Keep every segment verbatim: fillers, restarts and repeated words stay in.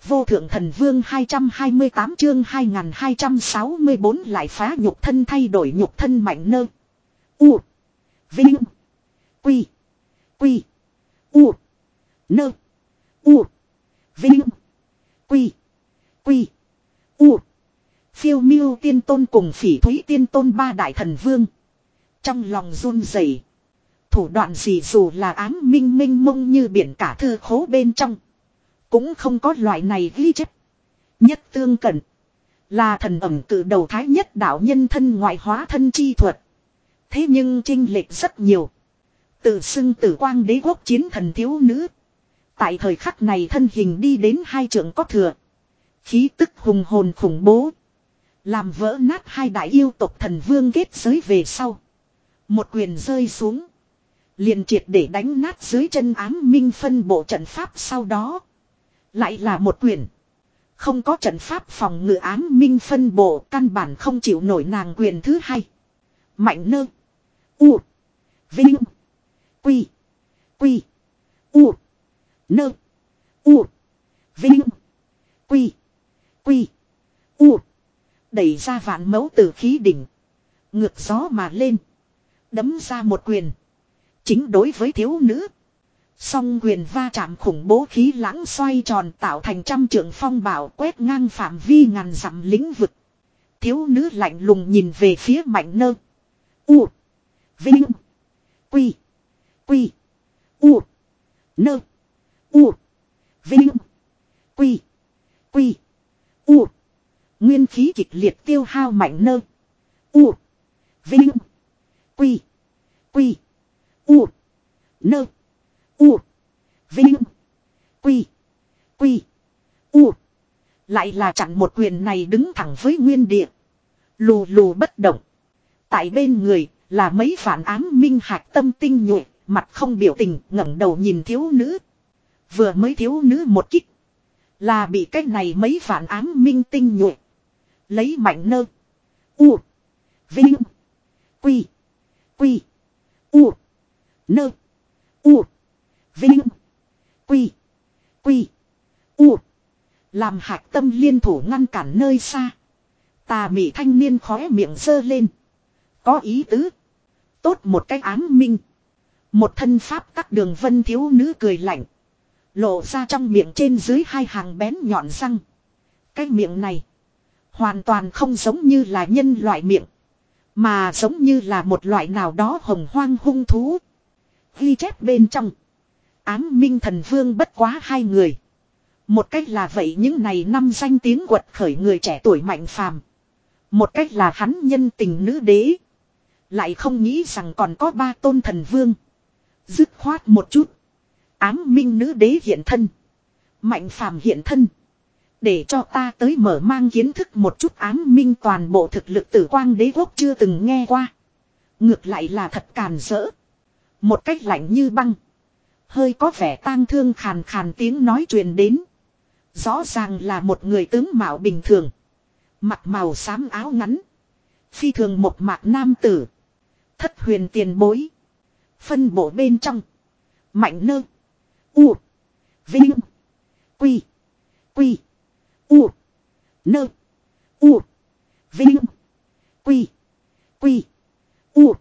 Vô thượng thần vương hai trăm hai mươi tám chương hai nghìn hai trăm sáu mươi bốn lại phá nhục thân thay đổi nhục thân mạnh nơ. U. Vinh. Quy. Quy. U. Nơ. U. Vinh. Quy. Quy. U. Phiêu miêu tiên tôn cùng phỉ thúy tiên tôn ba đại thần vương. Trong lòng run rẩy. Thủ đoạn gì dù là ám minh minh mông như biển cả thư khố bên trong. Cũng không có loại này ghi chép. Nhất tương cận. Là thần ẩm cử đầu thái nhất đạo nhân thân ngoại hóa thân chi thuật. Thế nhưng chênh lệch rất nhiều. Tự xưng tử quang đế quốc chiến thần thiếu nữ. Tại thời khắc này thân hình đi đến hai trượng có thừa. Khí tức hùng hồn khủng bố. Làm vỡ nát hai đại yêu tộc thần vương kết giới về sau. Một quyền rơi xuống. Liền triệt để đánh nát dưới chân ám minh phân bộ trận pháp sau đó. Lại là một quyền. Không có trận pháp phòng ngự ám minh phân bộ căn bản không chịu nổi nàng quyền thứ hai. Mạnh nơ. U. Vinh. Quy. Quy. U. Nơ. U. Vinh. Quy. Quy. U. Đẩy ra vạn mẫu từ khí đỉnh. Ngược gió mà lên. Đấm ra một quyền. Chính đối với thiếu nữ. Song quyền va chạm khủng bố khí lãng xoay tròn tạo thành trăm trượng phong bảo quét ngang phạm vi ngàn dặm lĩnh vực. Thiếu nữ lạnh lùng nhìn về phía mạnh nơ. U. Vinh. Quy. Quy. U. Nơ. U. Vinh. Quy. Quy. U. Nguyên khí kịch liệt tiêu hao mạnh nơ. U. Vinh. Quy. Quy. U. Nơ. U. Vinh. Quy. Quy. U. Lại là chặn một quyền này đứng thẳng với nguyên địa. Lù lù bất động. Tại bên người là mấy vạn ám minh hạt tâm tinh nhuệ. Mặt không biểu tình ngẩng đầu nhìn thiếu nữ. Vừa mới thiếu nữ một kích. Là bị cái này mấy vạn ám minh tinh nhuệ. Lấy mạnh nơ. U. Vinh. Quy. Quy. U. Nơ. U. Vinh. Quy. Quy. U. Làm hạt tâm liên thủ ngăn cản nơi xa. Tà mị thanh niên khóe miệng giơ lên. Có ý tứ. Tốt một cái ám minh. Một thân pháp các đường vân thiếu nữ cười lạnh. Lộ ra trong miệng trên dưới hai hàng bén nhọn răng. Cái miệng này. Hoàn toàn không giống như là nhân loại miệng. Mà giống như là một loại nào đó hồng hoang hung thú. Ghi chép bên trong. Ám minh thần vương bất quá hai người. Một cách là vậy những này năm danh tiếng quật khởi người trẻ tuổi mạnh phàm. Một cách là hắn nhân tình nữ đế. Lại không nghĩ rằng còn có ba tôn thần vương. Dứt khoát một chút. Ám minh nữ đế hiện thân. Mạnh phàm hiện thân. Để cho ta tới mở mang kiến thức một chút ám minh toàn bộ thực lực tử quang đế quốc chưa từng nghe qua. Ngược lại là thật càn rỡ. Một cách lạnh như băng. Hơi có vẻ tang thương khàn khàn tiếng nói truyền đến. Rõ ràng là một người tướng mạo bình thường. Mặc màu xám áo ngắn. Phi thường một mạc nam tử. Thất huyền tiền bối. Phân bộ bên trong. Mạnh nơ. U. Vinh. Quy. Quy. U. Nơ. U. Vinh. Quy. Quy. U.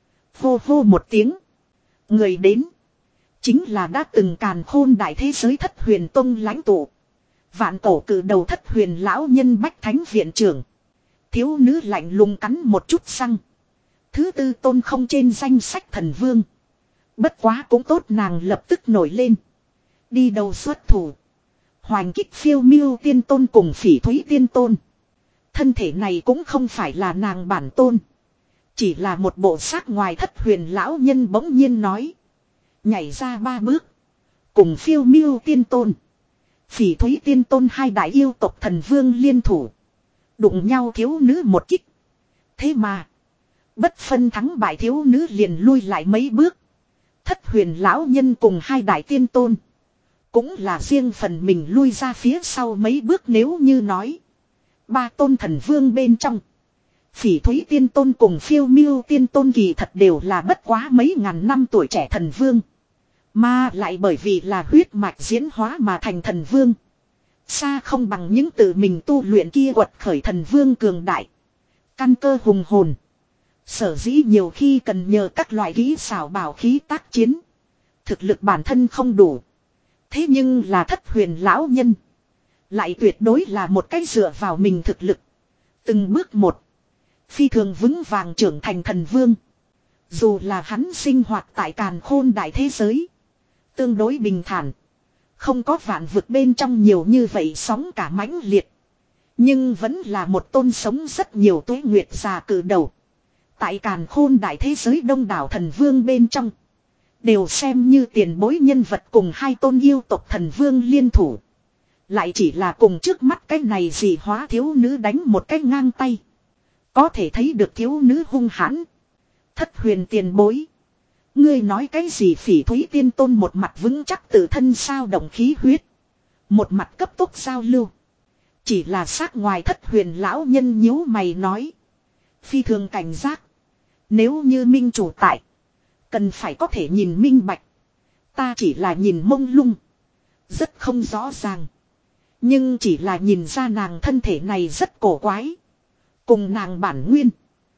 Hô hô một tiếng. Người đến. Chính là đã từng càn khôn đại thế giới thất huyền tông lãnh tụ. Vạn cổ cử đầu thất huyền lão nhân bách thánh viện trưởng. Thiếu nữ lạnh lùng cắn một chút răng. Thứ tư tôn không trên danh sách thần vương. Bất quá cũng tốt nàng lập tức nổi lên. Đi đầu xuất thủ. Hoành kích phiêu miêu tiên tôn cùng phỉ thúy tiên tôn. Thân thể này cũng không phải là nàng bản tôn. Chỉ là một bộ xác ngoài thất huyền lão nhân bỗng nhiên nói. Nhảy ra ba bước. Cùng phiêu miêu tiên tôn. Phỉ thúy tiên tôn hai đại yêu tộc thần vương liên thủ. Đụng nhau thiếu nữ một kích. Thế mà. Bất phân thắng bại thiếu nữ liền lui lại mấy bước. Thất huyền lão nhân cùng hai đại tiên tôn. Cũng là riêng phần mình lui ra phía sau mấy bước nếu như nói. Ba tôn thần vương bên trong. Phỉ thúy tiên tôn cùng phiêu miêu tiên tôn kỳ thật đều là bất quá mấy ngàn năm tuổi trẻ thần vương. Mà lại bởi vì là huyết mạch diễn hóa mà thành thần vương. Xa không bằng những tự mình tu luyện kia quật khởi thần vương cường đại. Căn cơ hùng hồn. Sở dĩ nhiều khi cần nhờ các loại kỹ xảo bảo khí tác chiến. Thực lực bản thân không đủ. Thế nhưng là thất huyền lão nhân. Lại tuyệt đối là một cái dựa vào mình thực lực. Từng bước một. Phi thường vững vàng trưởng thành thần vương. Dù là hắn sinh hoạt tại càn khôn đại thế giới. Tương đối bình thản. Không có vạn vực bên trong nhiều như vậy sóng cả mãnh liệt. Nhưng vẫn là một tôn sống rất nhiều tuế nguyệt già cử đầu. Tại càn khôn đại thế giới đông đảo thần vương bên trong. Đều xem như tiền bối nhân vật cùng hai tôn yêu tộc thần vương liên thủ. Lại chỉ là cùng trước mắt cái này gì hóa thiếu nữ đánh một cái ngang tay. Có thể thấy được thiếu nữ hung hãn. Thất huyền tiền bối. Ngươi nói cái gì Phỉ Thúy tiên tôn một mặt vững chắc tự thân sao động khí huyết. Một mặt cấp tốc giao lưu. Chỉ là xác ngoài thất huyền lão nhân nhíu mày nói. Phi thường cảnh giác. Nếu như minh chủ tại. Cần phải có thể nhìn minh bạch. Ta chỉ là nhìn mông lung. Rất không rõ ràng. Nhưng chỉ là nhìn ra nàng thân thể này rất cổ quái. Cùng nàng bản nguyên.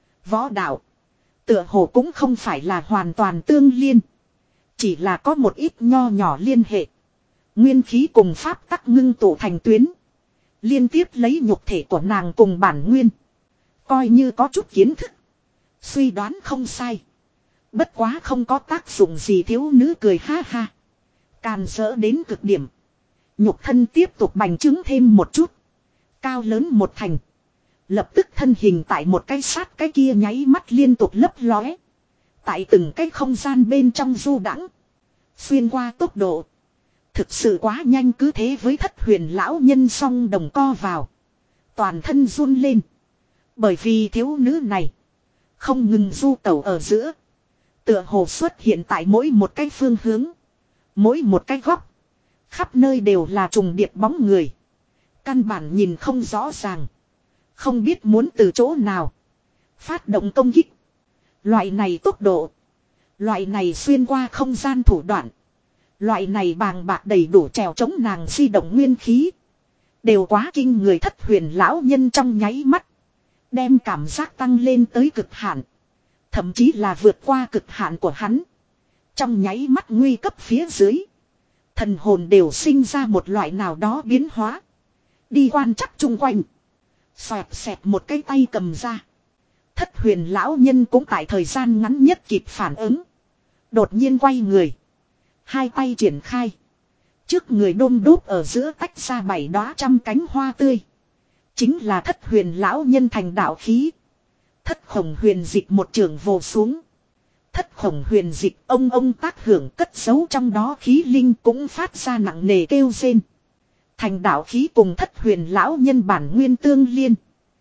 Võ đạo. Tựa hồ cũng không phải là hoàn toàn tương liên. Chỉ là có một ít nho nhỏ liên hệ. Nguyên khí cùng pháp tắc ngưng tụ thành tuyến. Liên tiếp lấy nhục thể của nàng cùng bản nguyên. Coi như có chút kiến thức. Suy đoán không sai. Bất quá không có tác dụng gì thiếu nữ cười ha ha. Càn rỡ đến cực điểm. Nhục thân tiếp tục bành trướng thêm một chút. Cao lớn một thành. Lập tức thân hình tại một cái sát cái kia nháy mắt liên tục lấp lóe. Tại từng cái không gian bên trong du đãng xuyên qua tốc độ. Thực sự quá nhanh cứ thế với thất huyền lão nhân song đồng co vào. Toàn thân run lên. Bởi vì thiếu nữ này. Không ngừng du tẩu ở giữa. Tựa hồ xuất hiện tại mỗi một cái phương hướng. Mỗi một cái góc. Khắp nơi đều là trùng điệp bóng người. Căn bản nhìn không rõ ràng. Không biết muốn từ chỗ nào. Phát động công kích. Loại này tốc độ. Loại này xuyên qua không gian thủ đoạn. Loại này bàng bạc đầy đủ trèo chống nàng di động nguyên khí. Đều quá kinh người thất huyền lão nhân trong nháy mắt. Đem cảm giác tăng lên tới cực hạn. Thậm chí là vượt qua cực hạn của hắn. Trong nháy mắt nguy cấp phía dưới. Thần hồn đều sinh ra một loại nào đó biến hóa. Đi quan chắc chung quanh. Xoẹt xẹt một cái tay cầm ra. Thất huyền lão nhân cũng tại thời gian ngắn nhất kịp phản ứng. Đột nhiên quay người. Hai tay triển khai. Trước người đôm đốp ở giữa tách ra bảy đóa trăm cánh hoa tươi. Chính là thất huyền lão nhân thành đạo khí. Thất khổng huyền dịch một trường vồ xuống. Thất khổng huyền dịch ông ông tác hưởng cất giấu trong đó khí linh cũng phát ra nặng nề kêu rên. Thành đạo khí cùng thất huyền lão nhân bản nguyên tương liên.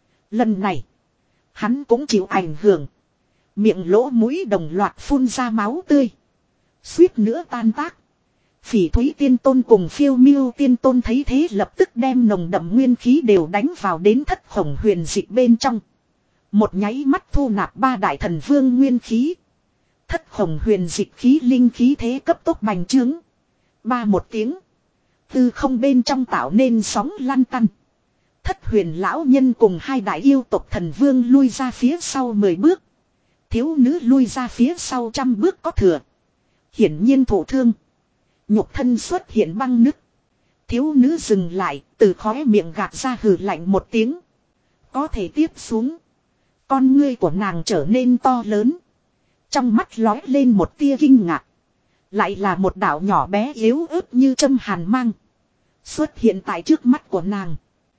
Lần này. Hắn cũng chịu ảnh hưởng. Miệng lỗ mũi đồng loạt phun ra máu tươi. Suýt nữa tan tác. Phỉ Thúy tiên tôn cùng Phiêu Miêu tiên tôn thấy thế lập tức đem nồng đậm nguyên khí đều đánh vào đến thất khổng huyền dịch bên trong. Một nháy mắt thu nạp ba đại thần vương nguyên khí. Thất khổng huyền dịch khí linh khí thế cấp tốc bành trướng. Ba một tiếng. Từ không bên trong tạo nên sóng lăn tăn. Thất huyền lão nhân cùng hai đại yêu tộc thần vương lui ra phía sau mười bước. Thiếu nữ lui ra phía sau trăm bước có thừa. Hiển nhiên thổ thương. Nhục thân xuất hiện băng nứt. Thiếu nữ dừng lại, từ khóe miệng gạt ra hừ lạnh một tiếng. Có thể tiếp xuống. Con ngươi của nàng trở nên to lớn. Trong mắt lói lên một tia kinh ngạc. Lại là một đạo nhỏ bé yếu ớt như châm hàn mang. Xuất hiện tại trước mắt của nàng.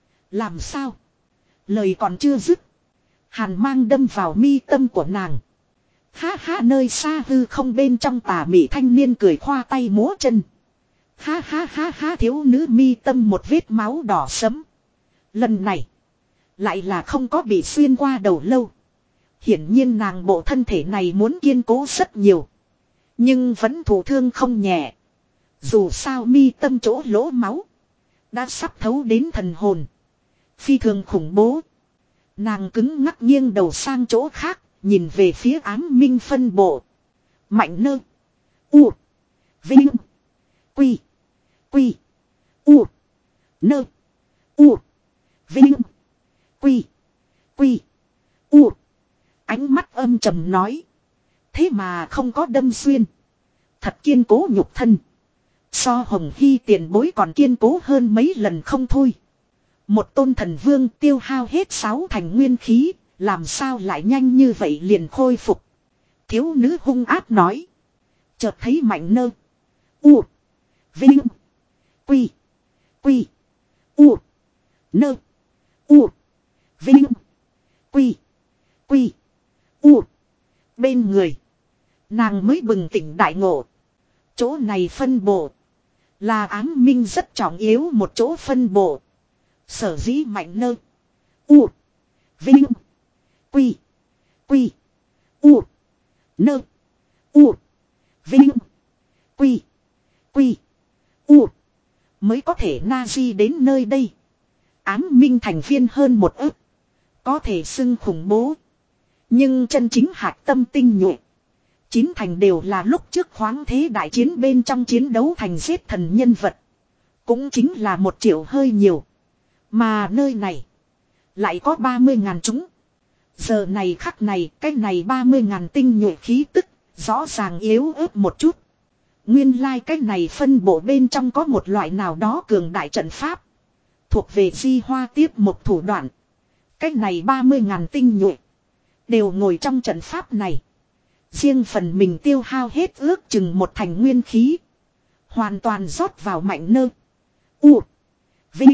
Làm sao? Lời còn chưa dứt. Hàn mang đâm vào mi tâm của nàng. Ha ha, nơi xa hư không bên trong tà mị thanh niên cười khoa tay múa chân. Ha ha ha ha, thiếu nữ mi tâm một vết máu đỏ sẫm. Lần này. Lại là không có bị xuyên qua đầu lâu. Hiển nhiên nàng bộ thân thể này muốn kiên cố rất nhiều. Nhưng vẫn thụ thương không nhẹ. Dù sao mi tâm chỗ lỗ máu. Đã sắp thấu đến thần hồn. Phi thường khủng bố. Nàng cứng ngắc nghiêng đầu sang chỗ khác. Nhìn về phía ám minh phân bộ. Mạnh nơ. U. Vinh. Quy. Quy. U. Nơ. U. Vinh. Quy. Quy. U. Ánh mắt âm trầm nói. Thế mà không có đâm xuyên. Thật kiên cố nhục thân. So Hồng Hy tiền bối còn kiên cố hơn mấy lần không thôi. Một tôn thần vương tiêu hao hết sáu thành nguyên khí. Làm sao lại nhanh như vậy liền khôi phục. Thiếu nữ hung ác nói. Chợt thấy mạnh nơ. U. Vinh. Quy. Quy. U. Nơ. U. Vinh. Quy. Quy. U. Bên người. Nàng mới bừng tỉnh đại ngộ. Chỗ này phân bộ. Là ám minh rất trọng yếu một chỗ phân bộ. Sở dĩ mạnh nơ. U. Vinh. Quy. Quy. U. Nơ. U. Vinh. Quy. Quy. U. Mới có thể na di đến nơi đây. Ám minh thành viên hơn một ức. Có thể xưng khủng bố. Nhưng chân chính hạt tâm tinh nhuệ. Chín thành đều là lúc trước khoáng thế đại chiến bên trong chiến đấu thành giết thần nhân vật. Cũng chính là một triệu hơi nhiều. Mà nơi này. Lại có ba mươi ngàn chúng. Giờ này khắc này. Cái này ba mươi ngàn tinh nhuệ khí tức. Rõ ràng yếu ớt một chút. Nguyên lai like cái này phân bộ bên trong có một loại nào đó cường đại trận pháp. Thuộc về di hoa tiếp một thủ đoạn. Cái này ba mươi ngàn tinh nhuệ. Đều ngồi trong trận pháp này. Riêng phần mình tiêu hao hết ước chừng một thành nguyên khí. Hoàn toàn rót vào mạnh nơ. U. Vinh.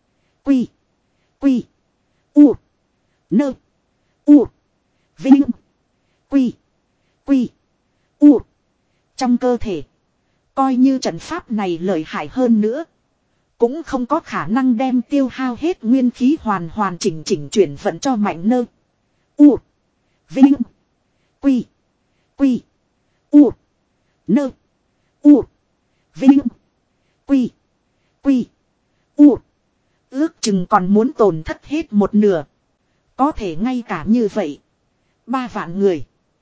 Quy. Quy. U. Nơ. U. Vinh. Quy. Quy. U. Trong cơ thể. Coi như trận pháp này lợi hại hơn nữa. Cũng không có khả năng đem tiêu hao hết nguyên khí hoàn hoàn chỉnh chỉnh chuyển vận cho mạnh nơ. U. Vinh. Quy. Quy. U. Nơ. U. Vinh. Quy. Quy. U. Ước chừng còn muốn tổn thất hết một nửa. Có thể ngay cả như vậy. Ba vạn người.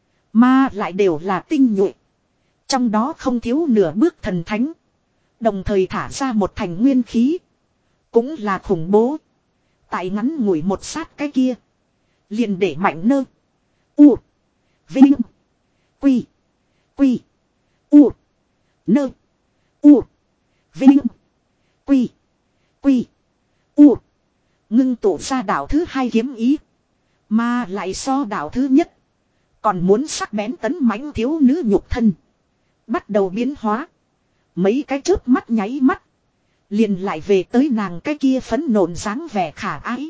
Mà lại đều là tinh nhuệ. Trong đó không thiếu nửa bước thần thánh. Đồng thời thả ra một thành nguyên khí. Cũng là khủng bố. Tại ngắn ngủi một sát cái kia. Liền để mạnh nơ. U. Vinh. Quy. Quy. U. Nơ. U. Vinh. Quy. Quy. U. Ngưng tụ ra đạo thứ hai kiếm ý. Mà lại so đạo thứ nhất. Còn muốn sắc bén tấn mãnh thiếu nữ nhục thân. Bắt đầu biến hóa. Mấy cái chớp mắt nháy mắt. Liền lại về tới nàng cái kia phấn nộn dáng vẻ khả ái.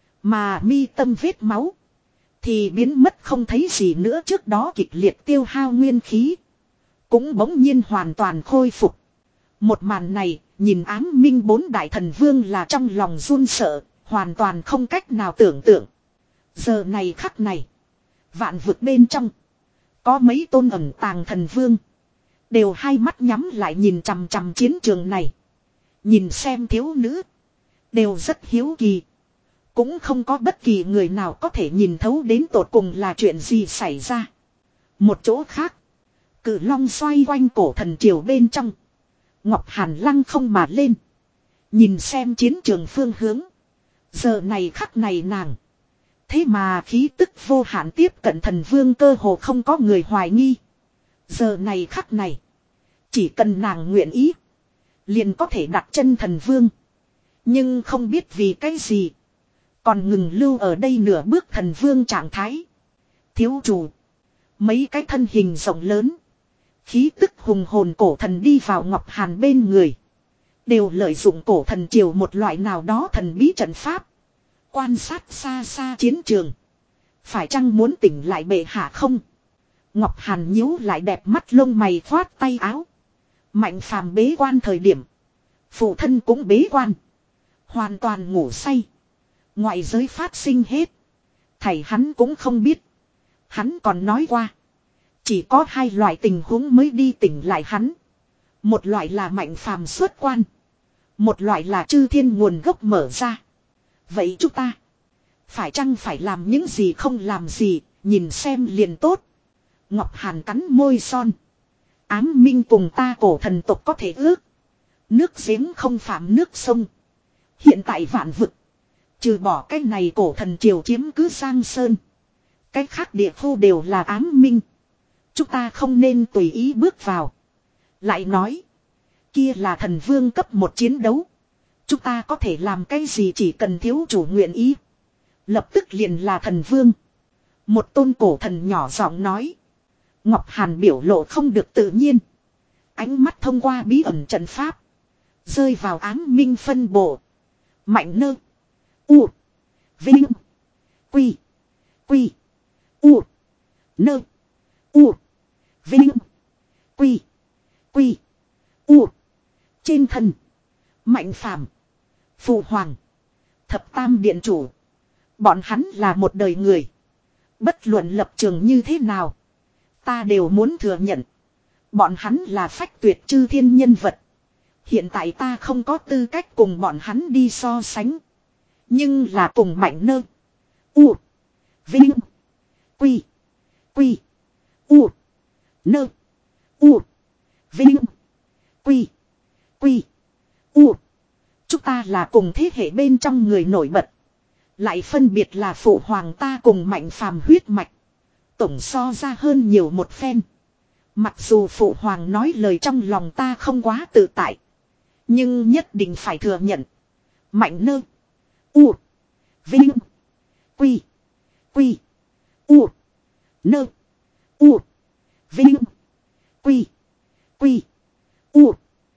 Mà mi tâm vết máu. Thì biến mất không thấy gì nữa, trước đó kịch liệt tiêu hao nguyên khí. Cũng bỗng nhiên hoàn toàn khôi phục. Một màn này, nhìn ám minh bốn đại thần vương là trong lòng run sợ, hoàn toàn không cách nào tưởng tượng. Giờ này khắc này. Vạn vực bên trong. Có mấy tôn ẩn tàng thần vương. Đều hai mắt nhắm lại nhìn chằm chằm chiến trường này. Nhìn xem thiếu nữ. Đều rất hiếu kỳ. Cũng không có bất kỳ người nào có thể nhìn thấu đến tột cùng là chuyện gì xảy ra. Một chỗ khác. Cự long xoay quanh cổ thần triều bên trong. Ngọc Hàn lăng không mà lên. Nhìn xem chiến trường phương hướng. Giờ này khắc này nàng. Thế mà khí tức vô hạn tiếp cận thần vương, cơ hồ không có người hoài nghi. Giờ này khắc này. Chỉ cần nàng nguyện ý. Liền có thể đặt chân thần vương. Nhưng không biết vì cái gì. Còn ngừng lưu ở đây nửa bước thần vương trạng thái. Thiếu chủ. Mấy cái thân hình rộng lớn. Khí tức hùng hồn cổ thần đi vào Ngọc Hàn bên người. Đều lợi dụng cổ thần triều một loại nào đó thần bí trận pháp. Quan sát xa xa chiến trường. Phải chăng muốn tỉnh lại bệ hạ không? Ngọc Hàn nhíu lại đẹp mắt lông mày, khoát tay áo. Mạnh phàm bế quan thời điểm. Phụ thân cũng bế quan. Hoàn toàn ngủ say. Ngoại giới phát sinh hết. Thầy hắn cũng không biết. Hắn còn nói qua. Chỉ có hai loại tình huống mới đi tỉnh lại hắn. Một loại là mạnh phàm xuất quan. Một loại là chư thiên nguồn gốc mở ra. Vậy chúng ta. Phải chăng phải làm những gì không làm gì. Nhìn xem liền tốt. Ngọc Hàn cắn môi son. Ám minh cùng ta cổ thần tộc có thể ước. Nước giếng không phạm nước sông. Hiện tại vạn vực. Trừ bỏ cái này cổ thần triều chiếm cứ Giang Sơn. Cái khác địa khu đều là ám minh. Chúng ta không nên tùy ý bước vào. Lại nói. Kia là thần vương cấp một chiến đấu. Chúng ta có thể làm cái gì chỉ cần thiếu chủ nguyện ý. Lập tức liền là thần vương. Một tôn cổ thần nhỏ giọng nói. Ngọc Hàn biểu lộ không được tự nhiên. Ánh mắt thông qua bí ẩn trận pháp. Rơi vào ám minh phân bộ. Mạnh nơ. U. Vinh. Quy. Quy. U. Nơ. U. Vinh. Quy. Quy. U. Trên thân. Mạnh phàm. Phụ hoàng. Thập tam điện chủ. Bọn hắn là một đời người. Bất luận lập trường như thế nào. Ta đều muốn thừa nhận. Bọn hắn là phách tuyệt chư thiên nhân vật. Hiện tại ta không có tư cách cùng bọn hắn đi so sánh. Nhưng là cùng mạnh nơ. U. Vinh. Quy. Quy. U. Nơ. U. Vinh. Quy. Quy. U. Chúng ta là cùng thế hệ bên trong người nổi bật. Lại phân biệt là phụ hoàng ta cùng mạnh phàm huyết mạch. Tổng so ra hơn nhiều một phen. Mặc dù phụ hoàng nói lời trong lòng ta không quá tự tại. Nhưng nhất định phải thừa nhận. Mạnh nơ. U. Vinh. Quy. Quy. U. Nơ. U. Vinh. Quy. Quy. U.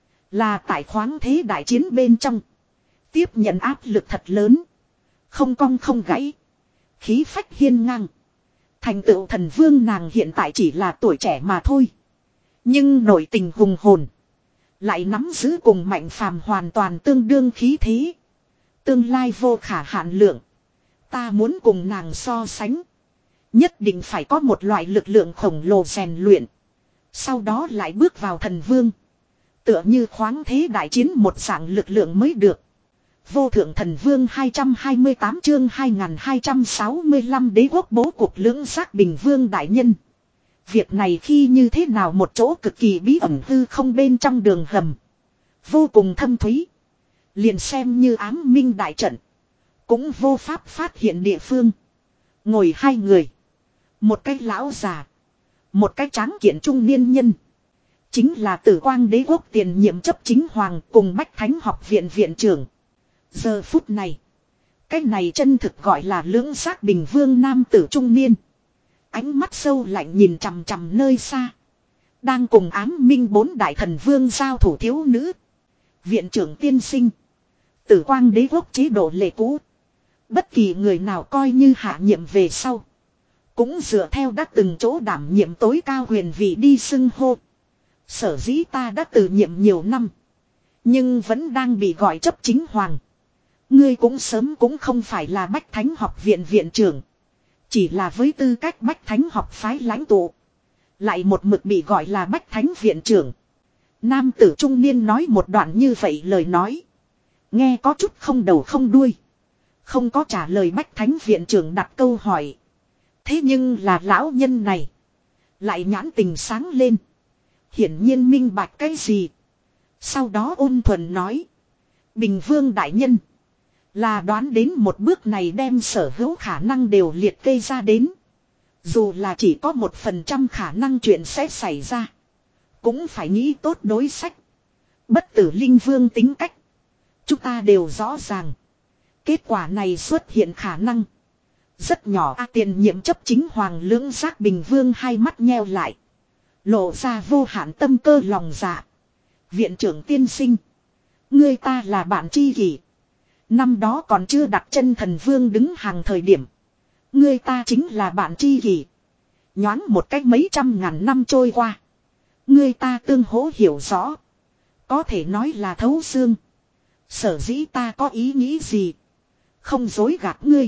Là tại khoáng thế đại chiến bên trong. Tiếp nhận áp lực thật lớn. Không cong không gãy. Khí phách hiên ngang. Thành tựu thần vương nàng hiện tại chỉ là tuổi trẻ mà thôi. Nhưng nội tình hùng hồn. Lại nắm giữ cùng mạnh phàm hoàn toàn tương đương khí thế. Tương lai vô khả hạn lượng. Ta muốn cùng nàng so sánh. Nhất định phải có một loại lực lượng khổng lồ rèn luyện. Sau đó lại bước vào thần vương. Tựa như khoáng thế đại chiến một dạng lực lượng mới được. Vô thượng thần vương hai trăm hai mươi tám chương hai nghìn hai trăm sáu mươi lăm đế quốc bố cục lưỡng giác bình vương đại nhân. Việc này khi như thế nào một chỗ cực kỳ bí ẩn hư không bên trong đường hầm. Vô cùng thâm thúy. Liền xem như ám minh đại trận. Cũng vô pháp phát hiện địa phương. Ngồi hai người. Một cái lão già. Một cái tráng kiện trung niên nhân. Chính là Tử Quang đế quốc tiền nhiệm chấp chính hoàng cùng Bách Thánh học viện viện trưởng. Giờ phút này. Cái này chân thực gọi là lưỡng giác bình vương nam tử trung niên. Ánh mắt sâu lạnh nhìn chằm chằm nơi xa. Đang cùng ám minh bốn đại thần vương giao thủ thiếu nữ. Viện trưởng tiên sinh. Tử Quang đế quốc chế độ lệ cũ. Bất kỳ người nào coi như hạ nhiệm về sau. Cũng dựa theo đã từng chỗ đảm nhiệm tối cao huyền vị đi xưng hô. Sở dĩ ta đã từ nhiệm nhiều năm. Nhưng vẫn đang bị gọi chấp chính hoàng. Ngươi cũng sớm cũng không phải là Bách Thánh học viện viện trưởng. Chỉ là với tư cách Bách Thánh học phái lãnh tụ. Lại một mực bị gọi là Bách Thánh viện trưởng. Nam tử trung niên nói một đoạn như vậy lời nói. Nghe có chút không đầu không đuôi. Không có trả lời Bách Thánh viện trưởng đặt câu hỏi. Thế nhưng là lão nhân này. Lại nhãn tình sáng lên. Hiển nhiên minh bạch cái gì. Sau đó ôn thuần nói. Bình vương đại nhân. Là đoán đến một bước này đem sở hữu khả năng đều liệt kê ra đến. Dù là chỉ có một phần trăm khả năng chuyện sẽ xảy ra. Cũng phải nghĩ tốt đối sách. Bất tử linh vương tính cách. Chúng ta đều rõ ràng. Kết quả này xuất hiện khả năng. Rất nhỏ a tiền nhiệm chấp chính hoàng lưỡng giác bình vương hai mắt nheo lại. Lộ ra vô hạn tâm cơ lòng dạ. Viện trưởng tiên sinh. Ngươi ta là bạn tri kỷ. Năm đó còn chưa đặt chân thần vương đứng hàng thời điểm. Ngươi ta chính là bạn tri kỷ. Nhoáng một cách mấy trăm ngàn năm trôi qua. Ngươi ta tương hỗ hiểu rõ. Có thể nói là thấu xương. Sở dĩ ta có ý nghĩ gì. Không dối gạt ngươi.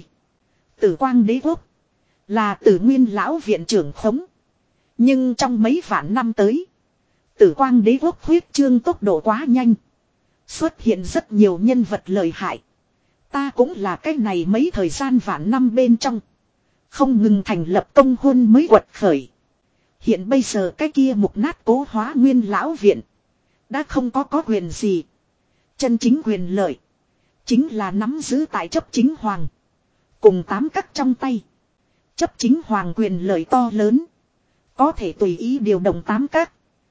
Tử Quang đế quốc. Là Tử Nguyên lão viện trưởng khống. Nhưng trong mấy vạn năm tới. Tử Quang đế quốc huyết trương tốc độ quá nhanh. Xuất hiện rất nhiều nhân vật lợi hại. Ta cũng là cái này mấy thời gian vạn năm bên trong. Không ngừng thành lập công huân mới quật khởi. Hiện bây giờ cái kia mục nát cố hóa nguyên lão viện. Đã không có có quyền gì. Chân chính quyền lợi. Chính là nắm giữ tại chấp chính hoàng. Cùng tám các trong tay. Chấp chính hoàng quyền lợi to lớn. Có thể tùy ý điều động tám các.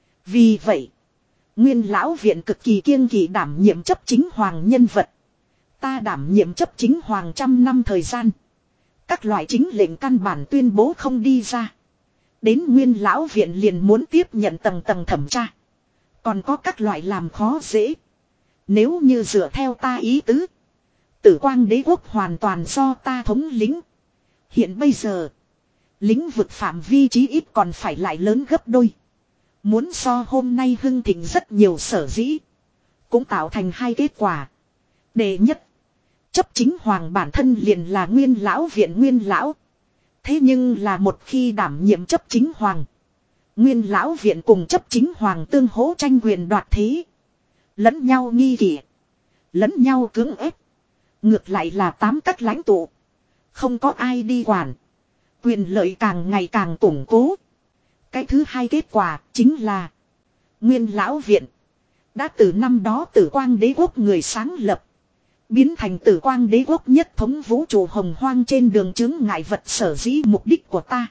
Vì vậy. Nguyên lão viện cực kỳ kiêng kỵ đảm nhiệm chấp chính hoàng nhân vật. Ta đảm nhiệm chấp chính hoàng trăm năm thời gian. Các loại chính lệnh căn bản tuyên bố không đi ra. Đến nguyên lão viện liền muốn tiếp nhận tầng tầng thẩm tra. Còn có các loại làm khó dễ. Nếu như dựa theo ta ý tứ. Tử quang đế quốc hoàn toàn do ta thống lĩnh. Hiện bây giờ. Lĩnh vực phạm vi chí ít còn phải lại lớn gấp đôi. Muốn so hôm nay hưng thịnh rất nhiều sở dĩ. Cũng tạo thành hai kết quả. Đệ nhất. Chấp chính hoàng bản thân liền là nguyên lão viện nguyên lão. Thế nhưng là một khi đảm nhiệm chấp chính hoàng. Nguyên lão viện cùng chấp chính hoàng tương hỗ tranh quyền đoạt thế. Lẫn nhau nghi kỵ. Lẫn nhau cưỡng ép. Ngược lại là tám các lãnh tụ. Không có ai đi quản. Quyền lợi càng ngày càng củng cố. Cái thứ hai kết quả chính là. Nguyên lão viện. Đã từ năm đó Tử Quang đế quốc người sáng lập. Biến thành Tử Quang đế quốc nhất thống vũ trụ hồng hoang trên đường chứng ngại vật sở dĩ mục đích của ta.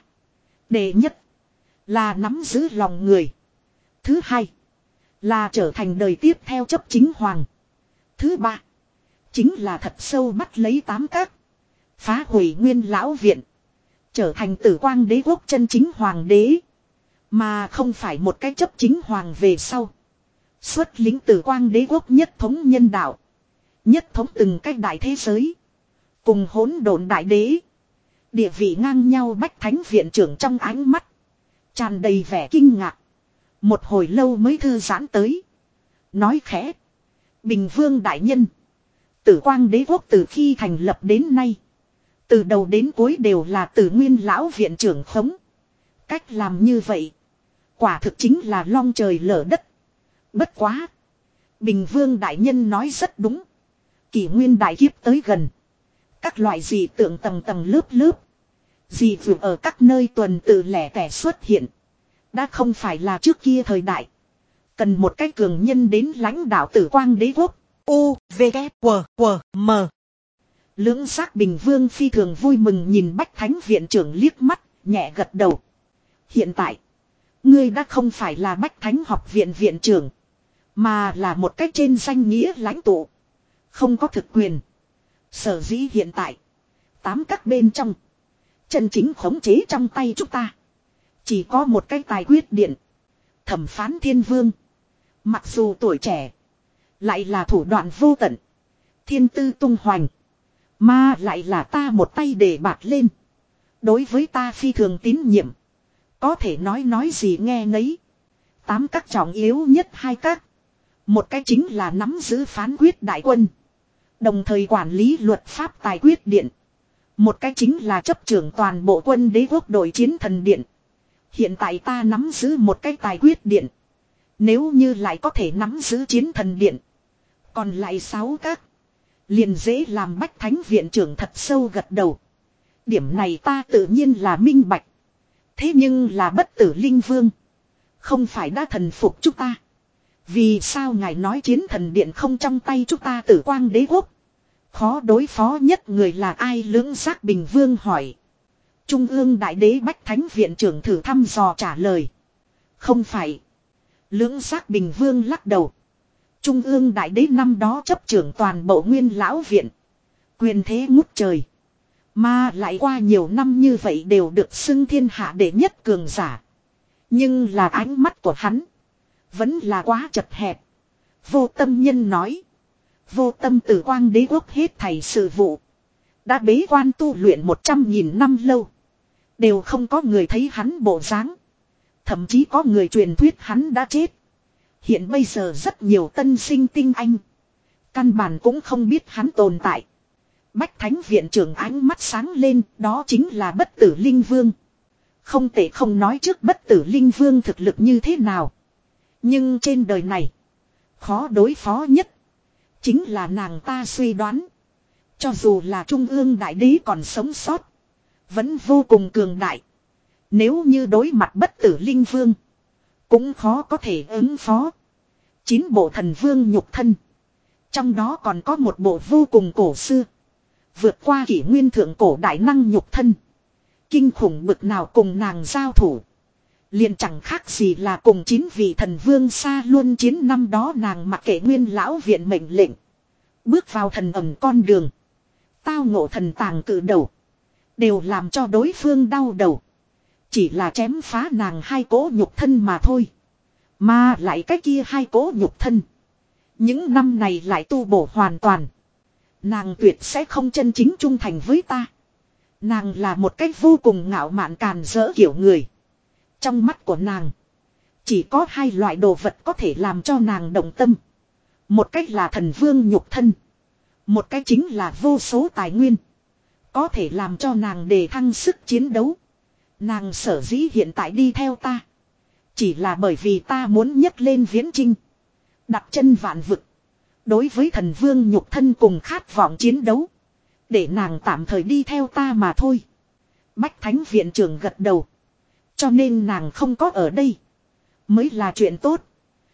Đệ nhất. Là nắm giữ lòng người. Thứ hai. Là trở thành đời tiếp theo chấp chính hoàng. Thứ ba. Chính là thật sâu bắt lấy tám các. Phá hủy nguyên lão viện. Trở thành Tử Quang đế quốc chân chính hoàng đế. Mà không phải một cái chấp chính hoàng về sau. Xuất lính Tử Quang đế quốc nhất thống nhân đạo. Nhất thống từng cách đại thế giới. Cùng hỗn độn đại đế. Địa vị ngang nhau bách thánh viện trưởng trong ánh mắt. Tràn đầy vẻ kinh ngạc. Một hồi lâu mới thư giãn tới. Nói khẽ. Bình vương đại nhân. Tử Quang đế quốc từ khi thành lập đến nay. Từ đầu đến cuối đều là Tử Nguyên lão viện trưởng khống. Cách làm như vậy. Quả thực chính là long trời lở đất. Bất quá. Bình vương đại nhân nói rất đúng. Kỷ nguyên đại kiếp tới gần. Các loại dị tượng tầng tầng lớp lớp. Dị vượt ở các nơi tuần tự lẻ tẻ xuất hiện. Đã không phải là trước kia thời đại. Cần một cái cường nhân đến lãnh đạo Tử Quang đế quốc. U, V, K, W, W, M. Lưỡng giác Bình vương phi thường vui mừng nhìn Bách Thánh viện trưởng liếc mắt, nhẹ gật đầu. Hiện tại, ngươi đã không phải là Bách Thánh học viện viện trưởng. Mà là một cách trên danh nghĩa lãnh tụ. Không có thực quyền. Sở dĩ hiện tại. Tám các bên trong. Chân chính khống chế trong tay chúng ta. Chỉ có một cái tài quyết điện. Thẩm phán thiên vương. Mặc dù tuổi trẻ. Lại là thủ đoạn vô tận. Thiên tư tung hoành. Mà lại là ta một tay để bạt lên. Đối với ta phi thường tín nhiệm. Có thể nói nói gì nghe nấy. Tám các trọng yếu nhất hai các. Một cái chính là nắm giữ phán quyết đại quân. Đồng thời quản lý luật pháp tài quyết điện. Một cái chính là chấp trưởng toàn bộ quân đế quốc đội chiến thần điện. Hiện tại ta nắm giữ một cái tài quyết điện. Nếu như lại có thể nắm giữ chiến thần điện. Còn lại sáu các. Liền dễ làm Bách Thánh viện trưởng thật sâu gật đầu. Điểm này ta tự nhiên là minh bạch. Thế nhưng là bất tử linh vương. Không phải đã thần phục chúng ta. Vì sao ngài nói chiến thần điện không trong tay chúng ta Tử Quang đế quốc? Khó đối phó nhất người là ai? Lưỡng giác Bình vương hỏi. Trung ương đại đế Bách Thánh viện trưởng thử thăm dò trả lời. Không phải. Lưỡng giác Bình vương lắc đầu. Trung ương đại đế năm đó chấp trưởng toàn bộ nguyên lão viện. Quyền thế ngút trời. Mà lại qua nhiều năm như vậy đều được xưng thiên hạ đệ nhất cường giả. Nhưng là ánh mắt của hắn. Vẫn là quá chật hẹp. Vô tâm nhân nói. Vô tâm Tử Quang đế quốc hết thảy sự vụ. Đã bế quan tu luyện một trăm nghìn năm lâu. Đều không có người thấy hắn bộ dáng. Thậm chí có người truyền thuyết hắn đã chết. Hiện bây giờ rất nhiều tân sinh tinh anh. Căn bản cũng không biết hắn tồn tại. Bách Thánh viện trưởng ánh mắt sáng lên. Đó chính là bất tử linh vương. Không thể không nói trước bất tử linh vương thực lực như thế nào. Nhưng trên đời này. Khó đối phó nhất. Chính là nàng ta suy đoán. Cho dù là trung ương đại đế còn sống sót. Vẫn vô cùng cường đại. Nếu như đối mặt bất tử linh vương. Cũng khó có thể ứng phó. Chín bộ thần vương nhục thân. Trong đó còn có một bộ vô cùng cổ xưa. Vượt qua kỷ nguyên thượng cổ đại năng nhục thân. Kinh khủng bực nào cùng nàng giao thủ. Liền chẳng khác gì là cùng chín vị thần vương xa luôn chiến năm đó nàng mặc kệ nguyên lão viện mệnh lệnh. Bước vào thần ẩm con đường. Tao ngộ thần tàng cử đầu. Đều làm cho đối phương đau đầu. Chỉ là chém phá nàng hai cỗ nhục thân mà thôi. Mà lại cái kia hai cỗ nhục thân. Những năm này lại tu bổ hoàn toàn. Nàng tuyệt sẽ không chân chính trung thành với ta. Nàng là một cách vô cùng ngạo mạn càn rỡ kiểu người. Trong mắt của nàng. Chỉ có hai loại đồ vật có thể làm cho nàng động tâm. Một cách là thần vương nhục thân. Một cách chính là vô số tài nguyên. Có thể làm cho nàng đề thăng sức chiến đấu. Nàng sở dĩ hiện tại đi theo ta. Chỉ là bởi vì ta muốn nhấc lên viễn chinh. Đặt chân vạn vực. Đối với thần vương nhục thân cùng khát vọng chiến đấu. Để nàng tạm thời đi theo ta mà thôi. Bách Thánh viện trưởng gật đầu. Cho nên nàng không có ở đây. Mới là chuyện tốt.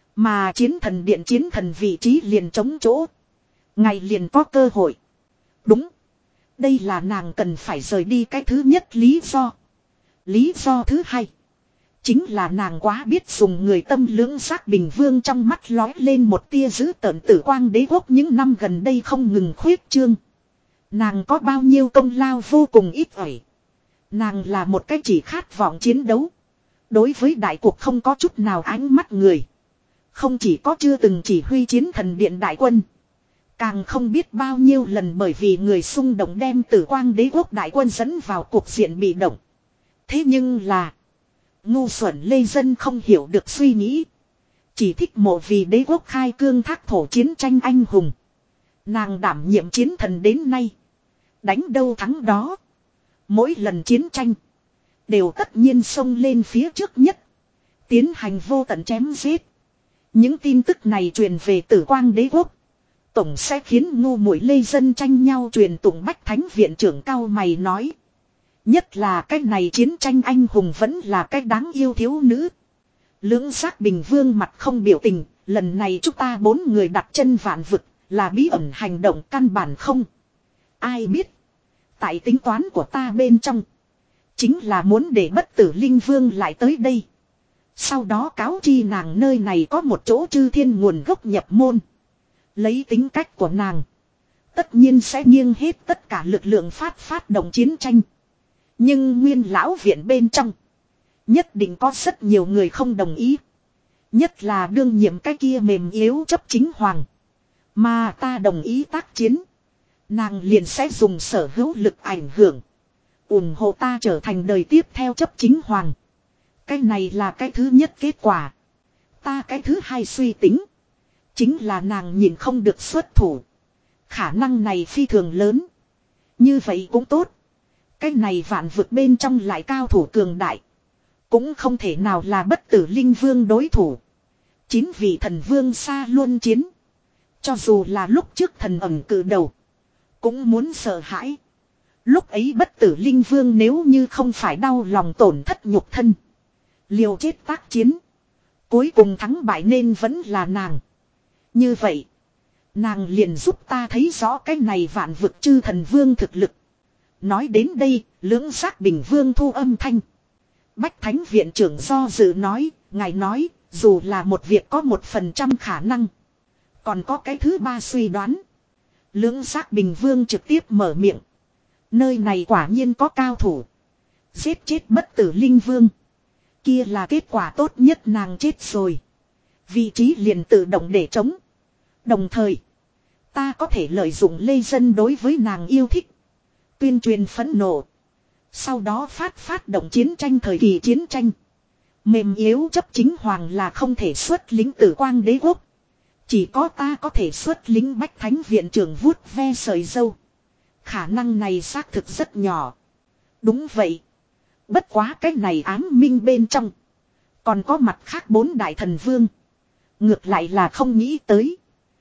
Mà chiến thần điện chiến thần vị trí liền trống chỗ. Ngày liền có cơ hội. Đúng. Đây là nàng cần phải rời đi cái thứ nhất lý do. Lý do thứ hai. Chính là nàng quá biết dùng người tâm lưỡng giác bình vương trong mắt lói lên một tia dữ tợn tử quang đế quốc những năm gần đây không ngừng khuyết trương. Nàng có bao nhiêu công lao vô cùng ít ỏi. Nàng là một cái chỉ khát vọng chiến đấu. Đối với đại cuộc không có chút nào ánh mắt người. Không chỉ có chưa từng chỉ huy chiến thần điện đại quân. Càng không biết bao nhiêu lần bởi vì người xung động đem tử quang đế quốc đại quân dẫn vào cuộc diện bị động. Thế nhưng là. Ngu xuẩn lê dân không hiểu được suy nghĩ. Chỉ thích mộ vì đế quốc khai cương thác thổ chiến tranh anh hùng. Nàng đảm nhiệm chiến thần đến nay. Đánh đâu thắng đó. Mỗi lần chiến tranh. Đều tất nhiên xông lên phía trước nhất. Tiến hành vô tận chém giết. Những tin tức này truyền về tử quang đế quốc. Tổng sẽ khiến ngu muội lê dân tranh nhau truyền tụng Bách Thánh viện trưởng cao mày nói. Nhất là cái này chiến tranh anh hùng vẫn là cái đáng yêu thiếu nữ. Lưỡng giác bình vương mặt không biểu tình. Lần này chúng ta bốn người đặt chân vạn vực. Là bí ẩn hành động căn bản không. Ai biết. Tại tính toán của ta bên trong. Chính là muốn để bất tử linh vương lại tới đây. Sau đó cáo chi nàng nơi này có một chỗ chư thiên nguồn gốc nhập môn. Lấy tính cách của nàng. Tất nhiên sẽ nghiêng hết tất cả lực lượng phát phát động chiến tranh. Nhưng nguyên lão viện bên trong. Nhất định có rất nhiều người không đồng ý. Nhất là đương nhiệm cái kia mềm yếu chấp chính hoàng. Mà ta đồng ý tác chiến. Nàng liền sẽ dùng sở hữu lực ảnh hưởng. ủng hộ ta trở thành đời tiếp theo chấp chính hoàng. Cái này là cái thứ nhất kết quả. Ta cái thứ hai suy tính. Chính là nàng nhìn không được xuất thủ. Khả năng này phi thường lớn. Như vậy cũng tốt. Cái này vạn vực bên trong lại cao thủ cường đại. Cũng không thể nào là bất tử linh vương đối thủ. Chín vị thần vương xa luôn chiến. Cho dù là lúc trước thần ẩm cử đầu. Cũng muốn sợ hãi. Lúc ấy bất tử linh vương nếu như không phải đau lòng tổn thất nhục thân. Liều chết tác chiến. Cuối cùng thắng bại nên vẫn là nàng. Như vậy. Nàng liền giúp ta thấy rõ cái này vạn vực chư thần vương thực lực. Nói đến đây, lưỡng giác bình vương thu âm thanh. Bách Thánh viện trưởng do dự nói, ngài nói, dù là một việc có một phần trăm khả năng. Còn có cái thứ ba suy đoán. Lưỡng giác bình vương trực tiếp mở miệng. Nơi này quả nhiên có cao thủ. Giết chết bất tử linh vương. Kia là kết quả tốt nhất nàng chết rồi. Vị trí liền tự động để trống. Đồng thời, ta có thể lợi dụng lê dân đối với nàng yêu thích. Tuyên truyền phẫn nộ. Sau đó phát phát động chiến tranh thời kỳ chiến tranh. Mềm yếu chấp chính hoàng là không thể xuất lính tử quang đế quốc. Chỉ có ta có thể xuất lính Bách Thánh viện trưởng vuốt ve sợi dâu. Khả năng này xác thực rất nhỏ. Đúng vậy. Bất quá cái này ám minh bên trong. Còn có mặt khác bốn đại thần vương. Ngược lại là không nghĩ tới.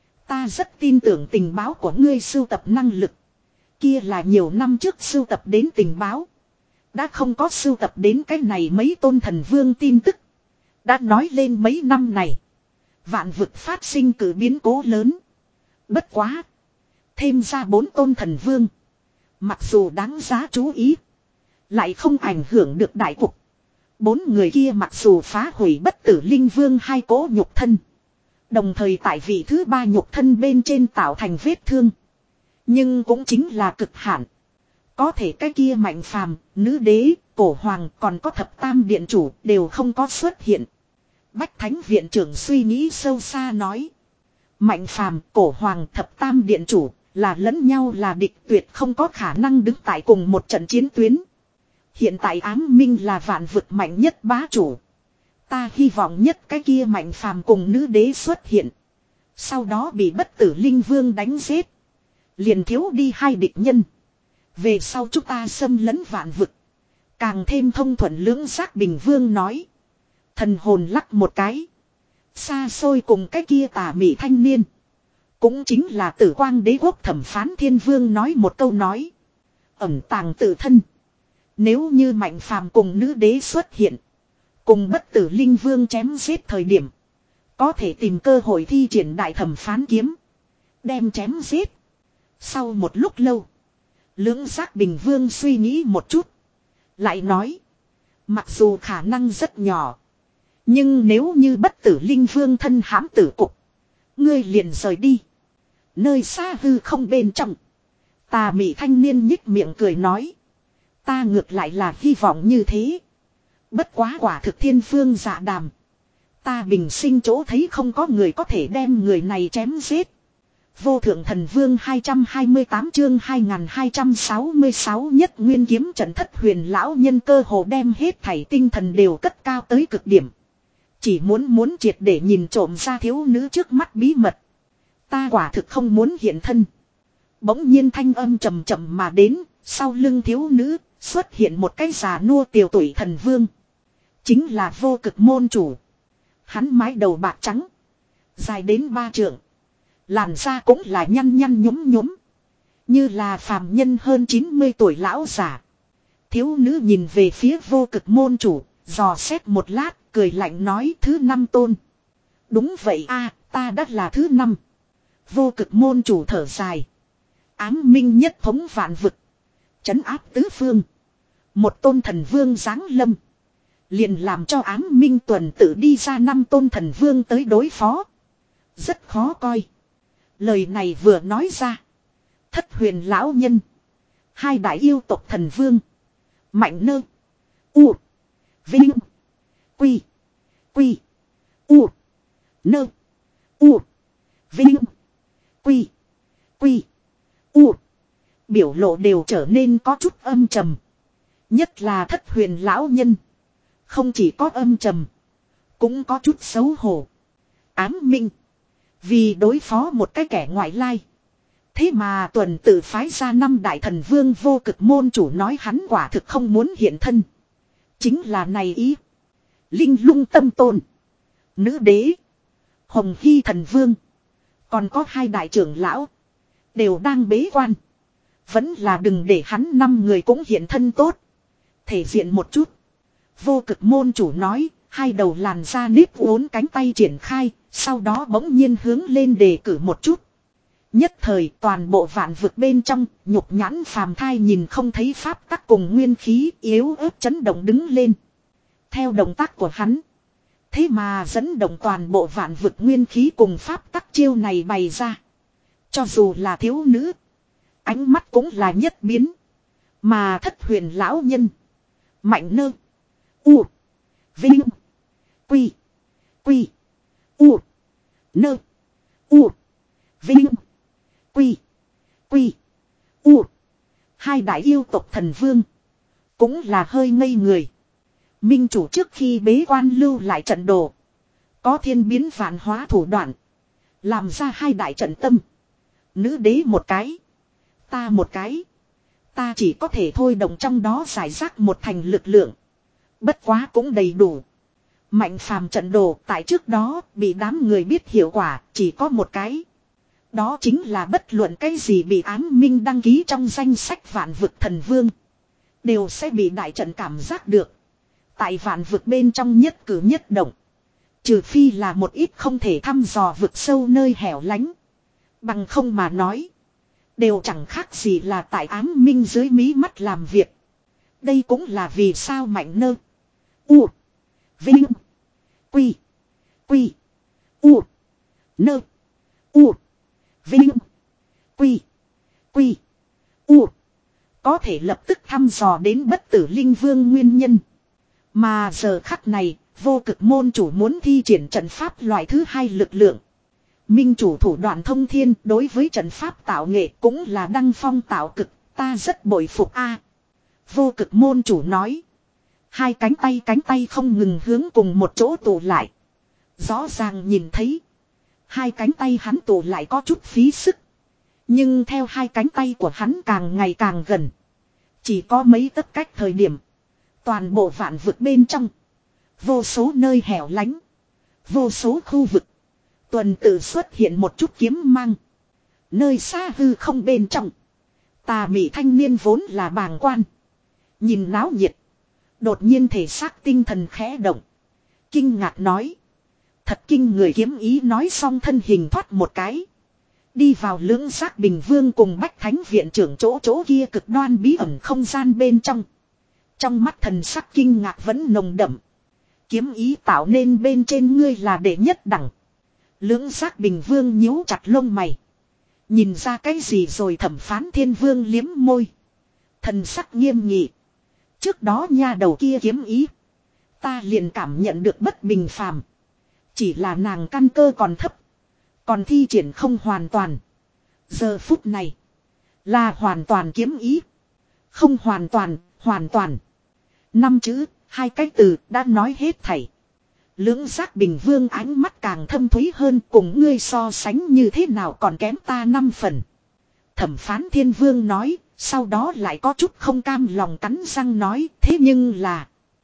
Ta rất tin tưởng tình báo của ngươi sưu tập năng lực. Kia là nhiều năm trước sưu tập đến tình báo. Đã không có sưu tập đến cái này mấy tôn thần vương tin tức. Đã nói lên mấy năm này. Vạn vực phát sinh cử biến cố lớn. Bất quá. Thêm ra bốn tôn thần vương. Mặc dù đáng giá chú ý. Lại không ảnh hưởng được đại cục. Bốn người kia mặc dù phá hủy bất tử linh vương hai cỗ nhục thân. Đồng thời tại vị thứ ba nhục thân bên trên tạo thành vết thương. Nhưng cũng chính là cực hạn. Có thể cái kia Mạnh Phàm, nữ đế, cổ hoàng còn có thập tam điện chủ đều không có xuất hiện. Bách Thánh viện trưởng suy nghĩ sâu xa nói. Mạnh Phàm, cổ hoàng, thập tam điện chủ là lẫn nhau là địch, tuyệt không có khả năng đứng tại cùng một trận chiến tuyến. Hiện tại ám minh là vạn vực mạnh nhất bá chủ. Ta hy vọng nhất cái kia Mạnh Phàm cùng nữ đế xuất hiện. Sau đó bị bất tử linh vương đánh giết. Liền thiếu đi hai địch nhân. Về sau chúng ta xâm lấn vạn vực. Càng thêm thông thuận lưỡng giác Bình Vương nói. Thần hồn lắc một cái. Xa xôi cùng cái kia tà mị thanh niên. Cũng chính là Tử Quang Đế quốc thẩm phán thiên vương nói một câu nói. Ẩn tàng tự thân. Nếu như Mạnh Phàm cùng nữ đế xuất hiện. Cùng bất tử linh vương chém giết thời điểm. Có thể tìm cơ hội thi triển đại thẩm phán kiếm. Đem chém giết. Sau một lúc lâu. Lưỡng giác Bình Vương suy nghĩ một chút. Lại nói. Mặc dù khả năng rất nhỏ. Nhưng nếu như bất tử linh vương thân hãm tử cục. Ngươi liền rời đi. Nơi xa hư không bên trong. Tà mị thanh niên nhích miệng cười nói. Ta ngược lại là hy vọng như thế. Bất quá quả thực thiên phương dạ đàm. Ta bình sinh chỗ thấy không có người có thể đem người này chém giết. Vô thượng thần vương hai trăm hai mươi tám chương hai nghìn hai trăm sáu mươi sáu nhất nguyên kiếm trận thất huyền lão nhân cơ hồ đem hết thảy tinh thần đều cất cao tới cực điểm. Chỉ muốn muốn triệt để nhìn trộm ra thiếu nữ trước mắt bí mật. Ta quả thực không muốn hiện thân. Bỗng nhiên thanh âm trầm trầm mà đến, sau lưng thiếu nữ xuất hiện một cái già nua tiều tuổi thần vương. Chính là vô cực môn chủ. Hắn mái đầu bạc trắng, dài đến ba trượng. Làn da cũng là nhăn nhăn nhúm nhúm. Như là phàm nhân hơn chín mươi tuổi lão giả. Thiếu nữ nhìn về phía vô cực môn chủ, dò xét một lát, cười lạnh nói thứ năm tôn. Đúng vậy a, ta đã là thứ năm. Vô cực môn chủ thở dài. Ám minh nhất thống vạn vực. Trấn áp tứ phương. Một tôn thần vương giáng lâm. Liền làm cho ám minh tuần tự đi ra năm tôn thần vương tới đối phó. Rất khó coi. Lời này vừa nói ra. Thất huyền lão nhân. Hai đại yêu tộc thần vương. Mạnh nơ. U. Vinh. Quy. Quy. U. Nơ. U. Vinh. Quy. Quy. U. Biểu lộ đều trở nên có chút âm trầm. Nhất là thất huyền lão nhân. Không chỉ có âm trầm. Cũng có chút xấu hổ. Ám minh. Vì đối phó một cái kẻ ngoại lai. Thế mà tuần tự phái ra năm đại thần vương vô cực môn chủ nói hắn quả thực không muốn hiện thân. Chính là này ý. Linh lung tâm tôn. Nữ đế. Hồng hy thần vương. Còn có hai đại trưởng lão. Đều đang bế quan. Vẫn là đừng để hắn năm người cũng hiện thân tốt. Thể diện một chút. Vô cực môn chủ nói. Hai đầu làn da nếp uốn cánh tay triển khai. Sau đó bỗng nhiên hướng lên đề cử một chút. Nhất thời toàn bộ vạn vực bên trong. Nhục nhãn phàm thai nhìn không thấy pháp tắc cùng nguyên khí yếu ớt chấn động đứng lên. Theo động tác của hắn. Thế mà dẫn động toàn bộ vạn vực nguyên khí cùng pháp tắc chiêu này bày ra. Cho dù là thiếu nữ. Ánh mắt cũng là nhất biến. Mà thất huyền lão nhân. Mạnh nơ. U. Vinh. Quy. Quy. U. Nơ. U. Vinh. Quy. Quy. U. Hai đại yêu tộc thần vương. Cũng là hơi ngây người. Minh chủ trước khi bế quan lưu lại trận đồ. Có thiên biến vạn hóa thủ đoạn. Làm ra hai đại trận tâm. Nữ đế một cái. Ta một cái. Ta chỉ có thể thôi động trong đó giải rác một thành lực lượng. Bất quá cũng đầy đủ. Mạnh phàm trận đồ tại trước đó bị đám người biết hiệu quả chỉ có một cái. Đó chính là bất luận cái gì bị ám minh đăng ký trong danh sách vạn vực thần vương. Đều sẽ bị đại trận cảm giác được. Tại vạn vực bên trong nhất cử nhất động. Trừ phi là một ít không thể thăm dò vực sâu nơi hẻo lánh. Bằng không mà nói. Đều chẳng khác gì là tại ám minh dưới mí mắt làm việc. Đây cũng là vì sao Mạnh Nơ. U. Vinh. Quy. Quy. U. Nơ. U. Vinh. Quy. Quy. U. Có thể lập tức thăm dò đến bất tử linh vương nguyên nhân. Mà giờ khắc này, vô cực môn chủ muốn thi triển trận pháp loại thứ hai lực lượng. Minh chủ thủ đoạn thông thiên đối với trận pháp tạo nghệ cũng là đăng phong tạo cực, ta rất bội phục a. Vô cực môn chủ nói. Hai cánh tay cánh tay không ngừng hướng cùng một chỗ tụ lại. Rõ ràng nhìn thấy. Hai cánh tay hắn tụ lại có chút phí sức. Nhưng theo hai cánh tay của hắn càng ngày càng gần. Chỉ có mấy tấc cách thời điểm. Toàn bộ vạn vực bên trong. Vô số nơi hẻo lánh. Vô số khu vực. Tuần tự xuất hiện một chút kiếm mang. Nơi xa hư không bên trong. Tà mị thanh niên vốn là bàng quan. Nhìn náo nhiệt. Đột nhiên thể xác tinh thần khẽ động. Kinh ngạc nói. Thật kinh người kiếm ý nói xong thân hình thoát một cái. Đi vào lưỡng giác bình vương cùng bách thánh viện trưởng chỗ chỗ kia cực đoan bí ẩn không gian bên trong. Trong mắt thần sắc kinh ngạc vẫn nồng đậm. Kiếm ý tạo nên bên trên ngươi là đệ nhất đẳng. Lưỡng giác bình vương nhíu chặt lông mày. Nhìn ra cái gì rồi thẩm phán thiên vương liếm môi. Thần sắc nghiêm nghị. Trước đó nha đầu kia kiếm ý. Ta liền cảm nhận được bất bình phàm. Chỉ là nàng căn cơ còn thấp. Còn thi triển không hoàn toàn. Giờ phút này. Là hoàn toàn kiếm ý. Không hoàn toàn, hoàn toàn. Năm chữ, hai cái từ đã nói hết thảy. Lưỡng giác bình vương ánh mắt càng thâm thúy hơn cùng ngươi so sánh như thế nào còn kém ta năm phần. Thẩm phán thiên vương nói, sau đó lại có chút không cam lòng cắn răng nói thế nhưng là.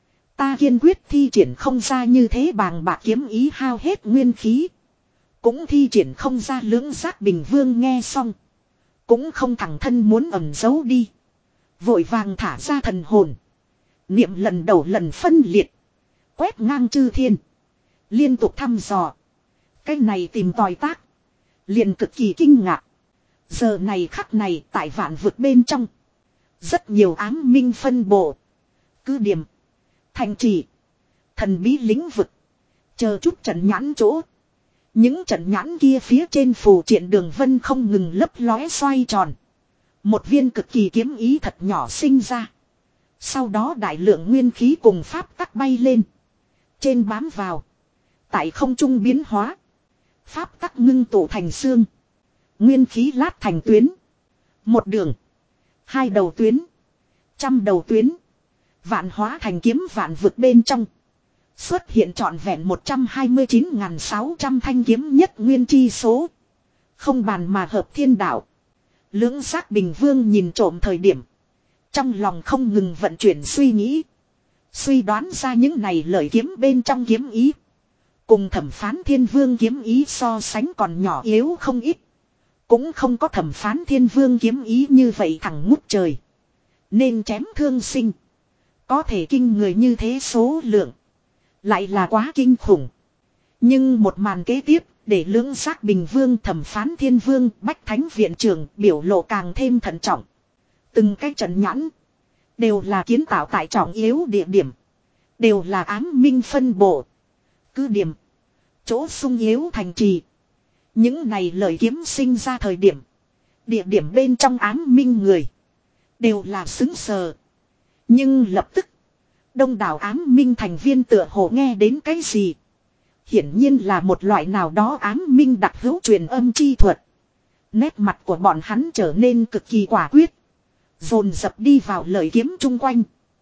Ta kiên quyết thi triển không ra như thế bàng bạc kiếm ý hao hết nguyên khí. Cũng thi triển không ra lưỡng giác bình vương nghe xong. Cũng không thẳng thân muốn ẩn giấu đi. Vội vàng thả ra thần hồn. Niệm lần đầu lần phân liệt. Quét ngang chư thiên. Liên tục thăm dò. Cái này tìm tòi tác. Liền cực kỳ kinh ngạc. Giờ này khắc này tại vạn vực bên trong. Rất nhiều ám minh phân bộ. Cứ điểm. Thành trì. Thần bí lĩnh vực. Chờ chút trận nhãn chỗ. Những trận nhãn kia phía trên phù triện đường vân không ngừng lấp lóe xoay tròn. Một viên cực kỳ kiếm ý thật nhỏ sinh ra. Sau đó đại lượng nguyên khí cùng pháp tắc bay lên. Trên bám vào. Tại không trung biến hóa. Pháp tắc ngưng tụ thành xương. Nguyên khí lát thành tuyến. Một đường. Hai đầu tuyến. Trăm đầu tuyến. Vạn hóa thành kiếm vạn vực bên trong. Xuất hiện trọn vẹn một trăm hai mươi chín nghìn sáu trăm thanh kiếm nhất nguyên chi số. Không bàn mà hợp thiên đạo. Lưỡng giác bình vương nhìn trộm thời điểm. Trong lòng không ngừng vận chuyển suy nghĩ. Suy đoán ra những này lời kiếm bên trong kiếm ý. Cùng thẩm phán thiên vương kiếm ý so sánh còn nhỏ yếu không ít. Cũng không có thẩm phán thiên vương kiếm ý như vậy thẳng ngút trời. Nên chém thương sinh. Có thể kinh người như thế số lượng. Lại là quá kinh khủng. Nhưng một màn kế tiếp. Để lưỡng giác bình vương thẩm phán thiên vương bách thánh viện trưởng biểu lộ càng thêm thận trọng. Từng cái trận nhãn. Đều là kiến tạo tại trọng yếu địa điểm. Đều là ám minh phân bộ. Cứ điểm. Chỗ sung yếu thành trì. Những này lời kiếm sinh ra thời điểm. Địa điểm bên trong ám minh người. Đều là xứng sờ. Nhưng lập tức. Đông đảo ám minh thành viên tựa hồ nghe đến cái gì. Hiển nhiên là một loại nào đó ám minh đặc hữu truyền âm chi thuật. Nét mặt của bọn hắn trở nên cực kỳ quả quyết. Dồn dập đi vào lời kiếm chung quanh.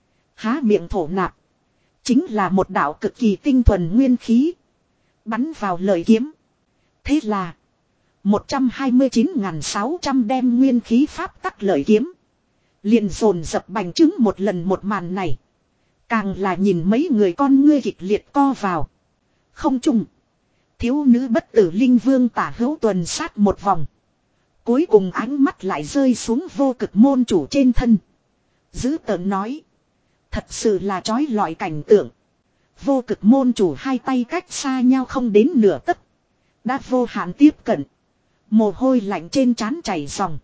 Há miệng thổ nạp. Chính là một đạo cực kỳ tinh thuần nguyên khí. Bắn vào lời kiếm. Thế là. một trăm hai mươi chín nghìn sáu trăm đem nguyên khí pháp tắc lời kiếm. Liền dồn dập bành trướng một lần một màn này. Càng là nhìn mấy người con ngươi kịch liệt co vào. Không chung. Thiếu nữ bất tử linh vương tả hữu tuần sát một vòng. Cuối cùng ánh mắt lại rơi xuống vô cực môn chủ trên thân. Dữ tợn nói. Thật sự là trói lọi cảnh tượng. Vô cực môn chủ hai tay cách xa nhau không đến nửa tấc. Đã vô hạn tiếp cận. Mồ hôi lạnh trên trán chảy ròng.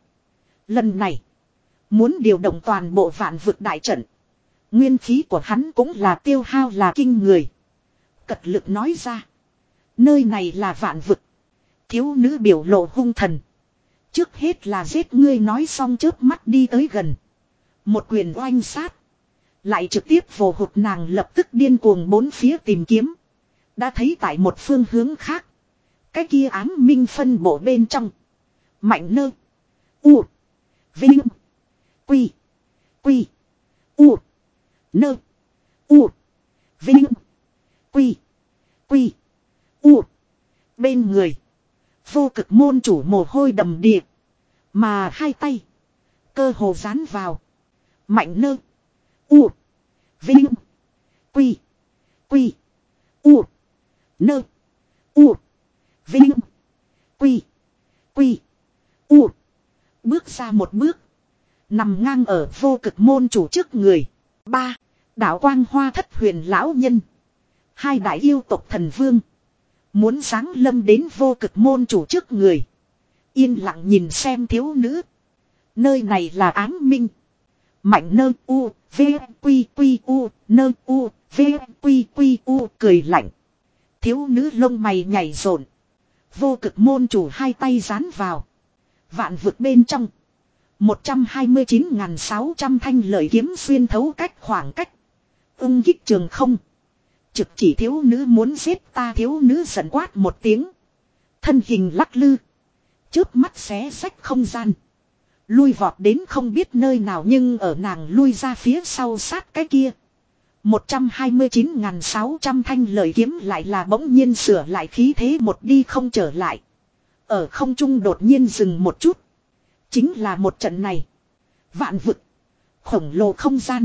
Lần này. Muốn điều động toàn bộ vạn vực đại trận. Nguyên khí của hắn cũng là tiêu hao là kinh người. Cật lực nói ra. Nơi này là vạn vực. Thiếu nữ biểu lộ hung thần. Trước hết là giết ngươi nói xong chớp mắt đi tới gần. Một quyền oanh sát. Lại trực tiếp vồ hụt nàng lập tức điên cuồng bốn phía tìm kiếm. Đã thấy tại một phương hướng khác. Cái kia ám minh phân bộ bên trong. Mạnh nơ. U. Vinh. Quy. Quy. U. Nơ. U. Vinh. Quy. Quy. U. Bên người. Vô cực môn chủ mồ hôi đầm đìa. Mà hai tay. Cơ hồ dán vào. Mạnh nơ. U. Vinh. Quy. Quy. U. Nơ. U. Vinh. Quy. Quy. U. Bước ra một bước. Nằm ngang ở vô cực môn chủ trước người. Ba. Đạo quang hoa thất huyền lão nhân. Hai đại yêu tộc thần vương. Muốn giáng lâm đến vô cực môn chủ trước người. Yên lặng nhìn xem thiếu nữ. Nơi này là ám minh. Mạnh nơ u, v, quy quy u, nơ u, v, quy quy u cười lạnh. Thiếu nữ lông mày nhảy rộn. Vô cực môn chủ hai tay dán vào. Vạn vực bên trong. một trăm hai mươi chín nghìn sáu trăm thanh lợi kiếm xuyên thấu cách khoảng cách. Ung kích trường không. Trực chỉ thiếu nữ muốn giết ta, thiếu nữ giận quát một tiếng. Thân hình lắc lư. Chớp mắt xé rách không gian. Lui vọt đến không biết nơi nào, nhưng ở nàng lui ra phía sau sát cái kia. một trăm hai mươi chín nghìn sáu trăm thanh lợi kiếm lại là bỗng nhiên sửa lại khí thế một đi không trở lại. Ở không trung đột nhiên dừng một chút. Chính là một trận này. Vạn vực. Khổng lồ không gian.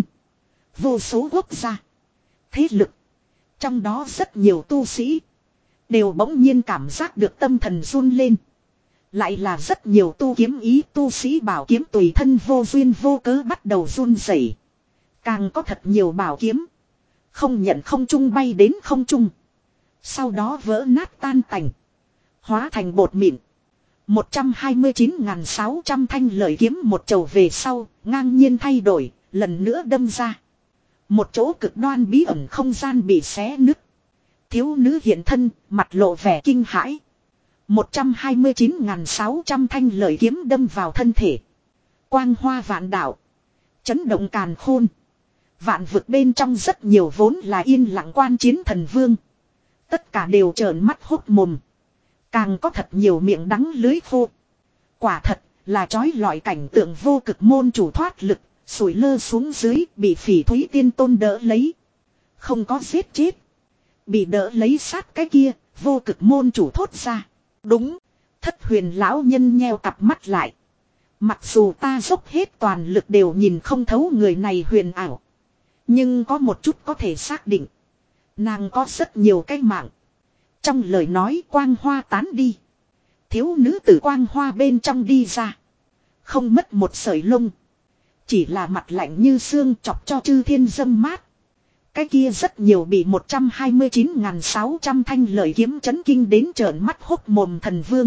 Vô số quốc gia. Thế lực. Trong đó rất nhiều tu sĩ. Đều bỗng nhiên cảm giác được tâm thần run lên. Lại là rất nhiều tu kiếm ý tu sĩ bảo kiếm tùy thân vô duyên vô cớ bắt đầu run rẩy. Càng có thật nhiều bảo kiếm. Không nhận không trung bay đến không trung. Sau đó vỡ nát tan tành. Hóa thành bột mịn. một trăm hai mươi chín nghìn sáu trăm thanh lợi kiếm một chầu về sau, ngang nhiên thay đổi, lần nữa đâm ra. Một chỗ cực đoan bí ẩn không gian bị xé nứt. Thiếu nữ hiện thân, mặt lộ vẻ kinh hãi. một trăm hai mươi chín nghìn sáu trăm thanh lợi kiếm đâm vào thân thể. Quang hoa vạn đạo. Chấn động càn khôn. Vạn vực bên trong rất nhiều vốn là yên lặng quan chiến thần vương. Tất cả đều trợn mắt hốt mồm. Càng có thật nhiều miệng đắng lưới khô. Quả thật là trói lọi cảnh tượng, vô cực môn chủ thoát lực, sủi lơ xuống dưới, bị Phỉ Thúy Tiên Tôn đỡ lấy. Không có giết chết. Bị đỡ lấy sát cái kia, vô cực môn chủ thốt ra. Đúng, thất huyền lão nhân nheo cặp mắt lại. Mặc dù ta dốc hết toàn lực đều nhìn không thấu người này huyền ảo. Nhưng có một chút có thể xác định. Nàng có rất nhiều cái mạng. Trong lời nói quang hoa tán đi. Thiếu nữ tử quang hoa bên trong đi ra. Không mất một sợi lông. Chỉ là mặt lạnh như xương chọc cho chư thiên dâm mát. Cái kia rất nhiều bị một trăm hai mươi chín nghìn sáu trăm thanh lợi kiếm chấn kinh đến trợn mắt hốc mồm thần vương.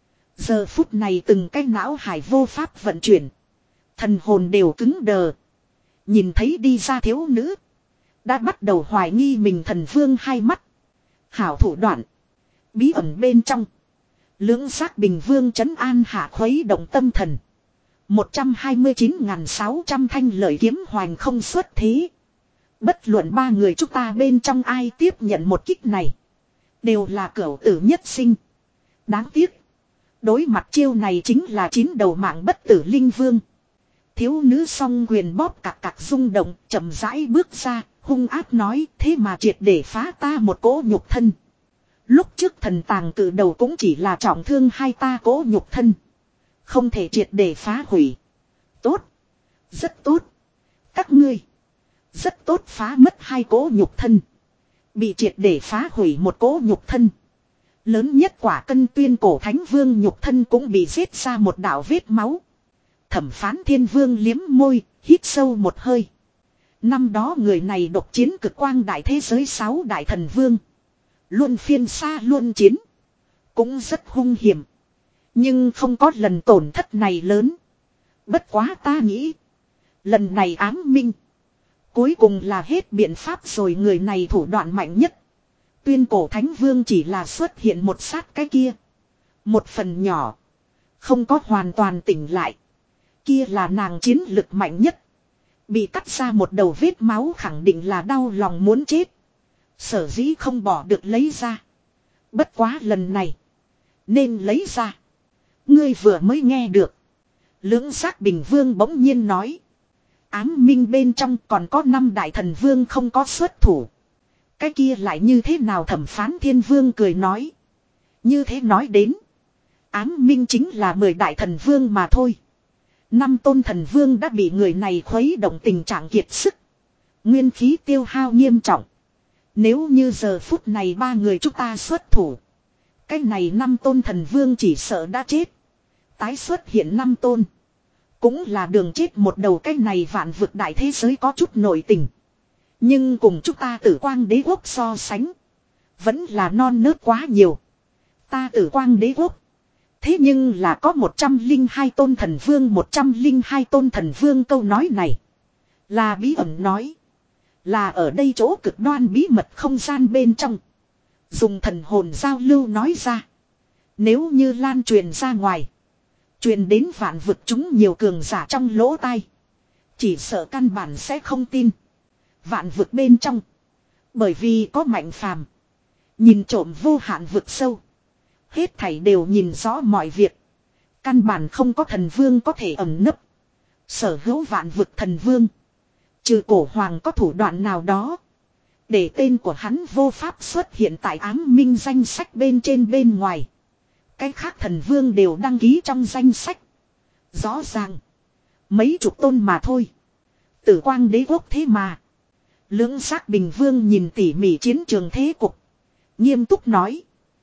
Giờ phút này từng cái não hải vô pháp vận chuyển. Thần hồn đều cứng đờ. Nhìn thấy đi ra thiếu nữ. Đã bắt đầu hoài nghi mình thần vương hai mắt. Hảo thủ đoạn. Bí ẩn bên trong. Lưỡng giác bình vương trấn an hạ khuấy động tâm thần. một trăm hai mươi chín nghìn sáu trăm thanh lợi kiếm hoành không xuất thế. Bất luận ba người chúng ta bên trong ai tiếp nhận một kích này. Đều là cửu tử nhất sinh. Đáng tiếc. Đối mặt chiêu này chính là chín đầu mạng bất tử linh vương. Thiếu nữ song quyền bóp cạc cạc rung động, chậm rãi bước ra, hung ác nói, thế mà triệt để phá ta một cỗ nhục thân. Lúc trước thần tàng cử đầu cũng chỉ là trọng thương hai ta cỗ nhục thân. Không thể triệt để phá hủy. Tốt. Rất tốt. Các ngươi. Rất tốt, phá mất hai cỗ nhục thân. Bị triệt để phá hủy một cỗ nhục thân. Lớn nhất quả cân tuyên cổ thánh vương nhục thân cũng bị giết ra một đạo vết máu. Thẩm phán thiên vương liếm môi, hít sâu một hơi. Năm đó người này độc chiến cực quang đại thế giới sáu đại thần vương. Luôn phiên xa luôn chiến. Cũng rất hung hiểm. Nhưng không có lần tổn thất này lớn. Bất quá ta nghĩ. Lần này ám minh. Cuối cùng là hết biện pháp rồi, người này thủ đoạn mạnh nhất. Tuyên cổ thánh vương chỉ là xuất hiện một sát cái kia. Một phần nhỏ. Không có hoàn toàn tỉnh lại. Kia là nàng chiến lực mạnh nhất. Bị cắt ra một đầu vết máu khẳng định là đau lòng muốn chết. Sở dĩ không bỏ được lấy ra. Bất quá lần này. Nên lấy ra. Ngươi vừa mới nghe được. Lưỡng giác bình vương bỗng nhiên nói. Ám minh bên trong còn có năm đại thần vương không có xuất thủ. Cái kia lại như thế nào? Thẩm phán thiên vương cười nói. Như thế nói đến. Ám minh chính là mười đại thần vương mà thôi. Năm tôn thần vương đã bị người này khuấy động tình trạng kiệt sức. Nguyên khí tiêu hao nghiêm trọng. Nếu như giờ phút này ba người chúng ta xuất thủ. Cái này năm tôn thần vương chỉ sợ đã chết. Tái xuất hiện năm tôn. Cũng là đường chết một đầu. Cái này vạn vực đại thế giới có chút nội tình. Nhưng cùng chúng ta Tử Quang Đế Quốc so sánh. Vẫn là non nớt quá nhiều. Ta Tử Quang Đế Quốc. Thế nhưng là có một trăm linh hai tôn thần vương. Một trăm linh hai tôn thần vương, câu nói này. Là bí ẩn nói. Là ở đây chỗ cực đoan bí mật không gian bên trong. Dùng thần hồn giao lưu nói ra. Nếu như lan truyền ra ngoài. Truyền đến vạn vực chúng nhiều cường giả trong lỗ tai. Chỉ sợ căn bản sẽ không tin. Vạn vực bên trong. Bởi vì có mạnh phàm. Nhìn trộm vô hạn vực sâu. Hết thảy đều nhìn rõ mọi việc. Căn bản không có thần vương có thể ẩn nấp. Sở hữu vạn vực thần vương. Trừ cổ hoàng có thủ đoạn nào đó. Để tên của hắn vô pháp xuất hiện tại ám minh danh sách bên trên bên ngoài. Cái khác thần vương đều đăng ký trong danh sách. Rõ ràng. Mấy chục tôn mà thôi. Tử Quang Đế Quốc thế mà. Lưỡng giác bình vương nhìn tỉ mỉ chiến trường thế cục. Nghiêm túc nói.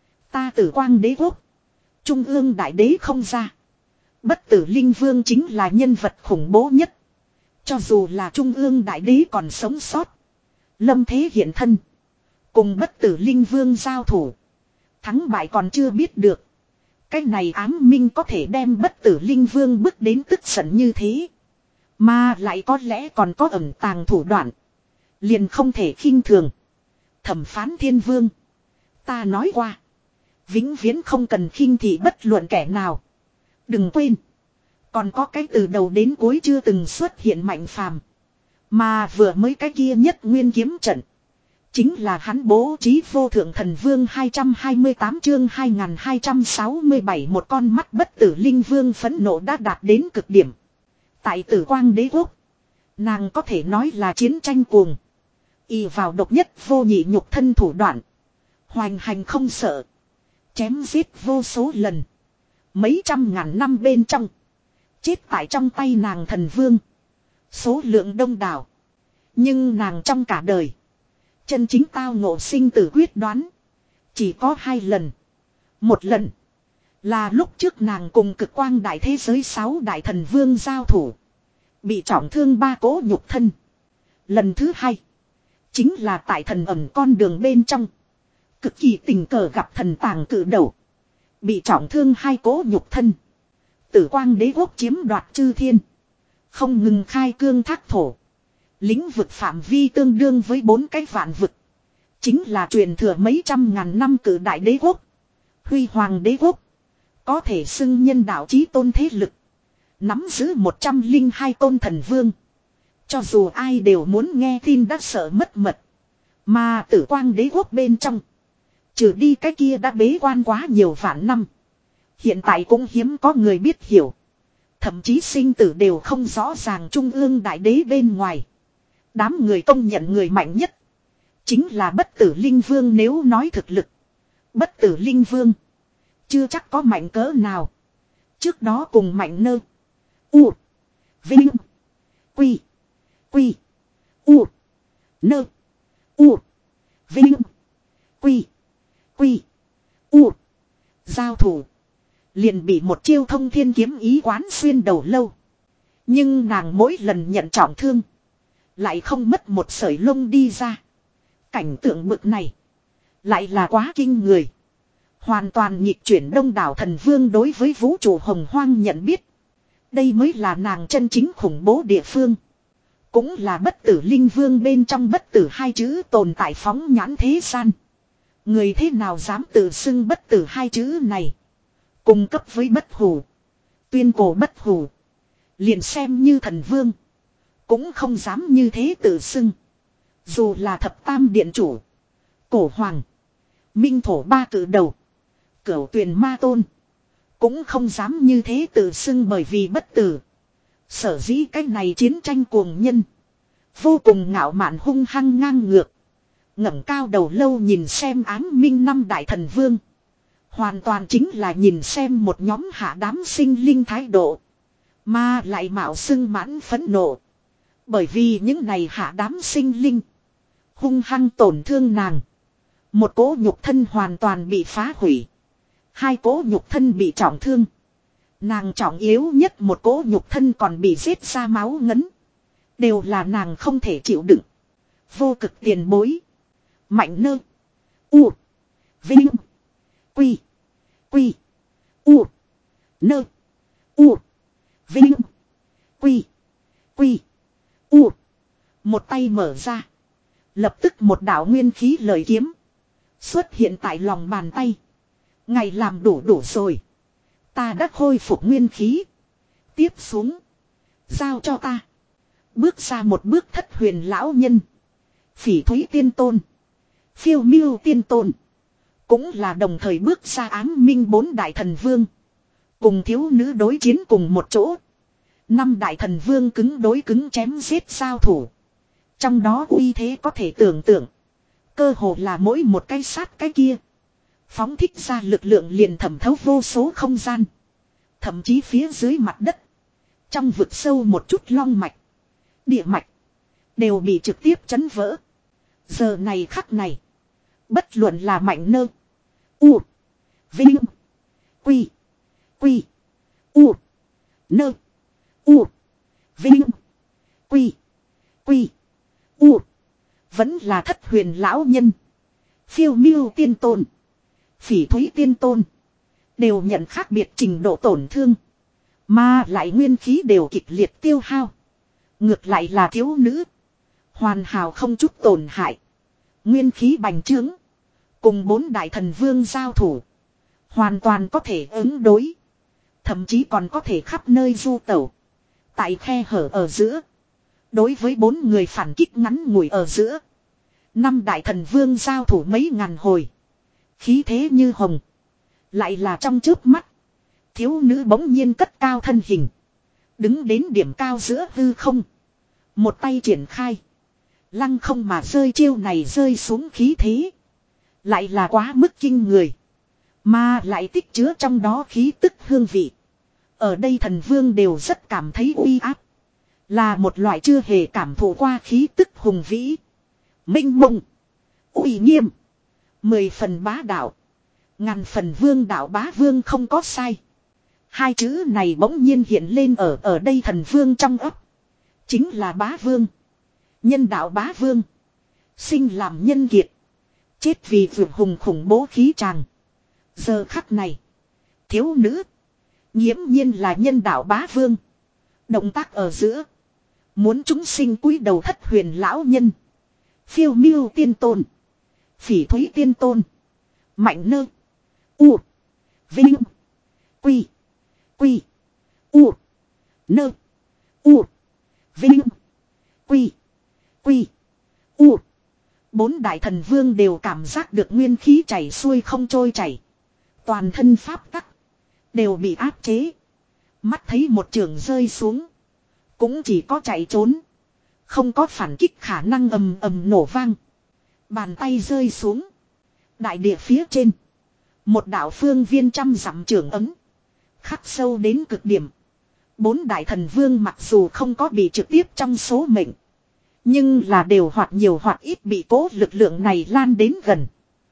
Ta Tử Quang Đế Quốc. Trung ương đại đế không ra. Bất tử linh vương chính là nhân vật khủng bố nhất. Cho dù là trung ương đại đế còn sống sót. Lâm thế hiện thân. Cùng bất tử linh vương giao thủ. Thắng bại còn chưa biết được. Cái này ám minh có thể đem bất tử linh vương bước đến tức giận như thế. Mà lại có lẽ còn có ẩn tàng thủ đoạn. Liền không thể khinh thường. Thẩm phán thiên vương. Ta nói qua. Vĩnh viễn không cần khinh thị bất luận kẻ nào. Đừng quên. Còn có cái từ đầu đến cuối chưa từng xuất hiện mạnh phàm. Mà vừa mới cái kia nhất nguyên kiếm trận. Chính là hắn bố trí vô thượng thần vương hai trăm hai mươi tám chương hai nghìn hai trăm sáu mươi bảy. Một con mắt bất tử linh vương phẫn nộ đã đạt đến cực điểm. Tại Tử Quang Đế Quốc. Nàng có thể nói là chiến tranh cuồng. Y vào độc nhất vô nhị nhục thân thủ đoạn. Hoành hành không sợ. Chém giết vô số lần. Mấy trăm ngàn năm bên trong. Chết tại trong tay nàng thần vương. Số lượng đông đảo. Nhưng nàng trong cả đời. Chân chính tao ngộ sinh tử quyết đoán. Chỉ có hai lần. Một lần. Là lúc trước nàng cùng cực quang đại thế giới sáu đại thần vương giao thủ. Bị trọng thương ba cỗ nhục thân. Lần thứ hai. Chính là tại thần ẩm con đường bên trong. Cực kỳ tình cờ gặp thần tàng cử đầu. Bị trọng thương hai cỗ nhục thân. Tử Quang Đế Quốc chiếm đoạt chư thiên. Không ngừng khai cương thác thổ. Lĩnh vực phạm vi tương đương với bốn cái vạn vực. Chính là truyền thừa mấy trăm ngàn năm cử đại đế quốc. Huy hoàng đế quốc. Có thể xưng nhân đạo chí tôn thế lực. Nắm giữ một trăm linh hai tôn thần vương. Cho dù ai đều muốn nghe tin đã sợ mất mật. Mà Tử Quang Đế Quốc bên trong. Trừ đi cái kia đã bế quan quá nhiều vạn năm. Hiện tại cũng hiếm có người biết hiểu. Thậm chí sinh tử đều không rõ ràng trung ương đại đế bên ngoài. Đám người công nhận người mạnh nhất. Chính là bất tử linh vương nếu nói thực lực. Bất tử linh vương. Chưa chắc có mạnh cỡ nào. Trước đó cùng mạnh nơ. U. Vinh. Quy. Quy. U. Nơ. U. Vinh. Quy. Quy. U. Giao thủ. Liền bị một chiêu thông thiên kiếm ý quán xuyên đầu lâu. Nhưng nàng mỗi lần nhận trọng thương. Lại không mất một sợi lông đi ra. Cảnh tượng bực này. Lại là quá kinh người. Hoàn toàn nhịp chuyển đông đảo thần vương đối với vũ trụ hồng hoang nhận biết. Đây mới là nàng chân chính khủng bố địa phương. Cũng là bất tử linh vương bên trong bất tử hai chữ tồn tại phóng nhãn thế gian. Người thế nào dám tự xưng bất tử hai chữ này. Cùng cấp với bất hủ. Tuyên cổ bất hủ. Liền xem như thần vương. Cũng không dám như thế tự xưng. Dù là thập tam điện chủ. Cổ hoàng. Minh thổ ba cử đầu. Cửu tuyền ma tôn. Cũng không dám như thế tự xưng bởi vì bất tử. Sở dĩ cách này chiến tranh cuồng nhân. Vô cùng ngạo mạn hung hăng ngang ngược. Ngẩng cao đầu lâu nhìn xem ám minh năm đại thần vương. Hoàn toàn chính là nhìn xem một nhóm hạ đám sinh linh thái độ. Mà lại mạo xưng mãn phẫn nộ. Bởi vì những này hạ đám sinh linh. Hung hăng tổn thương nàng. Một cỗ nhục thân hoàn toàn bị phá hủy. Hai cỗ nhục thân bị trọng thương. Nàng trọng yếu nhất một cỗ nhục thân còn bị giết ra máu ngấn. Đều là nàng không thể chịu đựng. Vô cực tiền bối. Mạnh nơ. U. Vinh. Quy. Quy. U. Nơ. U. Vinh. Quy. Quy. U. Một tay mở ra. Lập tức một đạo nguyên khí lời kiếm. Xuất hiện tại lòng bàn tay. Ngày làm đủ đủ rồi. Ta đã khôi phục nguyên khí. Tiếp xuống. Giao cho ta. Bước ra một bước thất huyền lão nhân. Phỉ thúy tiên tôn. Phiêu miêu tiên tôn. Cũng là đồng thời bước ra ám minh bốn đại thần vương. Cùng thiếu nữ đối chiến cùng một chỗ. Năm đại thần vương cứng đối cứng chém giết giao thủ. Trong đó uy thế có thể tưởng tượng. Cơ hồ là mỗi một cái sát cái kia. Phóng thích ra lực lượng liền thẩm thấu vô số không gian. Thậm chí phía dưới mặt đất. Trong vực sâu một chút long mạch. Địa mạch. Đều bị trực tiếp chấn vỡ. Giờ này khắc này. Bất luận là mạnh nơ. U. Vinh. Quy. Quy. U. Nơ. U. Vinh. Quy. Quy. U. Vẫn là thất huyền lão nhân. Phiêu miêu tiên tôn. Phỉ thúy tiên tôn. Đều nhận khác biệt trình độ tổn thương. Mà lại nguyên khí đều kịch liệt tiêu hao. Ngược lại là thiếu nữ. Hoàn hảo không chút tổn hại. Nguyên khí bành trướng. Cùng bốn đại thần vương giao thủ. Hoàn toàn có thể ứng đối. Thậm chí còn có thể khắp nơi du tẩu. Tại khe hở ở giữa. Đối với bốn người phản kích ngắn ngủi ở giữa. Năm đại thần vương giao thủ mấy ngàn hồi. Khí thế như hồng. Lại là trong chớp mắt. Thiếu nữ bỗng nhiên cất cao thân hình. Đứng đến điểm cao giữa hư không. Một tay triển khai. Lăng không mà rơi chiêu này rơi xuống khí thế. Lại là quá mức kinh người. Mà lại tích chứa trong đó khí tức hương vị. Ở đây thần vương đều rất cảm thấy uy áp. Là một loại chưa hề cảm thụ qua khí tức hùng vĩ. Minh mông. Uy nghiêm. Mười phần bá đạo. Ngàn phần vương đạo bá vương không có sai. Hai chữ này bỗng nhiên hiện lên ở ở đây thần vương trong ấp. Chính là bá vương. Nhân đạo bá vương. Sinh làm nhân kiệt. Chết vì vượt hùng khủng bố khí tràng. Giờ khắc này. Thiếu nữ. Nghiễm nhiên là nhân đạo bá vương. Động tác ở giữa. Muốn chúng sinh cúi đầu thất huyền lão nhân. Phiêu miêu tiên tôn. Phỉ thúy tiên tôn. Mạnh nơ. U. Vinh. Quy. Quy. U. Nơ. U. Vinh. Quy. Quy. U. Bốn đại thần vương đều cảm giác được nguyên khí chảy xuôi không trôi chảy. Toàn thân pháp tắc. Đều bị áp chế. Mắt thấy một trường rơi xuống. Cũng chỉ có chạy trốn. Không có phản kích khả năng ầm ầm nổ vang. Bàn tay rơi xuống. Đại địa phía trên. Một đạo phương viên trăm dặm trường ấm. Khắc sâu đến cực điểm. Bốn đại thần vương mặc dù không có bị trực tiếp trong số mệnh. Nhưng là đều hoặc nhiều hoặc ít bị cố lực lượng này lan đến gần.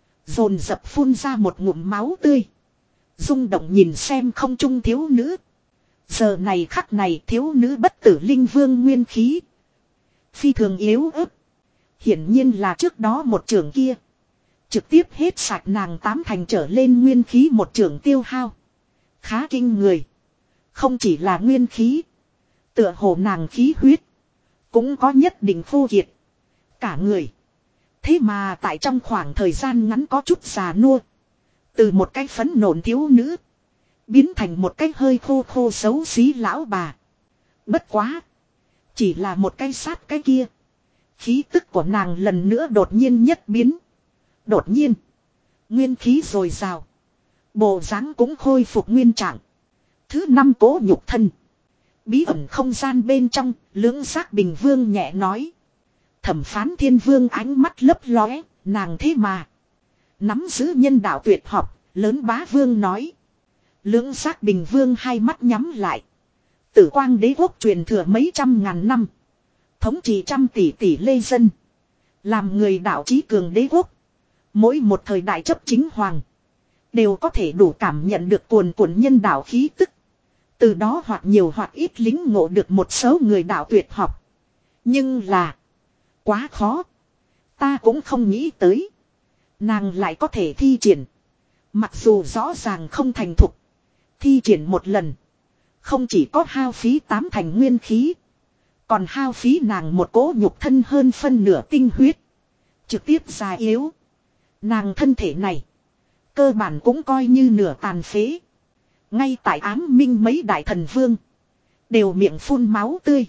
Dồn dập phun ra một ngụm máu tươi. Rung động nhìn xem không trung thiếu nữ. Giờ này khắc này thiếu nữ bất tử linh vương nguyên khí. Phi thường yếu ớt. Hiển nhiên là trước đó một trường kia. Trực tiếp hết sạch nàng tám thành trở lên nguyên khí một trường tiêu hao. Khá kinh người. Không chỉ là nguyên khí. Tựa hồ nàng khí huyết. Cũng có nhất định khô kiệt. Cả người. Thế mà tại trong khoảng thời gian ngắn có chút già nua. Từ một cái phấn nộn thiếu nữ. Biến thành một cái hơi khô khô xấu xí lão bà. Bất quá. Chỉ là một cái sát cái kia. Khí tức của nàng lần nữa đột nhiên nhất biến. Đột nhiên. Nguyên khí dồi dào. Bộ dáng cũng khôi phục nguyên trạng. Thứ năm cố nhục thân. Bí ẩn không gian bên trong. Lưỡng giác bình vương nhẹ nói. Thẩm phán thiên vương ánh mắt lấp lóe. Nàng thế mà. Nắm giữ nhân đạo tuyệt học. Lớn bá vương nói. Lưỡng giác bình vương hai mắt nhắm lại. Tử quang đế quốc truyền thừa mấy trăm ngàn năm. Thống trị trăm tỷ tỷ lê dân. Làm người đạo trí cường đế quốc. Mỗi một thời đại chấp chính hoàng. Đều có thể đủ cảm nhận được cuồn cuộn nhân đạo khí tức. Từ đó hoặc nhiều hoặc ít lính ngộ được một số người đạo tuyệt học. Nhưng là. Quá khó. Ta cũng không nghĩ tới. Nàng lại có thể thi triển. Mặc dù rõ ràng không thành thục. Thi triển một lần. Không chỉ có hao phí tám thành nguyên khí. Còn hao phí nàng một cỗ nhục thân hơn phân nửa tinh huyết. Trực tiếp già yếu. Nàng thân thể này. Cơ bản cũng coi như nửa tàn phế. Ngay tại ám minh mấy đại thần vương. Đều miệng phun máu tươi.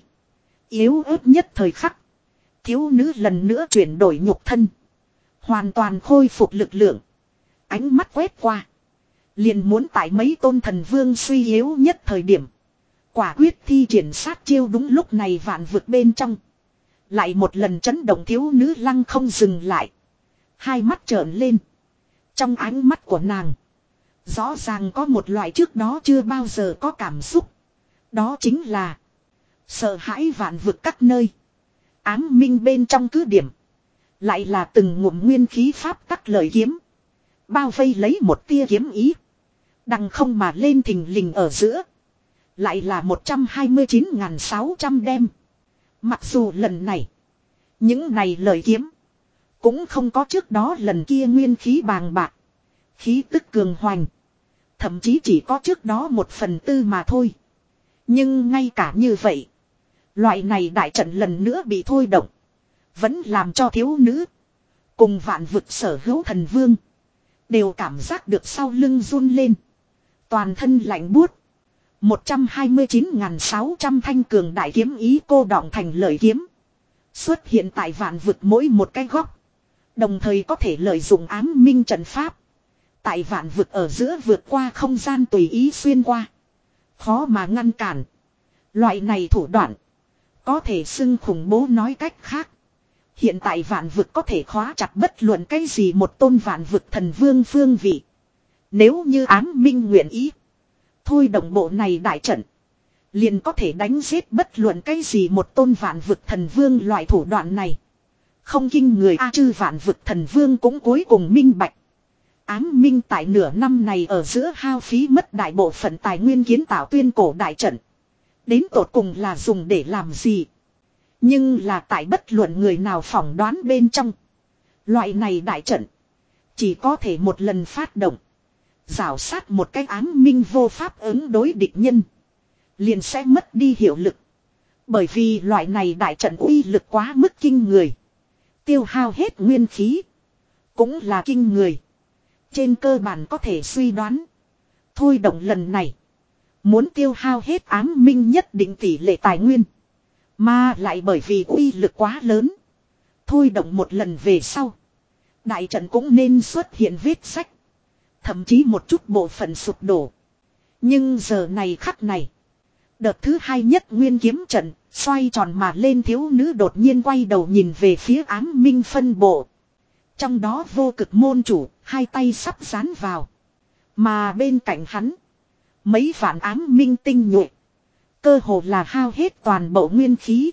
Yếu ớt nhất thời khắc. Thiếu nữ lần nữa chuyển đổi nhục thân. Hoàn toàn khôi phục lực lượng. Ánh mắt quét qua. Liền muốn tại mấy tôn thần vương suy yếu nhất thời điểm. Quả quyết thi triển sát chiêu đúng lúc này vạn vực bên trong. Lại một lần chấn động thiếu nữ lăng không dừng lại. Hai mắt trợn lên. Trong ánh mắt của nàng. Rõ ràng có một loại trước đó chưa bao giờ có cảm xúc. Đó chính là. Sợ hãi vạn vực các nơi. Ám minh bên trong cứ điểm. Lại là từng ngụm nguyên khí pháp tắc lời kiếm. Bao vây lấy một tia kiếm ý. Đằng không mà lên thình lình ở giữa. Lại là một trăm hai mươi chín nghìn sáu trăm đem. Mặc dù lần này. Những này lời kiếm. Cũng không có trước đó lần kia nguyên khí bàng bạc. Khí tức cường hoành. Thậm chí chỉ có trước đó một phần tư mà thôi. Nhưng ngay cả như vậy. Loại này đại trận lần nữa bị thôi động. Vẫn làm cho thiếu nữ. Cùng vạn vực sở hữu thần vương. Đều cảm giác được sau lưng run lên. Toàn thân lạnh buốt. một trăm hai mươi chín nghìn sáu trăm thanh cường đại kiếm ý cô đọng thành lợi kiếm. Xuất hiện tại vạn vực mỗi một cái góc. Đồng thời có thể lợi dụng ám minh trận pháp. Tại vạn vực ở giữa vượt qua không gian tùy ý xuyên qua. Khó mà ngăn cản. Loại này thủ đoạn. Có thể xưng khủng bố nói cách khác. Hiện tại vạn vực có thể khóa chặt bất luận cái gì một tôn vạn vực thần vương phương vị. Nếu như ám minh nguyện ý. Thôi động bộ này đại trận. Liền có thể đánh giết bất luận cái gì một tôn vạn vực thần vương loại thủ đoạn này. Không kinh người A chư vạn vực thần vương cũng cuối cùng minh bạch. Ám minh tại nửa năm này ở giữa hao phí mất đại bộ phận tài nguyên kiến tạo tuyên cổ đại trận. Đến tột cùng là dùng để làm gì? Nhưng là tại bất luận người nào phỏng đoán bên trong. Loại này đại trận. Chỉ có thể một lần phát động. Rào sát một cái ám minh vô pháp ứng đối địch nhân. Liền sẽ mất đi hiệu lực. Bởi vì loại này đại trận uy lực quá mức kinh người. Tiêu hao hết nguyên khí. Cũng là kinh người. Trên cơ bản có thể suy đoán. Thôi động lần này. Muốn tiêu hao hết ám minh nhất định tỷ lệ tài nguyên. Mà lại bởi vì uy lực quá lớn. Thôi động một lần về sau. Đại trận cũng nên xuất hiện vết sách. Thậm chí một chút bộ phận sụp đổ. Nhưng giờ này khắc này. Đợt thứ hai nhất nguyên kiếm trận. Xoay tròn mà lên thiếu nữ đột nhiên quay đầu nhìn về phía ám minh phân bộ. Trong đó vô cực môn chủ. Hai tay sắp dán vào. Mà bên cạnh hắn. Mấy vạn ám minh tinh nhuệ. Cơ hồ là hao hết toàn bộ nguyên khí.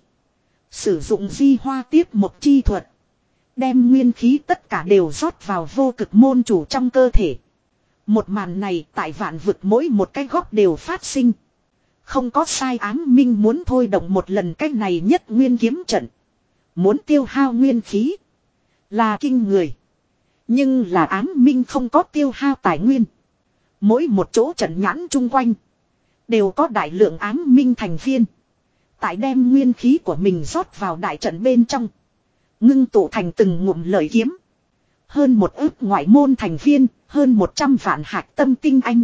Sử dụng di hoa tiếp một chi thuật. Đem nguyên khí tất cả đều rót vào vô cực môn chủ trong cơ thể. Một màn này tại vạn vực mỗi một cái góc đều phát sinh. Không có sai ám minh muốn thôi động một lần cách này nhất nguyên kiếm trận. Muốn tiêu hao nguyên khí. Là kinh người. Nhưng là ám minh không có tiêu hao tài nguyên. Mỗi một chỗ trận nhãn chung quanh. Đều có đại lượng ám minh thành viên. Tại đem nguyên khí của mình rót vào đại trận bên trong. Ngưng tụ thành từng ngụm lợi kiếm. Hơn một ước ngoại môn thành viên. Hơn một trăm vạn hạt tâm tinh anh.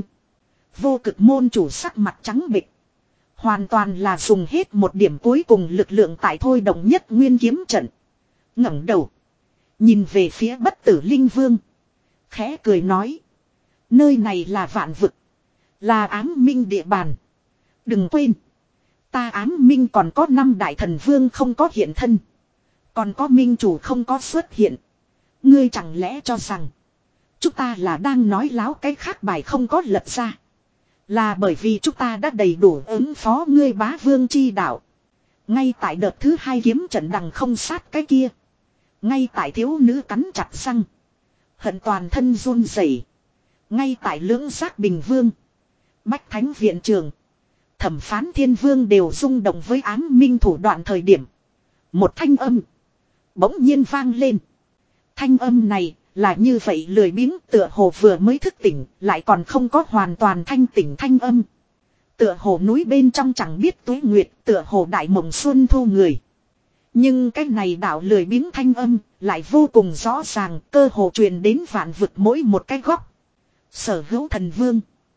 Vô cực môn chủ sắc mặt trắng bệch. Hoàn toàn là dùng hết một điểm cuối cùng lực lượng tại thôi động nhất nguyên kiếm trận. ngẩng đầu. Nhìn về phía bất tử linh vương. Khẽ cười nói. Nơi này là vạn vực. Là ám minh địa bàn. Đừng quên. Ta ám minh còn có năm đại thần vương không có hiện thân. Còn có minh chủ không có xuất hiện. Ngươi chẳng lẽ cho rằng. Chúng ta là đang nói láo cái khác bài không có lật ra. Là bởi vì chúng ta đã đầy đủ ứng phó ngươi bá vương chi đạo. Ngay tại đợt thứ hai kiếm trận đằng không sát cái kia. Ngay tại thiếu nữ cắn chặt răng. Hận toàn thân run rẩy. Ngay tại lưỡng giác bình vương. Bách thánh viện trường. Thẩm phán thiên vương đều rung động với ám minh thủ đoạn thời điểm. Một thanh âm. Bỗng nhiên vang lên. Thanh âm này là như vậy lười biếng tựa hồ vừa mới thức tỉnh. Lại còn không có hoàn toàn thanh tỉnh thanh âm. Tựa hồ núi bên trong chẳng biết tuế nguyệt. Tựa hồ đại mộng xuân thu người. Nhưng cái này đạo lười biếng thanh âm lại vô cùng rõ ràng. Cơ hồ truyền đến vạn vực mỗi một cái góc. Sở hữu thần vương.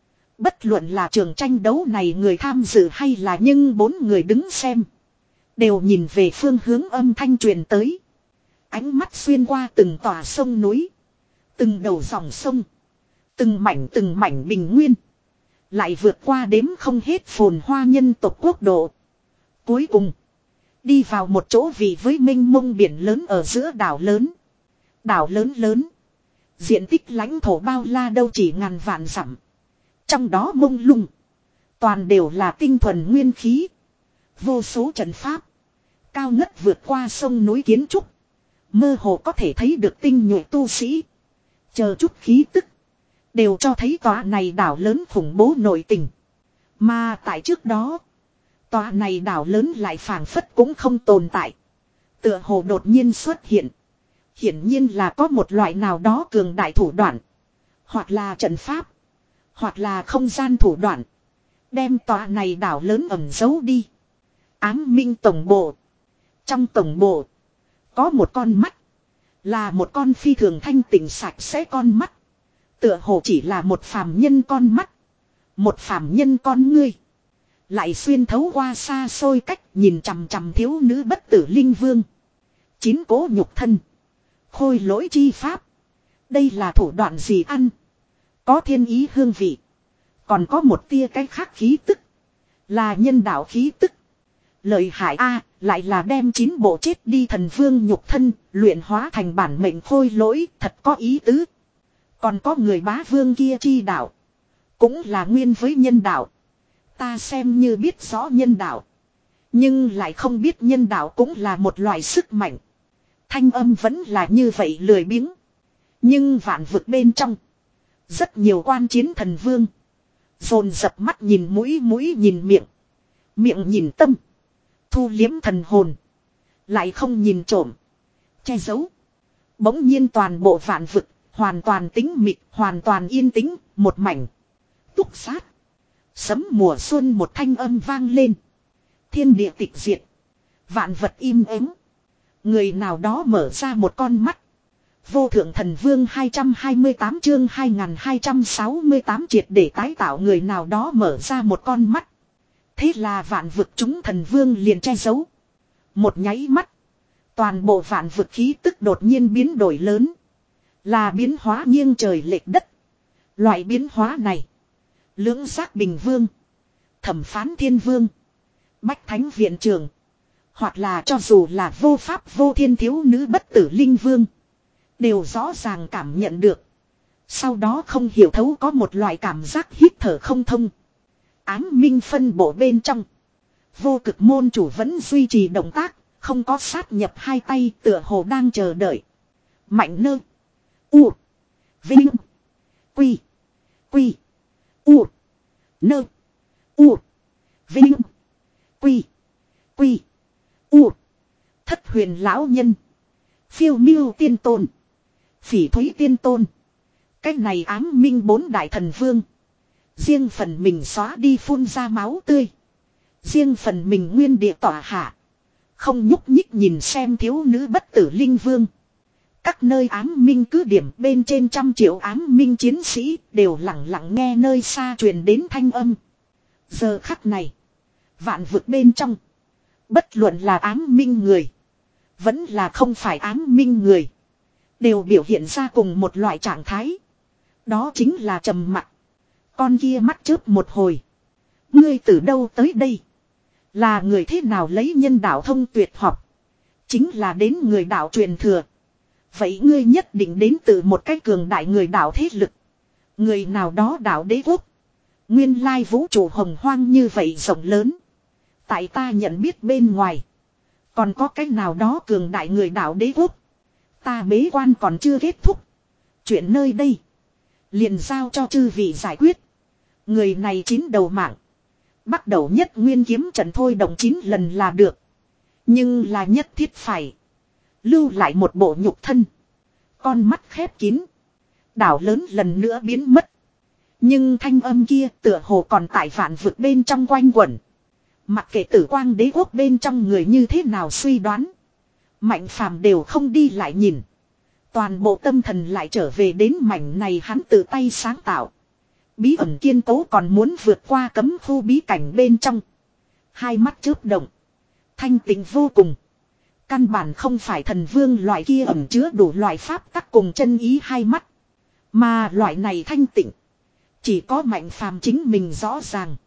Bất luận là trường tranh đấu này người tham dự hay là nhưng bốn người đứng xem. Đều nhìn về phương hướng âm thanh truyền tới. Ánh mắt xuyên qua từng tòa sông núi. Từng đầu dòng sông. Từng mảnh từng mảnh bình nguyên. Lại vượt qua đếm không hết phồn hoa nhân tộc quốc độ. Cuối cùng. Đi vào một chỗ vì với mênh mông biển lớn ở giữa đảo lớn. Đảo lớn lớn. Diện tích lãnh thổ bao la đâu chỉ ngàn vạn dặm. Trong đó mông lung. Toàn đều là tinh thuần nguyên khí. Vô số trận pháp. Cao ngất vượt qua sông núi kiến trúc. Mơ hồ có thể thấy được tinh nhuệ tu sĩ. Chờ chút khí tức. Đều cho thấy tòa này đảo lớn khủng bố nội tình. Mà tại trước đó. Tòa này đảo lớn lại phảng phất cũng không tồn tại. Tựa hồ đột nhiên xuất hiện. Hiển nhiên là có một loại nào đó cường đại thủ đoạn. Hoặc là trận pháp. Hoặc là không gian thủ đoạn. Đem tòa này đảo lớn ẩn giấu đi. Ám minh tổng bộ. Trong tổng bộ. Có một con mắt. Là một con phi thường thanh tịnh sạch sẽ con mắt. Tựa hồ chỉ là một phàm nhân con mắt. Một phàm nhân con ngươi. Lại xuyên thấu qua xa xôi cách nhìn chằm chằm thiếu nữ bất tử linh vương. Chín cố nhục thân. Khôi lỗi chi pháp. Đây là thủ đoạn gì ăn. Có thiên ý hương vị. Còn có một tia cái khác khí tức. Là nhân đạo khí tức. Lợi hại A lại là đem chín bộ chết đi thần vương nhục thân. Luyện hóa thành bản mệnh khôi lỗi. Thật có ý tứ. Còn có người bá vương kia chi đạo. Cũng là nguyên với nhân đạo. Ta xem như biết rõ nhân đạo. Nhưng lại không biết nhân đạo cũng là một loại sức mạnh. Thanh âm vẫn là như vậy lười biếng. Nhưng vạn vực bên trong. Rất nhiều quan chiến thần vương. Dồn dập mắt nhìn mũi mũi nhìn miệng. Miệng nhìn tâm. Thu liếm thần hồn. Lại không nhìn trộm. Che giấu. Bỗng nhiên toàn bộ vạn vực. Hoàn toàn tĩnh mịch. Hoàn toàn yên tĩnh. Một mảnh. Túc sát. Sấm mùa xuân một thanh âm vang lên. Thiên địa tịch diệt. Vạn vật im ắng. Người nào đó mở ra một con mắt. Vô thượng thần vương hai trăm hai mươi tám chương hai nghìn hai trăm sáu mươi tám triệt để tái tạo người nào đó mở ra một con mắt. Thế là vạn vực chúng thần vương liền che giấu. Một nháy mắt. Toàn bộ vạn vực khí tức đột nhiên biến đổi lớn. Là biến hóa nghiêng trời lệch đất. Loại biến hóa này. Lưỡng giác bình vương. Thẩm phán thiên vương. Bách thánh viện trưởng. Hoặc là cho dù là vô pháp vô thiên thiếu nữ bất tử linh vương. Đều rõ ràng cảm nhận được. Sau đó không hiểu thấu có một loại cảm giác hít thở không thông. Ám minh phân bộ bên trong. Vô cực môn chủ vẫn duy trì động tác. Không có sát nhập hai tay tựa hồ đang chờ đợi. Mạnh nơ. U. Vinh. Quy. Quy. U. Nơ. U. Vinh. Quy. Quy. U. Thất huyền lão nhân. Phiêu miêu tiên tôn. Phỉ Thúy Tiên Tôn. Cách này ám minh bốn đại thần vương. Riêng phần mình xóa đi phun ra máu tươi. Riêng phần mình nguyên địa tỏa hạ. Không nhúc nhích nhìn xem thiếu nữ bất tử linh vương. Các nơi ám minh cứ điểm bên trên trăm triệu ám minh chiến sĩ đều lặng lặng nghe nơi xa truyền đến thanh âm. Giờ khắc này. Vạn vực bên trong. Bất luận là ám minh người. Vẫn là không phải ám minh người. Đều biểu hiện ra cùng một loại trạng thái. Đó chính là trầm mặc. Con kia mắt chớp một hồi. Ngươi từ đâu tới đây? Là người thế nào lấy nhân đạo thông tuyệt học? Chính là đến người đạo truyền thừa. Vậy ngươi nhất định đến từ một cái cường đại người đạo thế lực. Người nào đó đạo đế quốc. Nguyên lai vũ trụ hồng hoang như vậy rộng lớn. Tại ta nhận biết bên ngoài. Còn có cái nào đó cường đại người đạo đế quốc. Ta bế quan còn chưa kết thúc. Chuyện nơi đây. Liền giao cho chư vị giải quyết. Người này chín đầu mạng. Bắt đầu nhất nguyên kiếm trận thôi động chín lần là được. Nhưng là nhất thiết phải. Lưu lại một bộ nhục thân. Con mắt khép kín. Đảo lớn lần nữa biến mất. Nhưng thanh âm kia tựa hồ còn tại vạn vực bên trong quanh quẩn. Mặc kệ tử quang đế quốc bên trong người như thế nào suy đoán. Mạnh phàm đều không đi lại nhìn. Toàn bộ tâm thần lại trở về đến mảnh này hắn tự tay sáng tạo. Bí ẩn kiên cố còn muốn vượt qua cấm khu bí cảnh bên trong. Hai mắt chớp động. Thanh tịnh vô cùng. Căn bản không phải thần vương loại kia ẩn chứa đủ loại pháp tắc cùng chân ý hai mắt. Mà loại này thanh tịnh. Chỉ có mạnh phàm chính mình rõ ràng.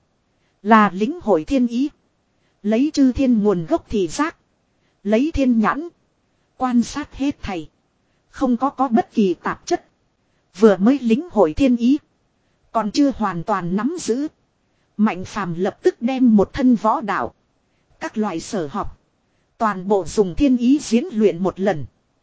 Là lĩnh hội thiên ý. Lấy chư thiên nguồn gốc thì giác. Lấy thiên nhãn. Quan sát hết thầy. Không có có bất kỳ tạp chất. Vừa mới lĩnh hội thiên ý. Còn chưa hoàn toàn nắm giữ. Mạnh phàm lập tức đem một thân võ đạo. Các loại sở học. Toàn bộ dùng thiên ý diễn luyện một lần.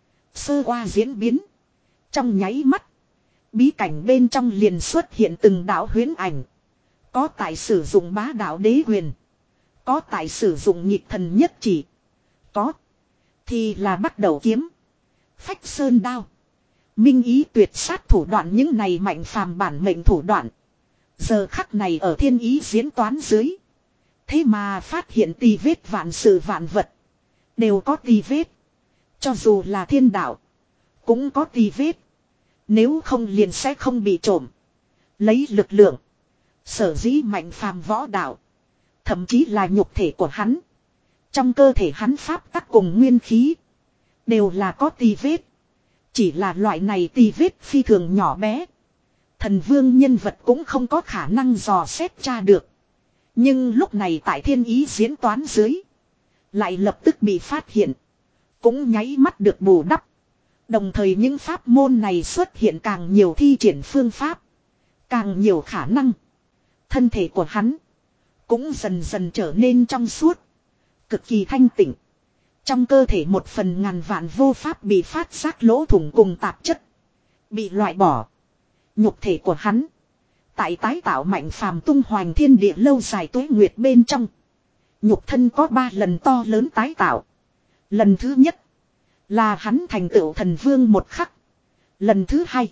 Sơ qua diễn biến. Trong nháy mắt. Bí cảnh bên trong liền xuất hiện từng đạo huyễn ảnh. Có tại sử dụng bá đạo đế quyền. Có tại sử dụng nhịp thần nhất chỉ. Có. Thì là bắt đầu kiếm. Phách sơn đao. Minh ý tuyệt sát thủ đoạn những này mạnh phàm bản mệnh thủ đoạn. Giờ khắc này ở thiên ý diễn toán dưới. Thế mà phát hiện tì vết vạn sự vạn vật. Đều có tì vết. Cho dù là thiên đạo. Cũng có tì vết. Nếu không liền sẽ không bị trộm. Lấy lực lượng. Sở dĩ mạnh phàm võ đạo. Thậm chí là nhục thể của hắn. Trong cơ thể hắn pháp tắc cùng nguyên khí. Đều là có tì vết. Chỉ là loại này tì vết phi thường nhỏ bé. Thần vương nhân vật cũng không có khả năng dò xét tra được. Nhưng lúc này tại thiên ý diễn toán dưới. Lại lập tức bị phát hiện. Cũng nháy mắt được bù đắp. Đồng thời những pháp môn này xuất hiện càng nhiều thi triển phương pháp. Càng nhiều khả năng. Thân thể của hắn. Cũng dần dần trở nên trong suốt. Cực kỳ thanh tịnh. Trong cơ thể một phần ngàn vạn vô pháp bị phát giác lỗ thủng cùng tạp chất. Bị loại bỏ. Nhục thể của hắn. Tại tái tạo mạnh phàm tung hoành thiên địa lâu dài tuế nguyệt bên trong. Nhục thân có ba lần to lớn tái tạo. Lần thứ nhất. Là hắn thành tựu thần vương một khắc. Lần thứ hai.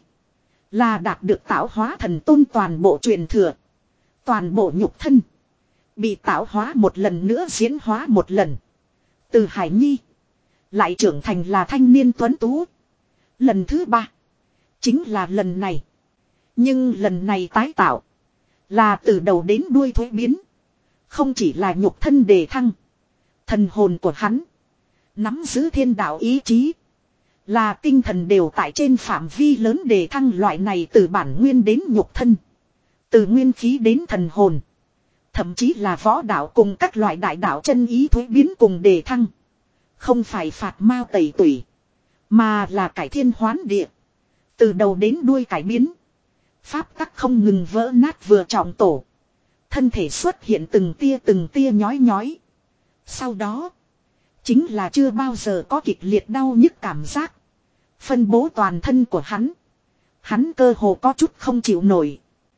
Là đạt được tạo hóa thần tôn toàn bộ truyền thừa. Toàn bộ nhục thân. Bị tạo hóa một lần nữa diễn hóa một lần. Từ hải nhi. Lại trưởng thành là thanh niên tuấn tú. Lần thứ ba. Chính là lần này. Nhưng lần này tái tạo. Là từ đầu đến đuôi thuế biến. Không chỉ là nhục thân đề thăng. Thần hồn của hắn. Nắm giữ thiên đạo ý chí. Là tinh thần đều tại trên phạm vi lớn đề thăng loại này từ bản nguyên đến nhục thân. Từ nguyên khí đến thần hồn. Thậm chí là võ đạo cùng các loại đại đạo chân ý thuế biến cùng đề thăng. Không phải phạt mao tẩy tủy. Mà là cải thiên hoán địa. Từ đầu đến đuôi cải biến. Pháp tắc không ngừng vỡ nát vừa trọng tổ. Thân thể xuất hiện từng tia từng tia nhói nhói. Sau đó. Chính là chưa bao giờ có kịch liệt đau nhức cảm giác. Phân bố toàn thân của hắn. Hắn cơ hồ có chút không chịu nổi.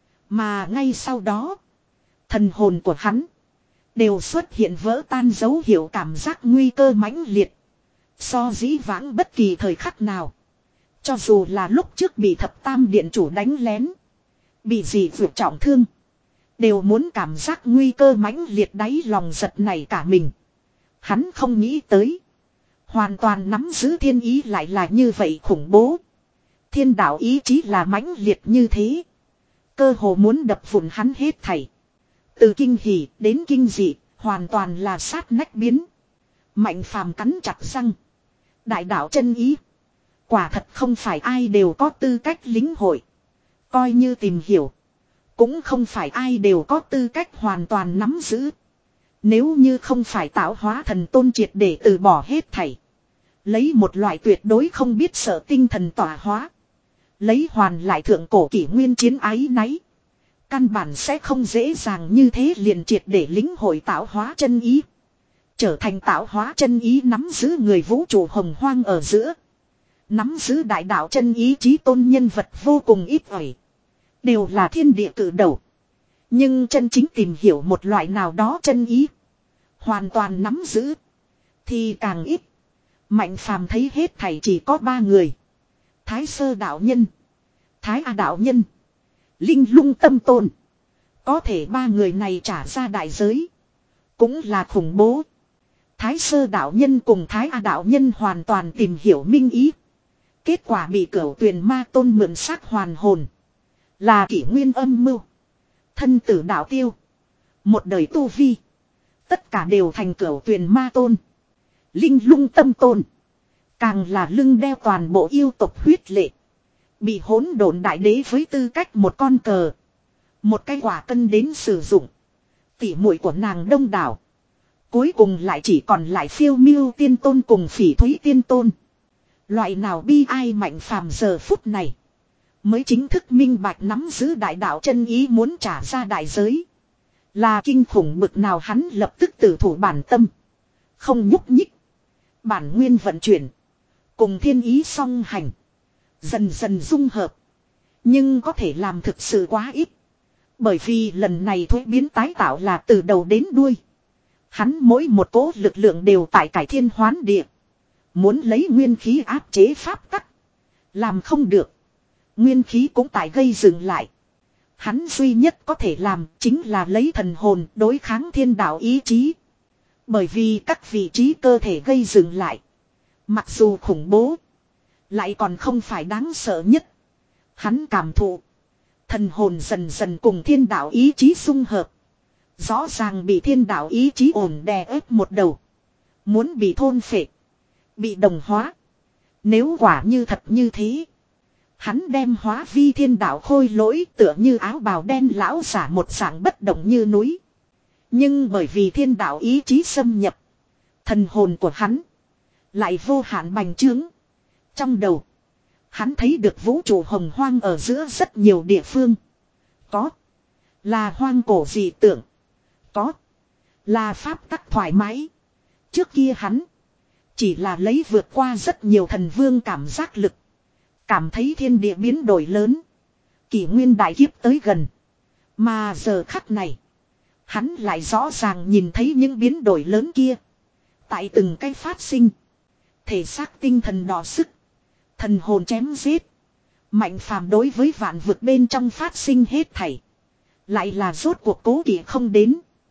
Mà ngay sau đó. Thần hồn của hắn. Đều xuất hiện vỡ tan dấu hiệu cảm giác nguy cơ mãnh liệt. So dĩ vãng bất kỳ thời khắc nào. Cho dù là lúc trước bị thập tam điện chủ đánh lén. Bị gì vượt trọng thương. Đều muốn cảm giác nguy cơ mãnh liệt đáy lòng giật này cả mình. Hắn không nghĩ tới. Hoàn toàn nắm giữ thiên ý lại là như vậy khủng bố. Thiên đạo ý chí là mãnh liệt như thế. Cơ hồ muốn đập vụn hắn hết thảy. Từ kinh hỉ đến kinh dị, hoàn toàn là sát nách biến. Mạnh phàm cắn chặt răng. Đại đạo chân ý. Quả thật không phải ai đều có tư cách lĩnh hội. Coi như tìm hiểu. Cũng không phải ai đều có tư cách hoàn toàn nắm giữ. Nếu như không phải tạo hóa thần tôn triệt để từ bỏ hết thảy. Lấy một loại tuyệt đối không biết sợ tinh thần tỏa hóa. Lấy hoàn lại thượng cổ kỷ nguyên chiến ái náy. Căn bản sẽ không dễ dàng như thế liền triệt để lĩnh hội tạo hóa chân ý. Trở thành tạo hóa chân ý nắm giữ người vũ trụ hồng hoang ở giữa. Nắm giữ đại đạo chân ý chí tôn nhân vật vô cùng ít ỏi. Đều là thiên địa cử đầu. Nhưng chân chính tìm hiểu một loại nào đó chân ý. Hoàn toàn nắm giữ. Thì càng ít. Mạnh phàm thấy hết thảy chỉ có ba người. Thái sơ đạo nhân. Thái A đạo nhân. Linh lung tâm tôn. Có thể ba người này trả ra đại giới. Cũng là khủng bố. Thái sơ đạo nhân cùng Thái A đạo nhân hoàn toàn tìm hiểu minh ý. Kết quả bị cửu tuyền ma tôn mượn xác hoàn hồn. Là kỷ nguyên âm mưu. Thân tử đạo tiêu. Một đời tu vi. Tất cả đều thành cửu tuyền ma tôn. Linh lung tâm tôn. Càng là lưng đeo toàn bộ yêu tộc huyết lệ. Bị hỗn độn đại đế với tư cách một con cờ. Một cái quả cân đến sử dụng. Tỉ muội của nàng đông đảo. Cuối cùng lại chỉ còn lại phiêu miêu tiên tôn cùng phỉ thúy tiên tôn. Loại nào bi ai mạnh phàm giờ phút này. Mới chính thức minh bạch nắm giữ đại đạo chân ý muốn trả ra đại giới. Là kinh khủng bực nào hắn lập tức tử thủ bản tâm. Không nhúc nhích. Bản nguyên vận chuyển. Cùng thiên ý song hành. Dần dần dung hợp. Nhưng có thể làm thực sự quá ít. Bởi vì lần này thuế biến tái tạo là từ đầu đến đuôi. Hắn mỗi một cỗ lực lượng đều tại cải thiên hoán địa. Muốn lấy nguyên khí áp chế pháp tắc. Làm không được. Nguyên khí cũng tại gây dừng lại. Hắn duy nhất có thể làm chính là lấy thần hồn đối kháng thiên đạo ý chí. Bởi vì các vị trí cơ thể gây dừng lại. Mặc dù khủng bố. Lại còn không phải đáng sợ nhất. Hắn cảm thụ. Thần hồn dần dần cùng thiên đạo ý chí xung hợp. Rõ ràng bị thiên đạo ý chí ổn đè ép một đầu. Muốn bị thôn phệ. Bị đồng hóa. Nếu quả như thật như thế. Hắn đem hóa vi thiên đạo khôi lỗi tựa như áo bào đen lão giả một dạng bất động như núi. Nhưng bởi vì thiên đạo ý chí xâm nhập. Thần hồn của hắn. Lại vô hạn bành trướng. Trong đầu. Hắn thấy được vũ trụ hồng hoang ở giữa rất nhiều địa phương. Có. Là hoang cổ dị tượng. Có. Là pháp tắc thoải mái. Trước kia hắn. Chỉ là lấy vượt qua rất nhiều thần vương cảm giác lực. Cảm thấy thiên địa biến đổi lớn. Kỷ nguyên đại kiếp tới gần. Mà giờ khắc này. Hắn lại rõ ràng nhìn thấy những biến đổi lớn kia. Tại từng cái phát sinh. Thể xác tinh thần đỏ sức. Thần hồn chém giết. Mạnh phàm đối với vạn vực bên trong phát sinh hết thảy. Lại là rốt cuộc cố kỵ không đến.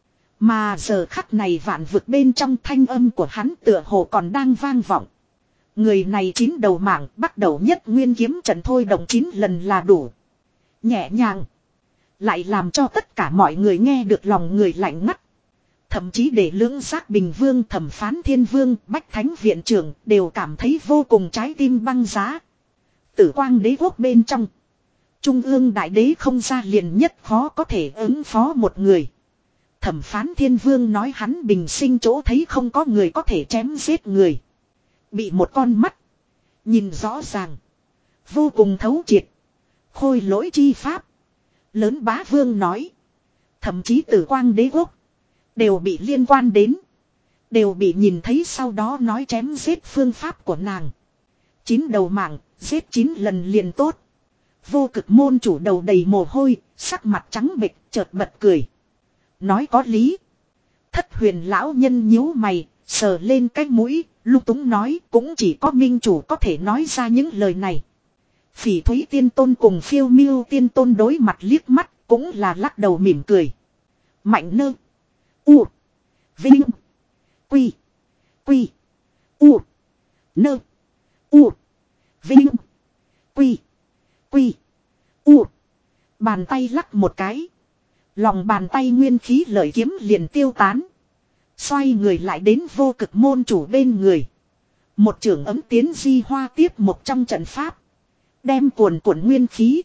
Mà giờ khắc này vạn vực bên trong thanh âm của hắn tựa hồ còn đang vang vọng. Người này chín đầu mảng bắt đầu nhất nguyên kiếm trận thôi động chín lần là đủ. Nhẹ nhàng. Lại làm cho tất cả mọi người nghe được lòng người lạnh ngắt. Thậm chí để lưỡng giác bình vương thẩm phán thiên vương bách thánh viện trưởng đều cảm thấy vô cùng trái tim băng giá. Tử quang đế quốc bên trong. Trung ương đại đế không ra liền nhất khó có thể ứng phó một người. Thẩm phán thiên vương nói hắn bình sinh chỗ thấy không có người có thể chém giết người. Bị một con mắt. Nhìn rõ ràng. Vô cùng thấu triệt. Khôi lỗi chi pháp. Lớn bá vương nói. Thậm chí tử quang đế quốc. Đều bị liên quan đến. Đều bị nhìn thấy sau đó nói chém giết phương pháp của nàng. Chín đầu mạng. Giết chín lần liền tốt. Vô cực môn chủ đầu đầy mồ hôi. Sắc mặt trắng bệch chợt bật cười. Nói có lý. Thất huyền lão nhân nhíu mày. Sờ lên cái mũi. Lung túng nói cũng chỉ có minh chủ có thể nói ra những lời này. Phỉ Thúy Tiên Tôn cùng Phiêu Miêu Tiên Tôn đối mặt liếc mắt, cũng là lắc đầu mỉm cười. Mạnh nơ. U. Vinh. Quy. Quy. U. Nơ. U. Vinh. Quy. Quy. U. Bàn tay lắc một cái. Lòng bàn tay nguyên khí lợi kiếm liền tiêu tán. Xoay người lại đến vô cực môn chủ bên người. Một trưởng ấm tiến di hoa tiếp một trong trận pháp. Đem cuồn cuộn nguyên khí.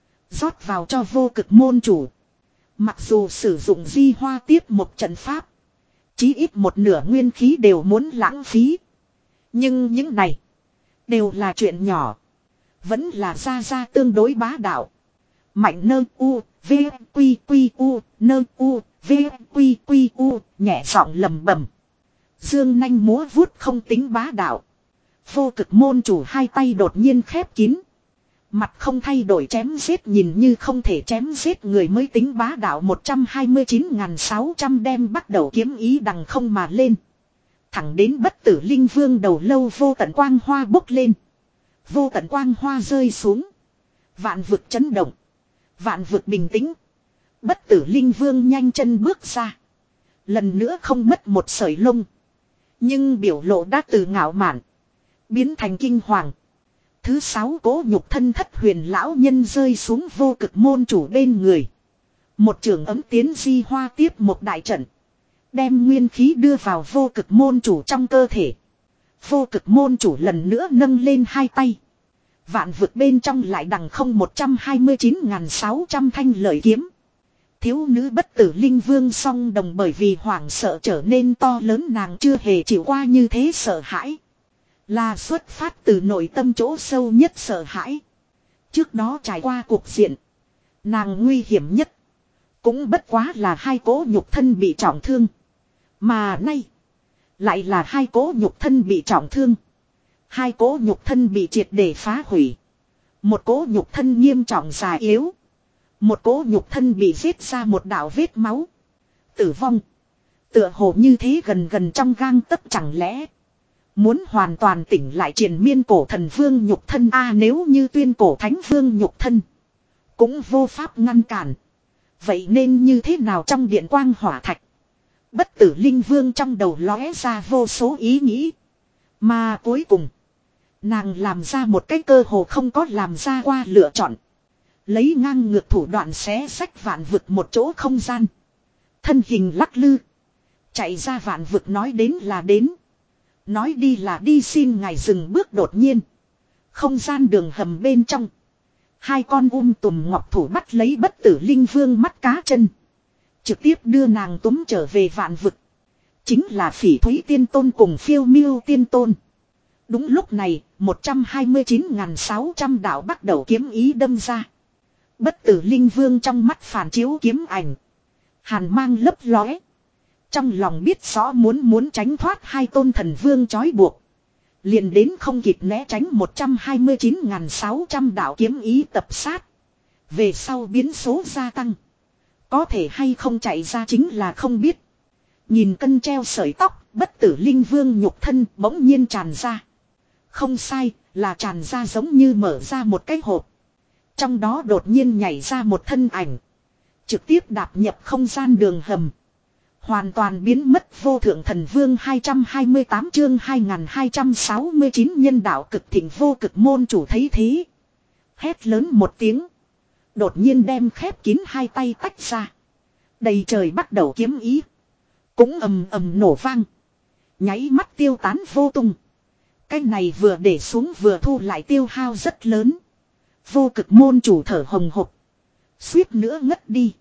Rót vào cho vô cực môn chủ. Mặc dù sử dụng di hoa tiếp một trận pháp. Chí ít một nửa nguyên khí đều muốn lãng phí. Nhưng những này. Đều là chuyện nhỏ. Vẫn là ra ra tương đối bá đạo. Mạnh nơ u, v, quy quy u, nơ u, v, quy quy u, nhẹ giọng lầm bầm. Dương nanh múa vuốt không tính bá đạo. Vô cực môn chủ hai tay đột nhiên khép kín. Mặt không thay đổi chém giết nhìn như không thể chém giết người mới tính bá đạo một trăm hai mươi chín nghìn sáu trăm đem bắt đầu kiếm ý đằng không mà lên. Thẳng đến bất tử linh vương đầu lâu vô tận quang hoa bốc lên. Vô tận quang hoa rơi xuống. Vạn vực chấn động. Vạn vực bình tĩnh. Bất tử linh vương nhanh chân bước ra. Lần nữa không mất một sợi lông. Nhưng biểu lộ đã từ ngạo mạn. Biến thành kinh hoàng. Thứ sáu cố nhục thân thất huyền lão nhân rơi xuống vô cực môn chủ bên người. Một trường ấm tiến di hoa tiếp một đại trận. Đem nguyên khí đưa vào vô cực môn chủ trong cơ thể. Vô cực môn chủ lần nữa nâng lên hai tay. Vạn vực bên trong lại đằng không một trăm hai mươi chín nghìn sáu trăm thanh lợi kiếm. Thiếu nữ bất tử linh vương song đồng bởi vì hoảng sợ trở nên to lớn nàng chưa hề chịu qua như thế sợ hãi. Là xuất phát từ nội tâm chỗ sâu nhất sợ hãi. Trước đó trải qua cuộc diện. Nàng nguy hiểm nhất. Cũng bất quá là hai cố nhục thân bị trọng thương. Mà nay. Lại là hai cố nhục thân bị trọng thương. Hai cố nhục thân bị triệt để phá hủy. Một cố nhục thân nghiêm trọng già yếu. Một cố nhục thân bị giết ra một đạo vết máu. Tử vong. Tựa hồ như thế gần gần trong gang tấc chẳng lẽ. Muốn hoàn toàn tỉnh lại triền miên cổ thần vương nhục thân a à, nếu như tuyên cổ thánh vương nhục thân. Cũng vô pháp ngăn cản. Vậy nên như thế nào trong điện quang hỏa thạch. Bất tử linh vương trong đầu lóe ra vô số ý nghĩ. Mà cuối cùng. Nàng làm ra một cái cơ hồ không có làm ra qua lựa chọn. Lấy ngang ngược thủ đoạn xé sách vạn vực một chỗ không gian. Thân hình lắc lư. Chạy ra vạn vực nói đến là đến. Nói đi là đi xin ngài dừng bước đột nhiên. Không gian đường hầm bên trong. Hai con um tùm ngọc thủ bắt lấy bất tử linh vương mắt cá chân. Trực tiếp đưa nàng túm trở về vạn vực. Chính là Phỉ Thúy Tiên Tôn cùng Phiêu Miêu Tiên Tôn. Đúng lúc này, một trăm hai mươi chín nghìn sáu trăm đạo bắt đầu kiếm ý đâm ra. Bất tử linh vương trong mắt phản chiếu kiếm ảnh. Hàn mang lấp lóe. Trong lòng biết rõ muốn muốn tránh thoát hai tôn thần vương trói buộc. Liền đến không kịp né tránh một trăm hai mươi chín nghìn sáu trăm đạo kiếm ý tập sát. Về sau biến số gia tăng. Có thể hay không chạy ra chính là không biết. Nhìn cân treo sợi tóc, bất tử linh vương nhục thân bỗng nhiên tràn ra. Không sai, là tràn ra giống như mở ra một cái hộp. Trong đó đột nhiên nhảy ra một thân ảnh. Trực tiếp đạp nhập không gian đường hầm. Hoàn toàn biến mất vô thượng thần vương hai trăm hai mươi tám chương hai nghìn hai trăm sáu mươi chín nhân đạo cực thịnh vô cực môn chủ thấy thế. Hét lớn một tiếng. Đột nhiên đem khép kín hai tay tách ra. Đầy trời bắt đầu kiếm ý. Cũng ầm ầm nổ vang. Nháy mắt tiêu tán vô tung. Cái này vừa để xuống vừa thu lại tiêu hao rất lớn. Vô cực môn chủ thở hồng hộc. Suýt nữa ngất đi.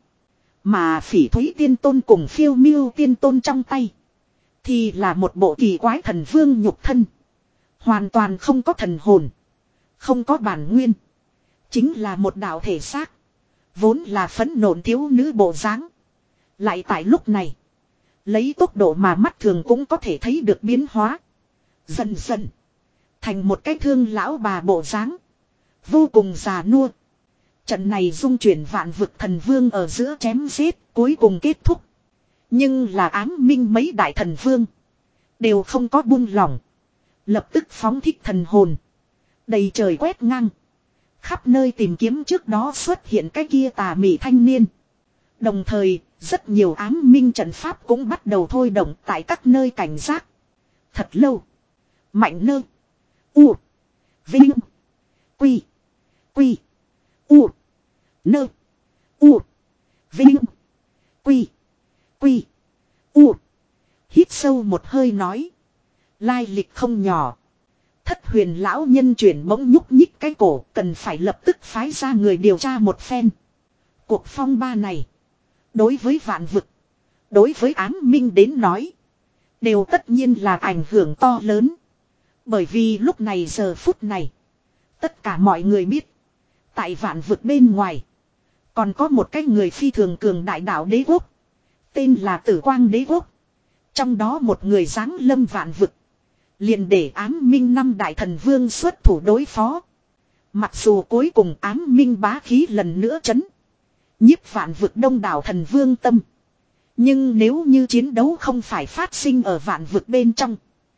Mà Phỉ Thúy Tiên Tôn cùng Phiêu Miêu Tiên Tôn trong tay. Thì là một bộ kỳ quái thần vương nhục thân. Hoàn toàn không có thần hồn. Không có bản nguyên. Chính là một đạo thể xác. Vốn là phấn nộn thiếu nữ bộ dáng. Lại tại lúc này. Lấy tốc độ mà mắt thường cũng có thể thấy được biến hóa. Dần dần. Thành một cái thương lão bà bộ dáng. Vô cùng già nua. Trận này dung chuyển vạn vực thần vương ở giữa chém giết cuối cùng kết thúc. Nhưng là ám minh mấy đại thần vương. Đều không có buông lỏng. Lập tức phóng thích thần hồn. Đầy trời quét ngang. Khắp nơi tìm kiếm trước đó xuất hiện cái kia tà mị thanh niên. Đồng thời, rất nhiều ám minh trận pháp cũng bắt đầu thôi động tại các nơi cảnh giác. Thật lâu. Mạnh nơ. U. Vinh. Quy. Quy. U. Nơ. U. Vinh. Quy. Quy. U. Hít sâu một hơi nói. Lai lịch không nhỏ. Thất huyền lão nhân chuyển bỗng nhúc nhích cái cổ, cần phải lập tức phái ra người điều tra một phen. Cuộc phong ba này, đối với vạn vực, đối với ám minh đến nói, đều tất nhiên là ảnh hưởng to lớn. Bởi vì lúc này giờ phút này, tất cả mọi người biết, tại vạn vực bên ngoài, còn có một cái người phi thường cường đại đạo đế quốc, tên là Tử Quang Đế Quốc. Trong đó một người giáng lâm vạn vực, liền để ám minh năm đại thần vương xuất thủ đối phó. Mặc dù cuối cùng ám minh bá khí lần nữa chấn, nhiếp vạn vực đông đảo thần vương tâm. Nhưng nếu như chiến đấu không phải phát sinh ở vạn vực bên trong,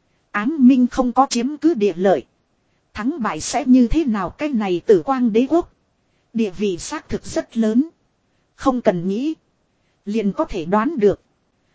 ám minh không có chiếm cứ địa lợi, thắng bại sẽ như thế nào? Cái này Tử Quang Đế Quốc, địa vị xác thực rất lớn, không cần nghĩ, liền có thể đoán được.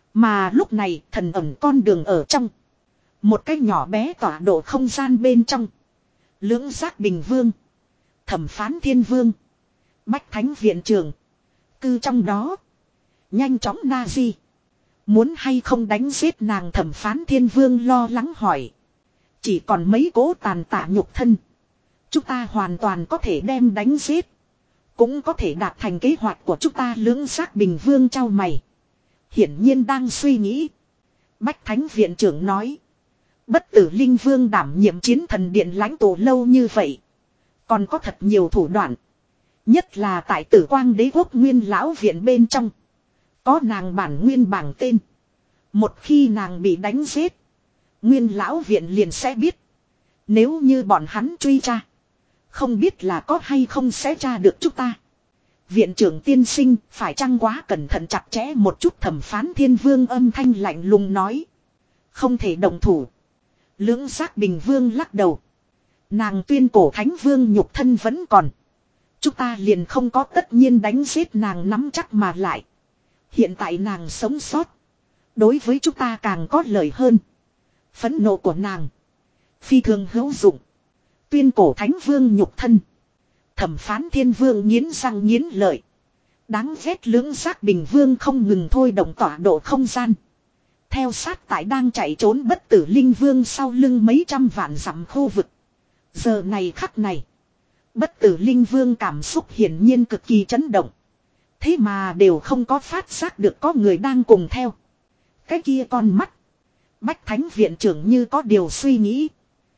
Mà lúc này thần ẩn con đường ở trong, một cái nhỏ bé tọa độ không gian bên trong, Lưỡng Giác Bình Vương, Thẩm Phán Thiên Vương, Bách Thánh Viện Trưởng cư trong đó. Nhanh chóng na di, muốn hay không đánh giết nàng? Thẩm Phán Thiên Vương lo lắng hỏi. Chỉ còn mấy cố tàn tạ nhục thân, chúng ta hoàn toàn có thể đem đánh giết, cũng có thể đạt thành kế hoạch của chúng ta. Lưỡng Giác Bình Vương chau mày, hiển nhiên đang suy nghĩ. Bách Thánh Viện Trưởng nói. Bất Tử Linh Vương đảm nhiệm chiến thần điện lãnh tụ lâu như vậy, còn có thật nhiều thủ đoạn. Nhất là tại Tử Quang Đế Quốc Nguyên Lão Viện bên trong, có nàng bản nguyên bảng tên. Một khi nàng bị đánh giết, Nguyên Lão Viện liền sẽ biết. Nếu như bọn hắn truy tra, không biết là có hay không sẽ tra được chúng ta. Viện trưởng tiên sinh, phải chăng quá cẩn thận chặt chẽ một chút? Thẩm Phán Thiên Vương âm thanh lạnh lùng nói. Không thể động thủ. Lưỡng Giác Bình Vương lắc đầu. Nàng tuyên cổ thánh vương nhục thân vẫn còn, chúng ta liền không có tất nhiên đánh giết nàng nắm chắc. Mà lại, hiện tại nàng sống sót, đối với chúng ta càng có lợi hơn. Phẫn nộ của nàng phi thường hữu dụng. Tuyên cổ thánh vương nhục thân. Thẩm Phán Thiên Vương nghiến răng nghiến lợi. Đáng ghét. Lưỡng Giác Bình Vương không ngừng thôi động tọa độ không gian, theo sát tại đang chạy trốn Bất Tử Linh Vương sau lưng mấy trăm vạn dặm khu vực. Giờ này khắc này, Bất Tử Linh Vương cảm xúc hiển nhiên cực kỳ chấn động. Thế mà đều không có phát giác được có người đang cùng theo. Cái kia con mắt. Bách Thánh Viện Trưởng như có điều suy nghĩ.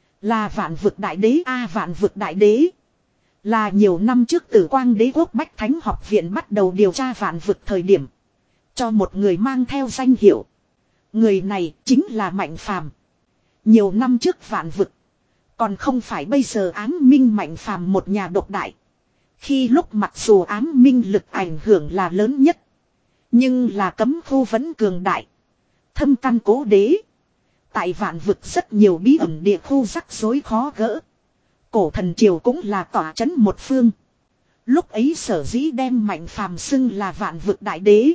Là Vạn Vực Đại Đế a? À, Vạn Vực Đại Đế là nhiều năm trước Tử Quang Đế Quốc Bách Thánh Học Viện bắt đầu điều tra vạn vực thời điểm, cho một người mang theo danh hiệu. Người này chính là Mạnh Phàm. Nhiều năm trước vạn vực, còn không phải bây giờ ám minh Mạnh Phàm một nhà độc đại. Khi lúc mặc dù ám minh lực ảnh hưởng là lớn nhất, nhưng là cấm khu vẫn cường đại, thâm căn cố đế. Tại vạn vực rất nhiều bí ẩn địa khu rắc rối khó gỡ. Cổ thần triều cũng là tỏa chấn một phương. Lúc ấy sở dĩ đem Mạnh Phàm xưng là vạn vực đại đế,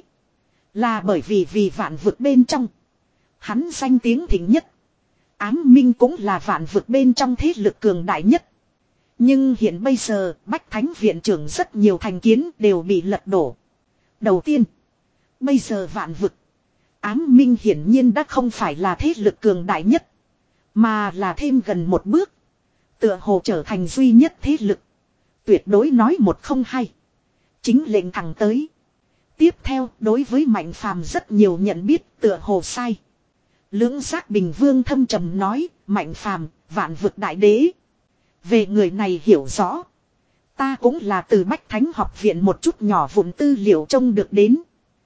là bởi vì vì vạn vực bên trong, hắn danh tiếng thịnh nhất. Ám minh cũng là vạn vực bên trong thế lực cường đại nhất. Nhưng hiện bây giờ, Bách Thánh Viện Trưởng rất nhiều thành kiến đều bị lật đổ. Đầu tiên, bây giờ vạn vực, ám minh hiển nhiên đã không phải là thế lực cường đại nhất, mà là thêm gần một bước, tựa hồ trở thành duy nhất thế lực. Tuyệt đối nói một không hai, chính lệnh thẳng tới. Tiếp theo, đối với Mạnh Phàm rất nhiều nhận biết tựa hồ sai. Lưỡng Giác Bình Vương thâm trầm nói, Mạnh Phàm, vạn vực đại đế. Về người này hiểu rõ, ta cũng là từ Bách Thánh Học Viện một chút nhỏ vụn tư liệu trông được đến.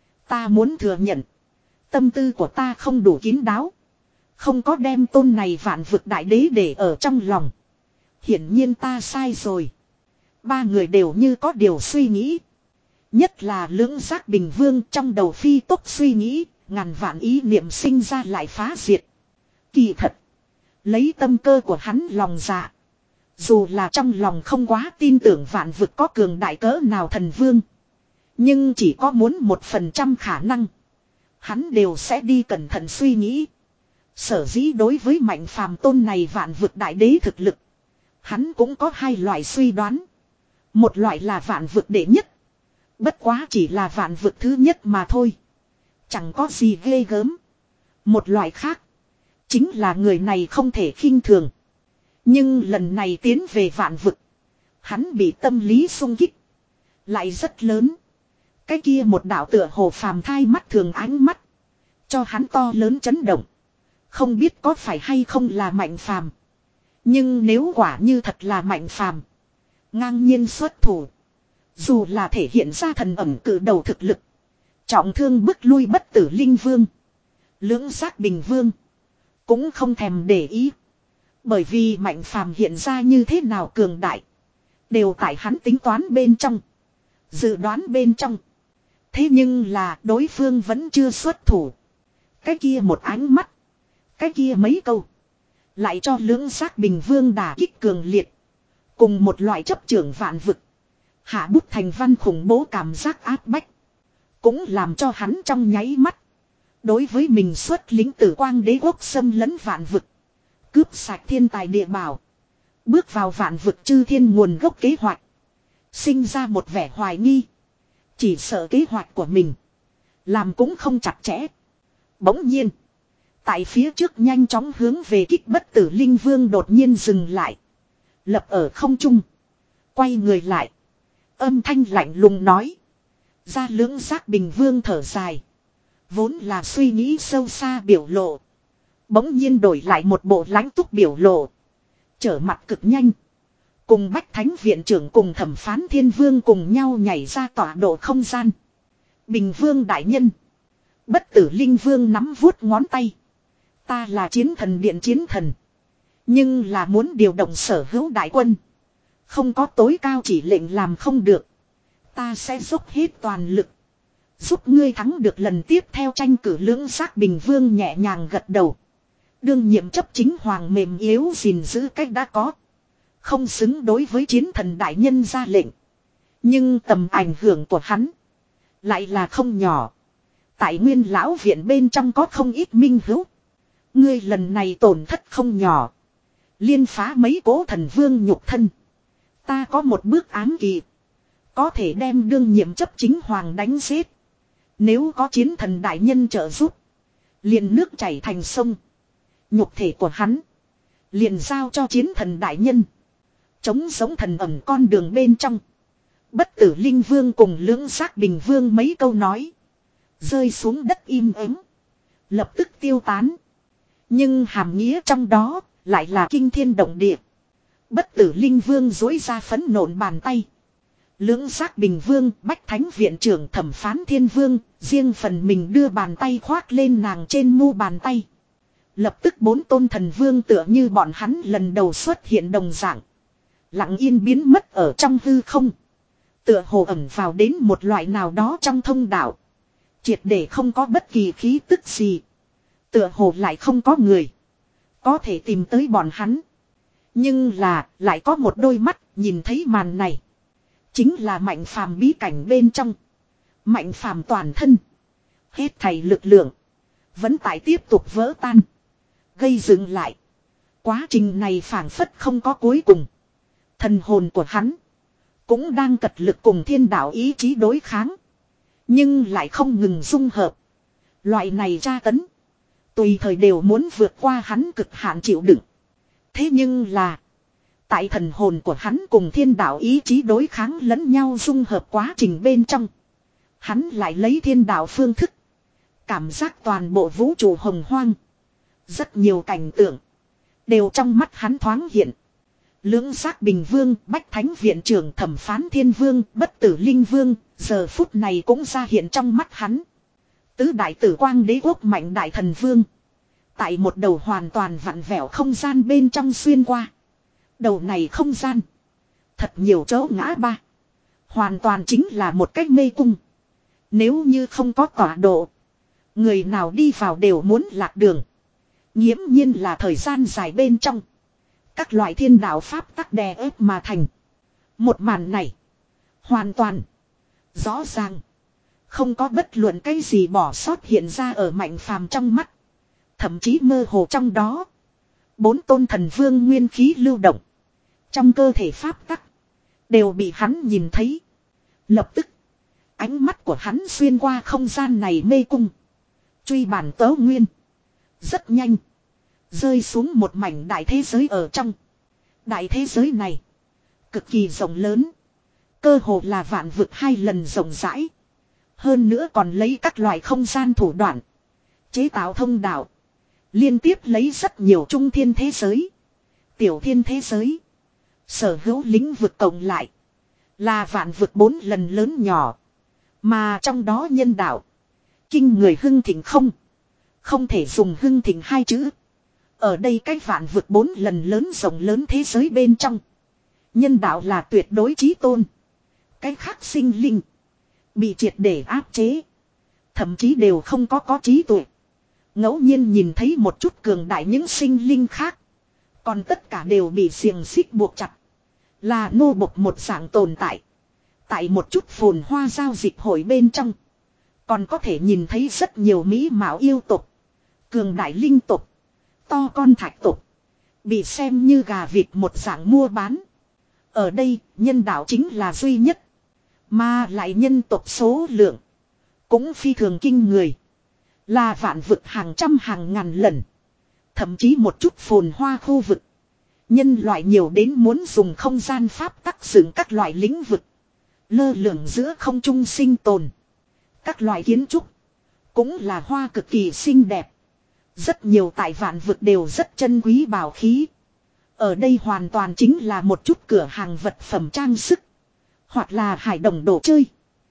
Ta muốn thừa nhận, tâm tư của ta không đủ kín đáo, không có đem tôn này vạn vực đại đế để ở trong lòng. Hiển nhiên ta sai rồi. Ba người đều như có điều suy nghĩ. Nhất là Lưỡng Giác Bình Vương trong đầu phi tốc suy nghĩ, ngàn vạn ý niệm sinh ra lại phá diệt. Kỳ thật, lấy tâm cơ của hắn lòng dạ, Dù là trong lòng không quá tin tưởng vạn vực có cường đại cỡ nào thần vương. Nhưng chỉ có muốn một phần trăm khả năng. Hắn đều sẽ đi cẩn thận suy nghĩ. Sở dĩ đối với mạnh phàm tôn này vạn vực đại đế thực lực. Hắn cũng có hai loại suy đoán. Một loại là vạn vực đệ nhất. Bất quá chỉ là vạn vực thứ nhất mà thôi. Chẳng có gì ghê gớm. Một loại khác. Chính là người này không thể khinh thường. Nhưng lần này tiến về vạn vực. Hắn bị tâm lý xung kích. Lại rất lớn. Cái kia một đạo tựa hồ phàm thai mắt thường ánh mắt. Cho hắn to lớn chấn động. Không biết có phải hay không là mạnh phàm. Nhưng nếu quả như thật là mạnh phàm. Ngang nhiên xuất thủ. Dù là thể hiện ra thần ẩm cử đầu thực lực. Trọng thương bức lui bất tử linh vương. Lưỡng giác bình vương. Cũng không thèm để ý. Bởi vì mạnh phàm hiện ra như thế nào cường đại. Đều tại hắn tính toán bên trong. Dự đoán bên trong. Thế nhưng là đối phương vẫn chưa xuất thủ. Cái kia một ánh mắt. Cái kia mấy câu. Lại cho lưỡng giác bình vương đả kích cường liệt. Cùng một loại chấp trưởng vạn vực. Hạ bút thành văn khủng bố cảm giác áp bách. Cũng làm cho hắn trong nháy mắt. Đối với mình xuất lính tử quang đế quốc xâm lấn vạn vực. Cướp sạch thiên tài địa bảo. Bước vào vạn vực chư thiên nguồn gốc kế hoạch. Sinh ra một vẻ hoài nghi. Chỉ sợ kế hoạch của mình. Làm cũng không chặt chẽ. Bỗng nhiên. Tại phía trước nhanh chóng hướng về kích bất tử linh vương đột nhiên dừng lại. Lập ở không trung. Quay người lại. Âm thanh lạnh lùng nói. Ra lưỡng giác bình vương thở dài. Vốn là suy nghĩ sâu xa biểu lộ. Bỗng nhiên đổi lại một bộ lãnh túc biểu lộ. Trở mặt cực nhanh. Cùng Bách Thánh Viện trưởng cùng thẩm phán thiên vương cùng nhau nhảy ra tọa độ không gian. Bình vương đại nhân. Bất tử linh vương nắm vuốt ngón tay. Ta là chiến thần điện chiến thần. Nhưng là muốn điều động sở hữu đại quân. Không có tối cao chỉ lệnh làm không được. Ta sẽ dốc hết toàn lực. Giúp ngươi thắng được lần tiếp theo tranh cử lưỡng giác bình vương nhẹ nhàng gật đầu. Đương nhiệm chấp chính hoàng mềm yếu gìn giữ cách đã có. Không xứng đối với chiến thần đại nhân ra lệnh. Nhưng tầm ảnh hưởng của hắn. Lại là không nhỏ. Tại nguyên lão viện bên trong có không ít minh hữu. Ngươi lần này tổn thất không nhỏ. Liên phá mấy cố thần vương nhục thân. Ta có một bước ám kỳ. Có thể đem đương nhiệm chấp chính hoàng đánh giết. Nếu có chiến thần đại nhân trợ giúp. Liền nước chảy thành sông. Nhục thể của hắn. Liền giao cho chiến thần đại nhân. Chống giống thần ẩm con đường bên trong. Bất tử linh vương cùng lưỡng giác bình vương mấy câu nói. Rơi xuống đất im ắng. Lập tức tiêu tán. Nhưng hàm nghĩa trong đó lại là kinh thiên động địa. Bất tử linh vương dối ra phấn nộn bàn tay. Lưỡng giác bình vương, bách thánh viện trưởng thẩm phán thiên vương, riêng phần mình đưa bàn tay khoác lên nàng trên mu bàn tay. Lập tức bốn tôn thần vương tựa như bọn hắn lần đầu xuất hiện đồng dạng. Lặng yên biến mất ở trong hư không. Tựa hồ ẩn vào đến một loại nào đó trong thông đạo. Triệt để không có bất kỳ khí tức gì. Tựa hồ lại không có người. Có thể tìm tới bọn hắn. Nhưng là lại có một đôi mắt nhìn thấy màn này. Chính là mạnh phàm bí cảnh bên trong. Mạnh phàm toàn thân. Hết thảy lực lượng. Vẫn tại tiếp tục vỡ tan. Gây dựng lại. Quá trình này phảng phất không có cuối cùng. Thần hồn của hắn. Cũng đang cật lực cùng thiên đạo ý chí đối kháng. Nhưng lại không ngừng dung hợp. Loại này tra tấn. Tùy thời đều muốn vượt qua hắn cực hạn chịu đựng. Thế nhưng là. Tại thần hồn của hắn cùng thiên đạo ý chí đối kháng lẫn nhau dung hợp quá trình bên trong. Hắn lại lấy thiên đạo phương thức. Cảm giác toàn bộ vũ trụ hồng hoang. Rất nhiều cảnh tượng. Đều trong mắt hắn thoáng hiện. Lưỡng giác bình vương, bách thánh viện trưởng thẩm phán thiên vương, bất tử linh vương. Giờ phút này cũng ra hiện trong mắt hắn. Tứ đại tử quang đế quốc mạnh đại thần vương. Tại một đầu hoàn toàn vặn vẹo không gian bên trong xuyên qua. Đầu này không gian. Thật nhiều chỗ ngã ba. Hoàn toàn chính là một cách mê cung. Nếu như không có tọa độ. Người nào đi vào đều muốn lạc đường. Nghiễm nhiên là thời gian dài bên trong. Các loại thiên đạo pháp tắc đè ép mà thành. Một màn này. Hoàn toàn. Rõ ràng. Không có bất luận cái gì bỏ sót hiện ra ở Mạnh Phàm trong mắt. Thậm chí mơ hồ trong đó. Bốn tôn thần vương nguyên khí lưu động. Trong cơ thể pháp tắc. Đều bị hắn nhìn thấy. Lập tức. Ánh mắt của hắn xuyên qua không gian này mê cung. Truy bản tớ nguyên. Rất nhanh. Rơi xuống một mảnh đại thế giới ở trong. Đại thế giới này. Cực kỳ rộng lớn. Cơ hồ là vạn vực hai lần rộng rãi. Hơn nữa còn lấy các loại không gian thủ đoạn. Chế tạo thông đạo. Liên tiếp lấy rất nhiều trung thiên thế giới. Tiểu thiên thế giới. Sở hữu lĩnh vực cộng lại. Là vạn vực bốn lần lớn nhỏ. Mà trong đó nhân đạo. Kinh người hưng thịnh không. Không thể dùng hưng thịnh hai chữ. Ở đây cái vạn vực bốn lần lớn rộng lớn thế giới bên trong. Nhân đạo là tuyệt đối chí tôn. Cái khác sinh linh. Bị triệt để áp chế. Thậm chí đều không có có trí tuệ. Ngẫu nhiên nhìn thấy một chút cường đại những sinh linh khác. Còn tất cả đều bị xiềng xích buộc chặt. Là nô bộc một dạng tồn tại. Tại một chút phồn hoa giao dịch hội bên trong. Còn có thể nhìn thấy rất nhiều mỹ mạo yêu tục. Cường đại linh tục. To con thạch tục. Bị xem như gà vịt một dạng mua bán. Ở đây nhân đạo chính là duy nhất. Mà lại nhân tộc số lượng. Cũng phi thường kinh người. Là vạn vực hàng trăm hàng ngàn lần. Thậm chí một chút phồn hoa khu vực. Nhân loại nhiều đến muốn dùng không gian pháp tác dựng các loại lĩnh vực. Lơ lửng giữa không trung sinh tồn. Các loại kiến trúc. Cũng là hoa cực kỳ xinh đẹp. Rất nhiều tại vạn vực đều rất chân quý bảo khí. Ở đây hoàn toàn chính là một chút cửa hàng vật phẩm trang sức. Hoặc là hải đồng đồ chơi.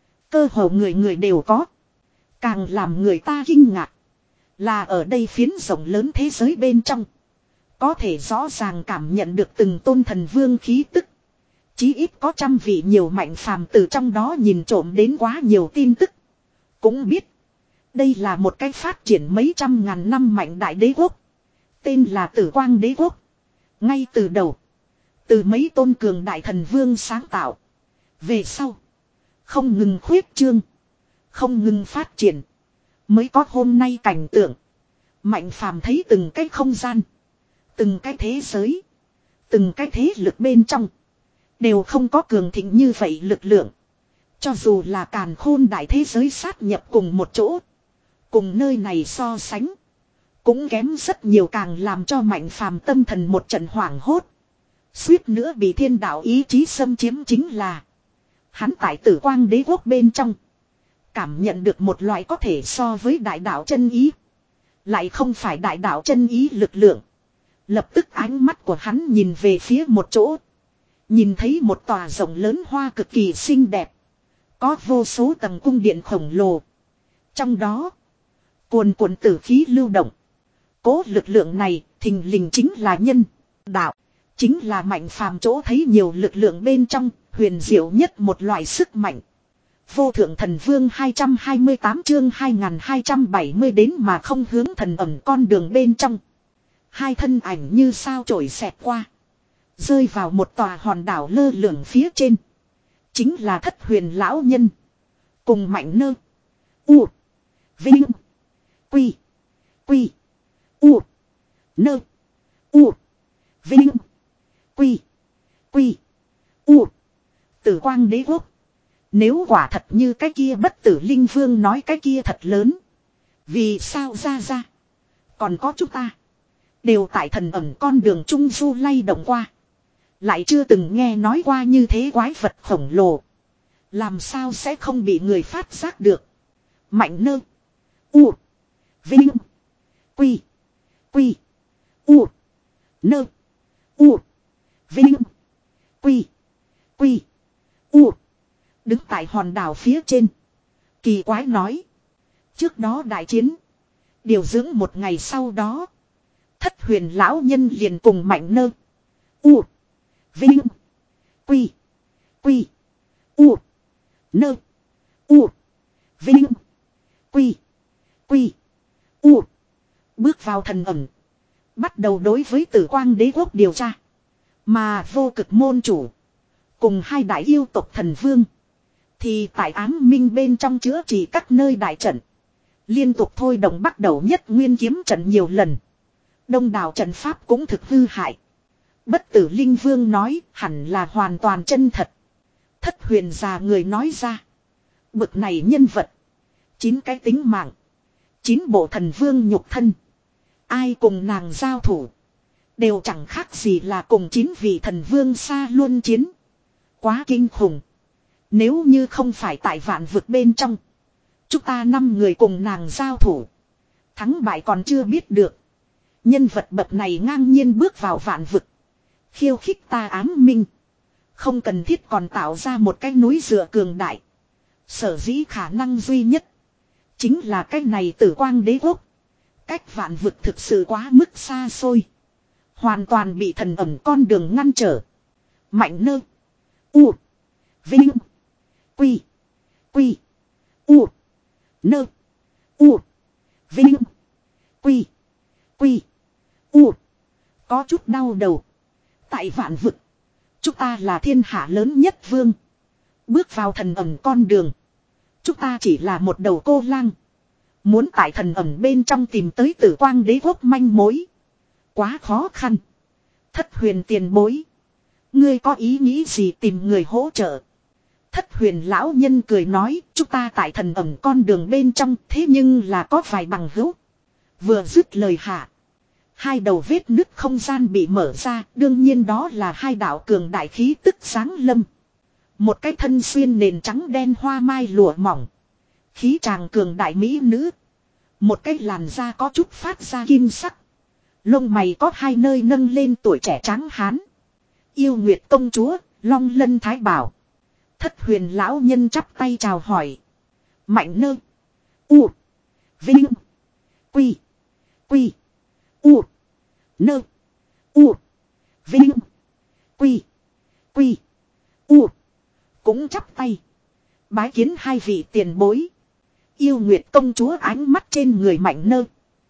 Cơ hồ người người đều có. Càng làm người ta kinh ngạc. Là ở đây phiến rộng lớn thế giới bên trong. Có thể rõ ràng cảm nhận được từng tôn thần vương khí tức. Chí ít có trăm vị nhiều Mạnh Phàm từ trong đó nhìn trộm đến quá nhiều tin tức. Cũng biết. Đây là một cái phát triển mấy trăm ngàn năm mạnh đại đế quốc. Tên là Tử Quang Đế Quốc. Ngay từ đầu. Từ mấy tôn cường đại thần vương sáng tạo. Về sau. Không ngừng khuyết trương. Không ngừng phát triển. Mới có hôm nay cảnh tượng. Mạnh Phàm thấy từng cái không gian. Từng cái thế giới. Từng cái thế lực bên trong. Đều không có cường thịnh như vậy lực lượng. Cho dù là càn khôn đại thế giới sát nhập cùng một chỗ. Cùng nơi này so sánh. Cũng kém rất nhiều, càng làm cho Mạnh Phàm tâm thần một trận hoảng hốt. Suýt nữa bị thiên đạo ý chí xâm chiếm chính là. Hắn tại Tử Quang Đế Quốc bên trong. Cảm nhận được một loại có thể so với đại đạo chân ý. Lại không phải đại đạo chân ý lực lượng. Lập tức ánh mắt của hắn nhìn về phía một chỗ. Nhìn thấy một tòa rộng lớn hoa cực kỳ xinh đẹp. Có vô số tầng cung điện khổng lồ. Trong đó. Cuồn cuộn tử khí lưu động. Cố lực lượng này thình lình chính là nhân đạo. Chính là Mạnh Phàm chỗ thấy nhiều lực lượng bên trong. Huyền diệu nhất một loại sức mạnh. Vô thượng thần vương hai trăm hai mươi tám chương hai nghìn hai trăm bảy mươi đến mà không hướng thần ẩm con đường bên trong. Hai thân ảnh như sao chổi xẹt qua. Rơi vào một tòa hòn đảo lơ lửng phía trên. Chính là Thất Huyền lão nhân. Cùng Mạnh Nơ. U. Vinh. Quy. Quy. U. Nơ. U. Vinh. Quy. Quy. U. Tử Quang Đế Quốc. Nếu quả thật như cái kia bất tử linh vương nói cái kia thật lớn. Vì sao ra ra. Còn có chúng ta. Đều tại thần ẩm con đường trung du lay động qua. Lại chưa từng nghe nói qua như thế quái vật khổng lồ. Làm sao sẽ không bị người phát giác được. Mạnh Nơ. U. Vinh. Quy. Quy. U. Nơ. U. Vinh. Quy. Quy. U. Đứng tại hòn đảo phía trên. Kỳ quái nói. Trước đó đại chiến. Điều dưỡng một ngày sau đó. Thất Huyền lão nhân liền cùng Mạnh Nơ. U. Vinh. Quy. Quy. U. Nơ. U. Vinh. Quy. Quy. U. Bước vào thần ẩm. Bắt đầu đối với Tử Quang Đế Quốc điều tra. Mà vô cực môn chủ. Cùng hai đại yêu tộc thần vương. Thì tại ám minh bên trong chữa trị các nơi đại trận. Liên tục thôi động bắt đầu nhất nguyên kiếm trận nhiều lần. Đông đảo trận pháp cũng thực hư hại. Bất tử linh vương nói hẳn là hoàn toàn chân thật. Thất huyền già người nói ra. Bực này nhân vật. Chín cái tính mạng. Chín bộ thần vương nhục thân. Ai cùng nàng giao thủ. Đều chẳng khác gì là cùng chín vị thần vương xa luân chiến. Quá kinh khủng. Nếu như không phải tại vạn vực bên trong. Chúng ta năm người cùng nàng giao thủ. Thắng bại còn chưa biết được. Nhân vật bậc này ngang nhiên bước vào vạn vực. Khiêu khích ta ám minh. Không cần thiết còn tạo ra một cái núi dựa cường đại. Sở dĩ khả năng duy nhất. Chính là cái này tử quang đế quốc. Cách vạn vực thực sự quá mức xa xôi. Hoàn toàn bị thần ẩm con đường ngăn trở. Mạnh nơ. U. Vinh. Quy. Quy. U. Nơ. U. Vinh. Quy. Quy. U. Có chút đau đầu. Tại vạn vực. Chúng ta là thiên hạ lớn nhất vương. Bước vào thần ẩm con đường. Chúng ta chỉ là một đầu cô lang. Muốn tại thần ẩm bên trong tìm tới tử quang đế quốc manh mối. Quá khó khăn. Thất huyền tiền bối. Ngươi có ý nghĩ gì tìm người hỗ trợ? Thất huyền lão nhân cười nói. Chúng ta tại thần ẩm con đường bên trong. Thế nhưng là có vài bằng hữu. Vừa dứt lời hạ. Hai đầu vết nứt không gian bị mở ra. Đương nhiên đó là hai đạo cường đại khí tức sáng lâm. Một cái thân xuyên nền trắng đen hoa mai lụa mỏng. Khí tràng cường đại mỹ nữ. Một cái làn da có chút phát ra kim sắc. Lông mày có hai nơi nâng lên tuổi trẻ trắng hán. Yêu Nguyệt công chúa, Long Lân Thái Bảo. Thất huyền lão nhân chắp tay chào hỏi. Mạnh nơ. U. Vinh. Quy. Quy. U. Nơ. U. Vinh. Quy. Quy. U. Cũng chắp tay. Bái kiến hai vị tiền bối. Yêu Nguyệt công chúa ánh mắt trên người mạnh nơ.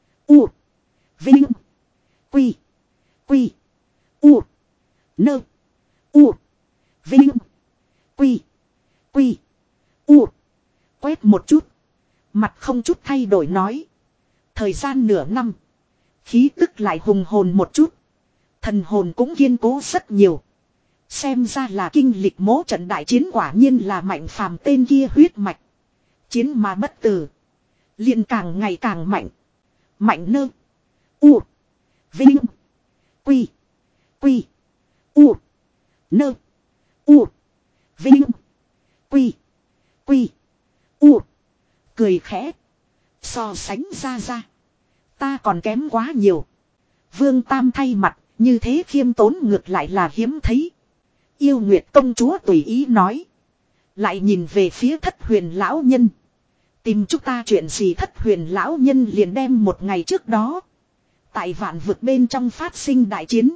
U. Vinh. Quy. Quy. U. Nơ. U. Vinh. Quy. Quy. U. Quét một chút. Mặt không chút thay đổi nói. Thời gian nửa năm. Khí tức lại hùng hồn một chút. Thần hồn cũng kiên cố rất nhiều. Xem ra là kinh lịch mố trận đại chiến quả nhiên là mạnh phàm tên kia huyết mạch. Chiến mà bất tử. liền càng ngày càng mạnh. Mạnh nơ. U. Vinh. Quy. Quy. U. Nơ. U. Vinh. Quy. Quy. U. Cười khẽ. So sánh ra ra. Ta còn kém quá nhiều. Vương Tam thay mặt. Như thế khiêm tốn ngược lại là hiếm thấy. Yêu Nguyệt công chúa tùy ý nói. Lại nhìn về phía thất huyền lão nhân. Tìm chúng ta chuyện gì thất huyền lão nhân liền đem một ngày trước đó. Tại vạn vực bên trong phát sinh đại chiến.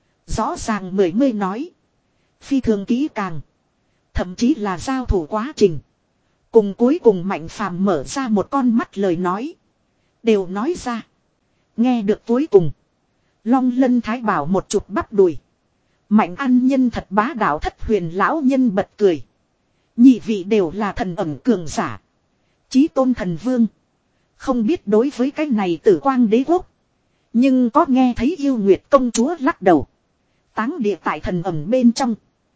Rõ ràng mười mươi nói. Phi thường kỹ càng. Thậm chí là giao thủ quá trình. Cùng cuối cùng Mạnh Phàm mở ra một con mắt lời nói. Đều nói ra. Nghe được cuối cùng. Long Lân Thái Bảo một chụp bắp đùi. Mạnh ăn nhân thật bá đạo thất huyền lão nhân bật cười. Nhị vị đều là thần ẩn cường giả. Chí tôn thần vương. Không biết đối với cái này tử quang đế quốc. Nhưng có nghe thấy yêu nguyệt công chúa lắc đầu. Táng địa tại thần ẩn bên trong.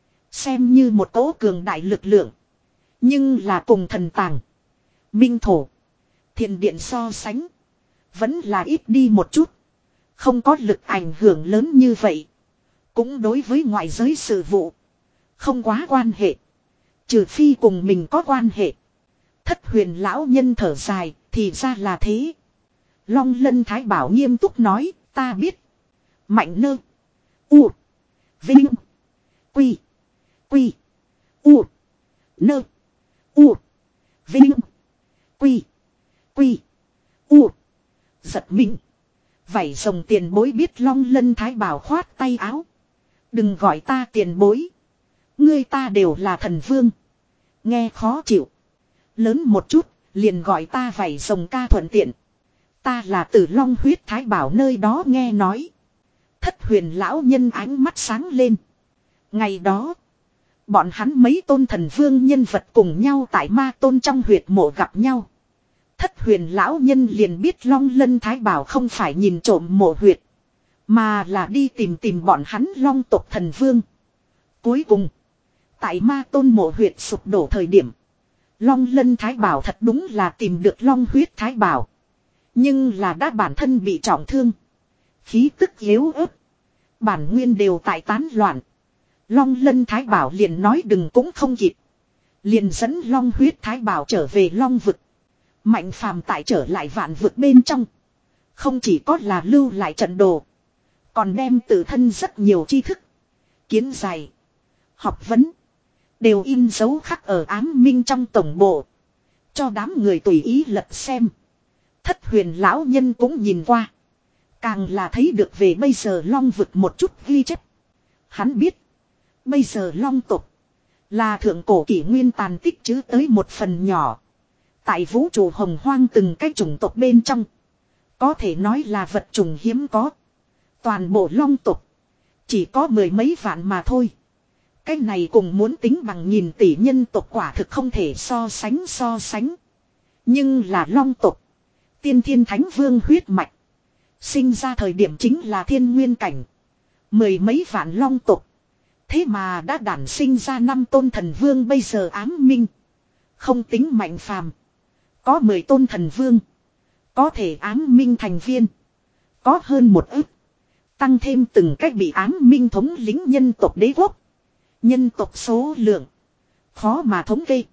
Xem như một cỗ cường đại lực lượng. Nhưng là cùng thần tàng. Minh thổ. Thiền điện so sánh. Vẫn là ít đi một chút. Không có lực ảnh hưởng lớn như vậy. Cũng đối với ngoại giới sự vụ. Không quá quan hệ. Trừ phi cùng mình có quan hệ. Thất huyền lão nhân thở dài. Thì ra là thế. Long Lân Thái Bảo nghiêm túc nói. Ta biết. Mạnh nơ. U. Vinh. Quy. Quy. U. Nơ. U. Vinh. Quy. Quy. U. Giật mình. Vảy rồng tiền bối biết Long Lân Thái Bảo khoát tay áo. Đừng gọi ta tiền bối. Ngươi ta đều là thần vương. Nghe khó chịu. Lớn một chút, liền gọi ta vảy rồng ca thuận tiện. Ta là từ Long huyết Thái Bảo nơi đó nghe nói. Thất huyền lão nhân ánh mắt sáng lên. Ngày đó, bọn hắn mấy tôn thần vương nhân vật cùng nhau tại ma tôn trong huyệt mộ gặp nhau. Thất huyền lão nhân liền biết Long Lân Thái Bảo không phải nhìn trộm mộ huyệt, mà là đi tìm tìm bọn hắn long tộc thần vương. Cuối cùng, tại ma tôn mộ huyệt sụp đổ thời điểm, Long Lân Thái Bảo thật đúng là tìm được long huyết Thái Bảo. Nhưng là đã bản thân bị trọng thương, khí tức yếu ớt, bản nguyên đều tại tán loạn. Long Lân Thái Bảo liền nói đừng cũng không kịp, liền dẫn long huyết Thái Bảo trở về long vực. Mạnh phàm tại trở lại vạn vực bên trong, không chỉ có là lưu lại trận đồ, còn đem tự thân rất nhiều tri thức, kiến giải, học vấn đều in dấu khắc ở ám minh trong tổng bộ, cho đám người tùy ý lật xem. Thất huyền lão nhân cũng nhìn qua, càng là thấy được về bây giờ long vực một chút ghi chép. Hắn biết, bây giờ long tộc là thượng cổ kỷ nguyên tàn tích chứ tới một phần nhỏ. Tại vũ trụ hồng hoang từng cái chủng tộc bên trong, có thể nói là vật chủng hiếm có. Toàn bộ long tộc chỉ có mười mấy vạn mà thôi. Cái này cùng muốn tính bằng nghìn tỷ nhân tộc quả thực không thể so sánh so sánh. Nhưng là long tộc, tiên thiên thánh vương huyết mạch, sinh ra thời điểm chính là thiên nguyên cảnh. Mười mấy vạn long tộc, thế mà đã đản sinh ra năm tôn thần vương. Bây giờ ám minh, không tính mạnh phàm, có mười tôn thần vương, có thể ám minh thành viên có hơn một ức. Tăng thêm từng cách bị ám minh thống lĩnh nhân tộc đế quốc, nhân tộc số lượng khó mà thống kê.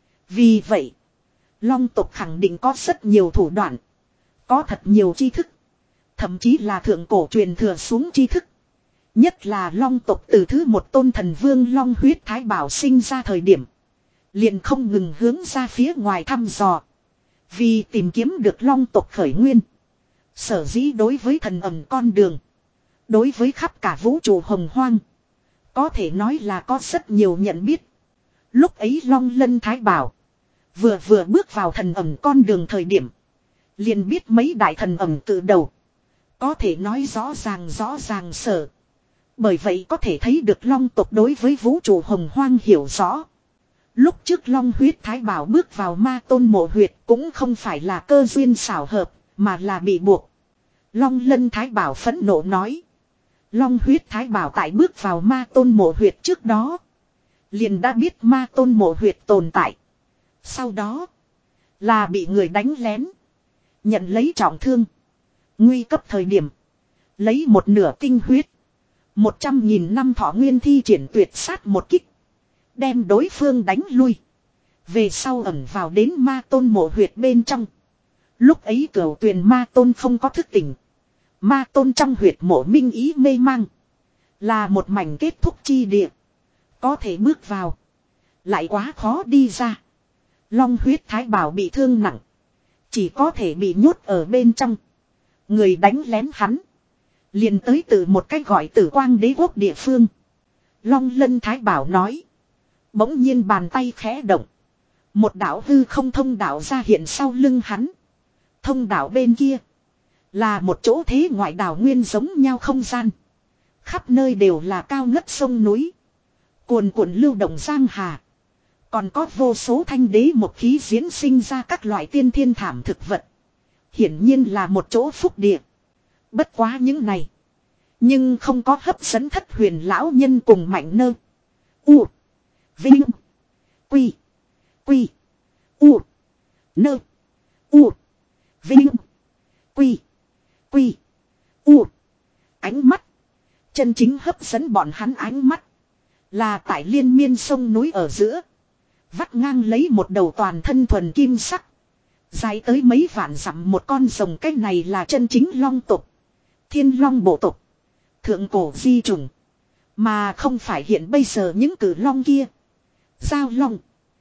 Vì vậy, long tộc khẳng định có rất nhiều thủ đoạn, có thật nhiều tri thức, thậm chí là thượng cổ truyền thừa xuống tri thức. Nhất là long tộc từ thứ một tôn thần vương long huyết Thái Bảo sinh ra thời điểm, liền không ngừng hướng ra phía ngoài thăm dò, vì tìm kiếm được long tộc khởi nguyên. Sở dĩ đối với thần ẩm con đường, đối với khắp cả vũ trụ hồng hoang, có thể nói là có rất nhiều nhận biết. Lúc ấy Long Lân Thái Bảo vừa vừa bước vào thần ẩm con đường thời điểm, liền biết mấy đại thần ẩm từ đầu, có thể nói rõ ràng rõ ràng sở. Bởi vậy có thể thấy được long tộc đối với vũ trụ hồng hoang hiểu rõ. Lúc trước long huyết Thái Bảo bước vào ma tôn mộ huyệt cũng không phải là cơ duyên xảo hợp, mà là bị buộc. Long Lân Thái Bảo phẫn nộ nói, long huyết Thái Bảo tại bước vào ma tôn mộ huyệt trước đó, liền đã biết ma tôn mộ huyệt tồn tại. Sau đó là bị người đánh lén, nhận lấy trọng thương. Nguy cấp thời điểm, lấy một nửa tinh huyết, một trăm nghìn năm thọ nguyên thi triển tuyệt sát một kích, đem đối phương đánh lui. Về sau ẩn vào đến ma tôn mộ huyệt bên trong. Lúc ấy cửu tuyền ma tôn không có thức tỉnh, ma tôn trong huyệt mộ minh ý mê mang, là một mảnh kết thúc chi địa. Có thể bước vào, lại quá khó đi ra. Long huyết Thái Bảo bị thương nặng, chỉ có thể bị nhốt ở bên trong. Người đánh lén hắn, liền tới từ một cách gọi Tử Quang Đế quốc địa phương. Long Lân Thái Bảo nói. Bỗng nhiên bàn tay khẽ động, một đạo hư không thông đạo ra hiện sau lưng hắn. Thông đạo bên kia là một chỗ thế ngoại đảo nguyên giống nhau không gian. Khắp nơi đều là cao ngất sông núi, cuồn cuộn lưu động giang hà. Còn có vô số thanh đế một khí diễn sinh ra các loại tiên thiên thảm thực vật. Hiển nhiên là một chỗ phúc địa. Bất quá những này, nhưng không có hấp dẫn thất huyền lão nhân cùng mạnh nơ. U. Vinh. Quy. Quy. U. Nơ. U. Vinh. Quy. Quy. U. Ánh mắt. Chân chính hấp dẫn bọn hắn ánh mắt, là tại liên miên sông núi ở giữa, vắt ngang lấy một đầu toàn thân thuần kim sắc, dài tới mấy vạn dặm một con rồng. Cái này là chân chính long tộc, thiên long bộ tộc, thượng cổ di trùng, mà không phải hiện bây giờ những cử long kia. Giao long,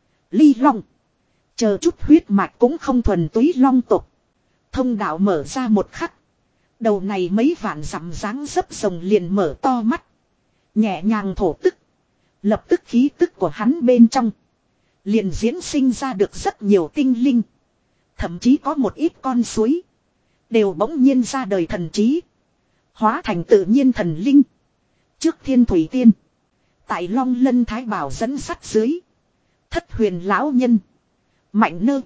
ly long, chờ chút huyết mạch cũng không thuần túy long tộc. Thông đạo mở ra một khắc, đầu này mấy vạn dặm dáng dấp rồng liền mở to mắt, nhẹ nhàng thổ tức. Lập tức khí tức của hắn bên trong liền diễn sinh ra được rất nhiều tinh linh. Thậm chí có một ít con suối đều bỗng nhiên ra đời thần trí. Hóa thành tự nhiên thần linh. Trước thiên thủy tiên. Tại Long Lân Thái Bảo dẫn sắt dưới. Thất huyền lão nhân. Mạnh nơ.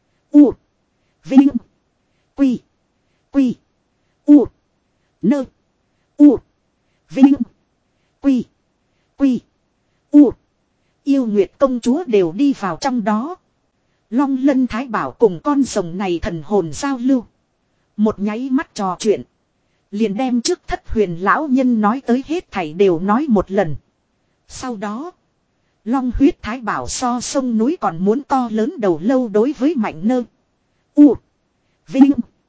U. Vinh. Quy. Quy. U. Nơ. U. Vinh. Quy. Quy. U. Yêu Nguyệt công chúa đều đi vào trong đó. Long Lân Thái Bảo cùng con rồng này thần hồn giao lưu. Một nháy mắt trò chuyện. Liền đem trước thất huyền lão nhân nói tới hết thảy đều nói một lần. Sau đó. Long huyết Thái Bảo so sông núi còn muốn to lớn đầu lâu đối với Mạnh nơ. U. Vinh.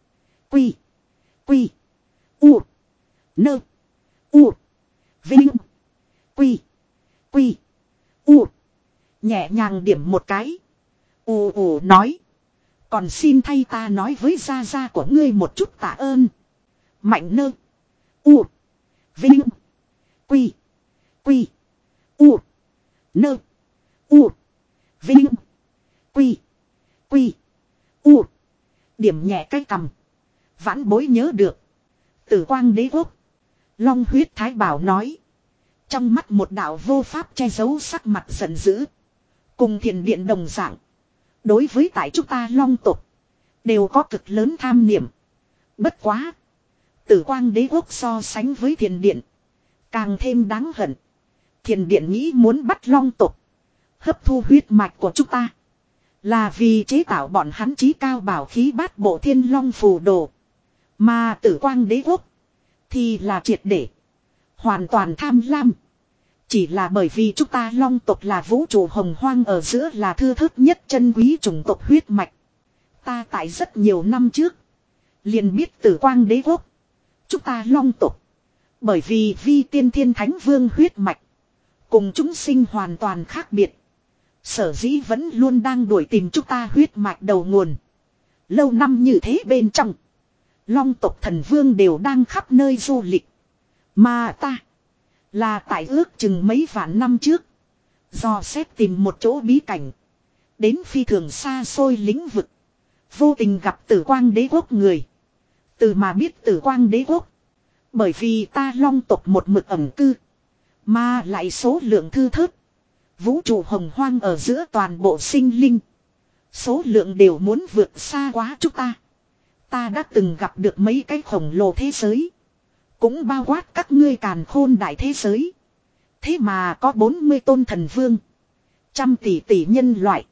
Quy. Quy. U. Nơ. U. Vinh. Quy. Quy. U. Nhẹ nhàng điểm một cái. U u nói. Còn xin thay ta nói với gia gia của ngươi một chút tạ ơn. Mạnh nơ. U. Vinh. Quy. Quy. U. Nơ. U. Vinh. Quy. Quy. U. Điểm nhẹ cái cầm. Vãn bối nhớ được. Tử quang đế quốc. Long huyết Thái Bảo nói. Trong mắt một đạo vô pháp che giấu sắc mặt giận dữ. Cùng thiền điện đồng dạng. Đối với tại chúng ta Long tộc. Đều có cực lớn tham niệm. Bất quá. Tử quang đế quốc so sánh với thiền điện. Càng thêm đáng hận. Thiền điện nghĩ muốn bắt Long tộc. Hấp thu huyết mạch của chúng ta. Là vì chế tạo bọn hắn chí cao bảo khí bát bộ thiên long phù đồ. Mà tử quang đế quốc. Thì là triệt để. Hoàn toàn tham lam. Chỉ là bởi vì chúng ta Long tộc là vũ trụ hồng hoang ở giữa là thưa thớt nhất chân quý chủng tộc huyết mạch. Ta tại rất nhiều năm trước. Liền biết tử quang đế quốc. Chúng ta Long tộc. Bởi vì vi tiên thiên thánh vương huyết mạch. Cùng chúng sinh hoàn toàn khác biệt. Sở dĩ vẫn luôn đang đuổi tìm chúng ta huyết mạch đầu nguồn. Lâu năm như thế bên trong. Long tộc thần vương đều đang khắp nơi du lịch. Mà ta. Là tại ước chừng mấy vạn năm trước. Dò xét tìm một chỗ bí cảnh. Đến phi thường xa xôi lĩnh vực. Vô tình gặp tử quang đế quốc người. Từ mà biết tử quang đế quốc. Bởi vì ta Long tộc một mực ẩn cư. Mà lại số lượng thư thớt. Vũ trụ hồng hoang ở giữa toàn bộ sinh linh. Số lượng đều muốn vượt xa quá chúng ta. Ta đã từng gặp được mấy cái khổng lồ thế giới. Cũng bao quát các ngươi càn khôn đại thế giới. Thế mà có bốn mươi tôn thần vương. Trăm tỷ tỷ nhân loại.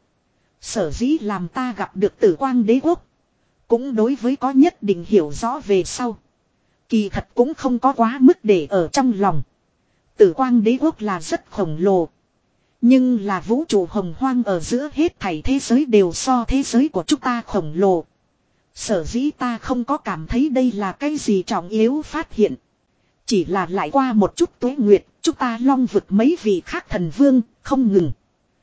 Sở dĩ làm ta gặp được tử quang đế quốc. Cũng đối với có nhất định hiểu rõ về sau. Kỳ thật cũng không có quá mức để ở trong lòng. Tử quang đế quốc là rất khổng lồ. Nhưng là vũ trụ hồng hoang ở giữa hết thảy thế giới đều so thế giới của chúng ta khổng lồ. Sở dĩ ta không có cảm thấy đây là cái gì trọng yếu phát hiện. Chỉ là lại qua một chút tuế nguyệt, chúng ta Long vực mấy vị khác thần vương, không ngừng.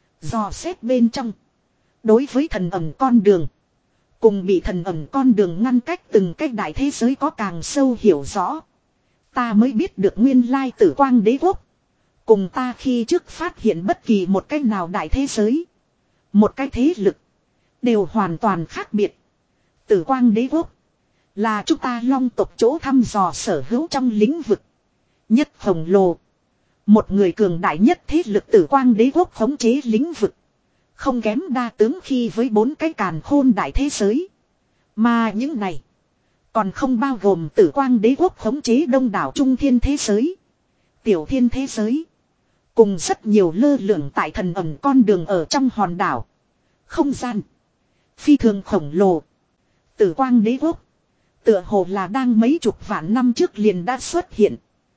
Dò xét bên trong. Đối với thần ẩn con đường. Cùng bị thần ẩn con đường ngăn cách từng cách đại thế giới có càng sâu hiểu rõ. Ta mới biết được nguyên lai tử quang đế quốc. Cùng ta khi trước phát hiện bất kỳ một cách nào đại thế giới. Một cái thế lực. Đều hoàn toàn khác biệt. Tử quang đế quốc. Là chúng ta Long tộc chỗ thăm dò sở hữu trong lĩnh vực. Nhất khổng lồ. Một người cường đại nhất thế lực tử quang đế quốc khống chế lĩnh vực. Không kém đa tướng khi với bốn cái càn khôn đại thế giới. Mà những này. Còn không bao gồm tử quang đế quốc khống chế đông đảo trung thiên thế giới. Tiểu thiên thế giới. Cùng rất nhiều lơ lửng tại thần ẩn con đường ở trong hòn đảo. Không gian. Phi thường khổng lồ. Tử quang đế quốc. Tựa hồ là đang mấy chục vạn năm trước liền đã xuất hiện.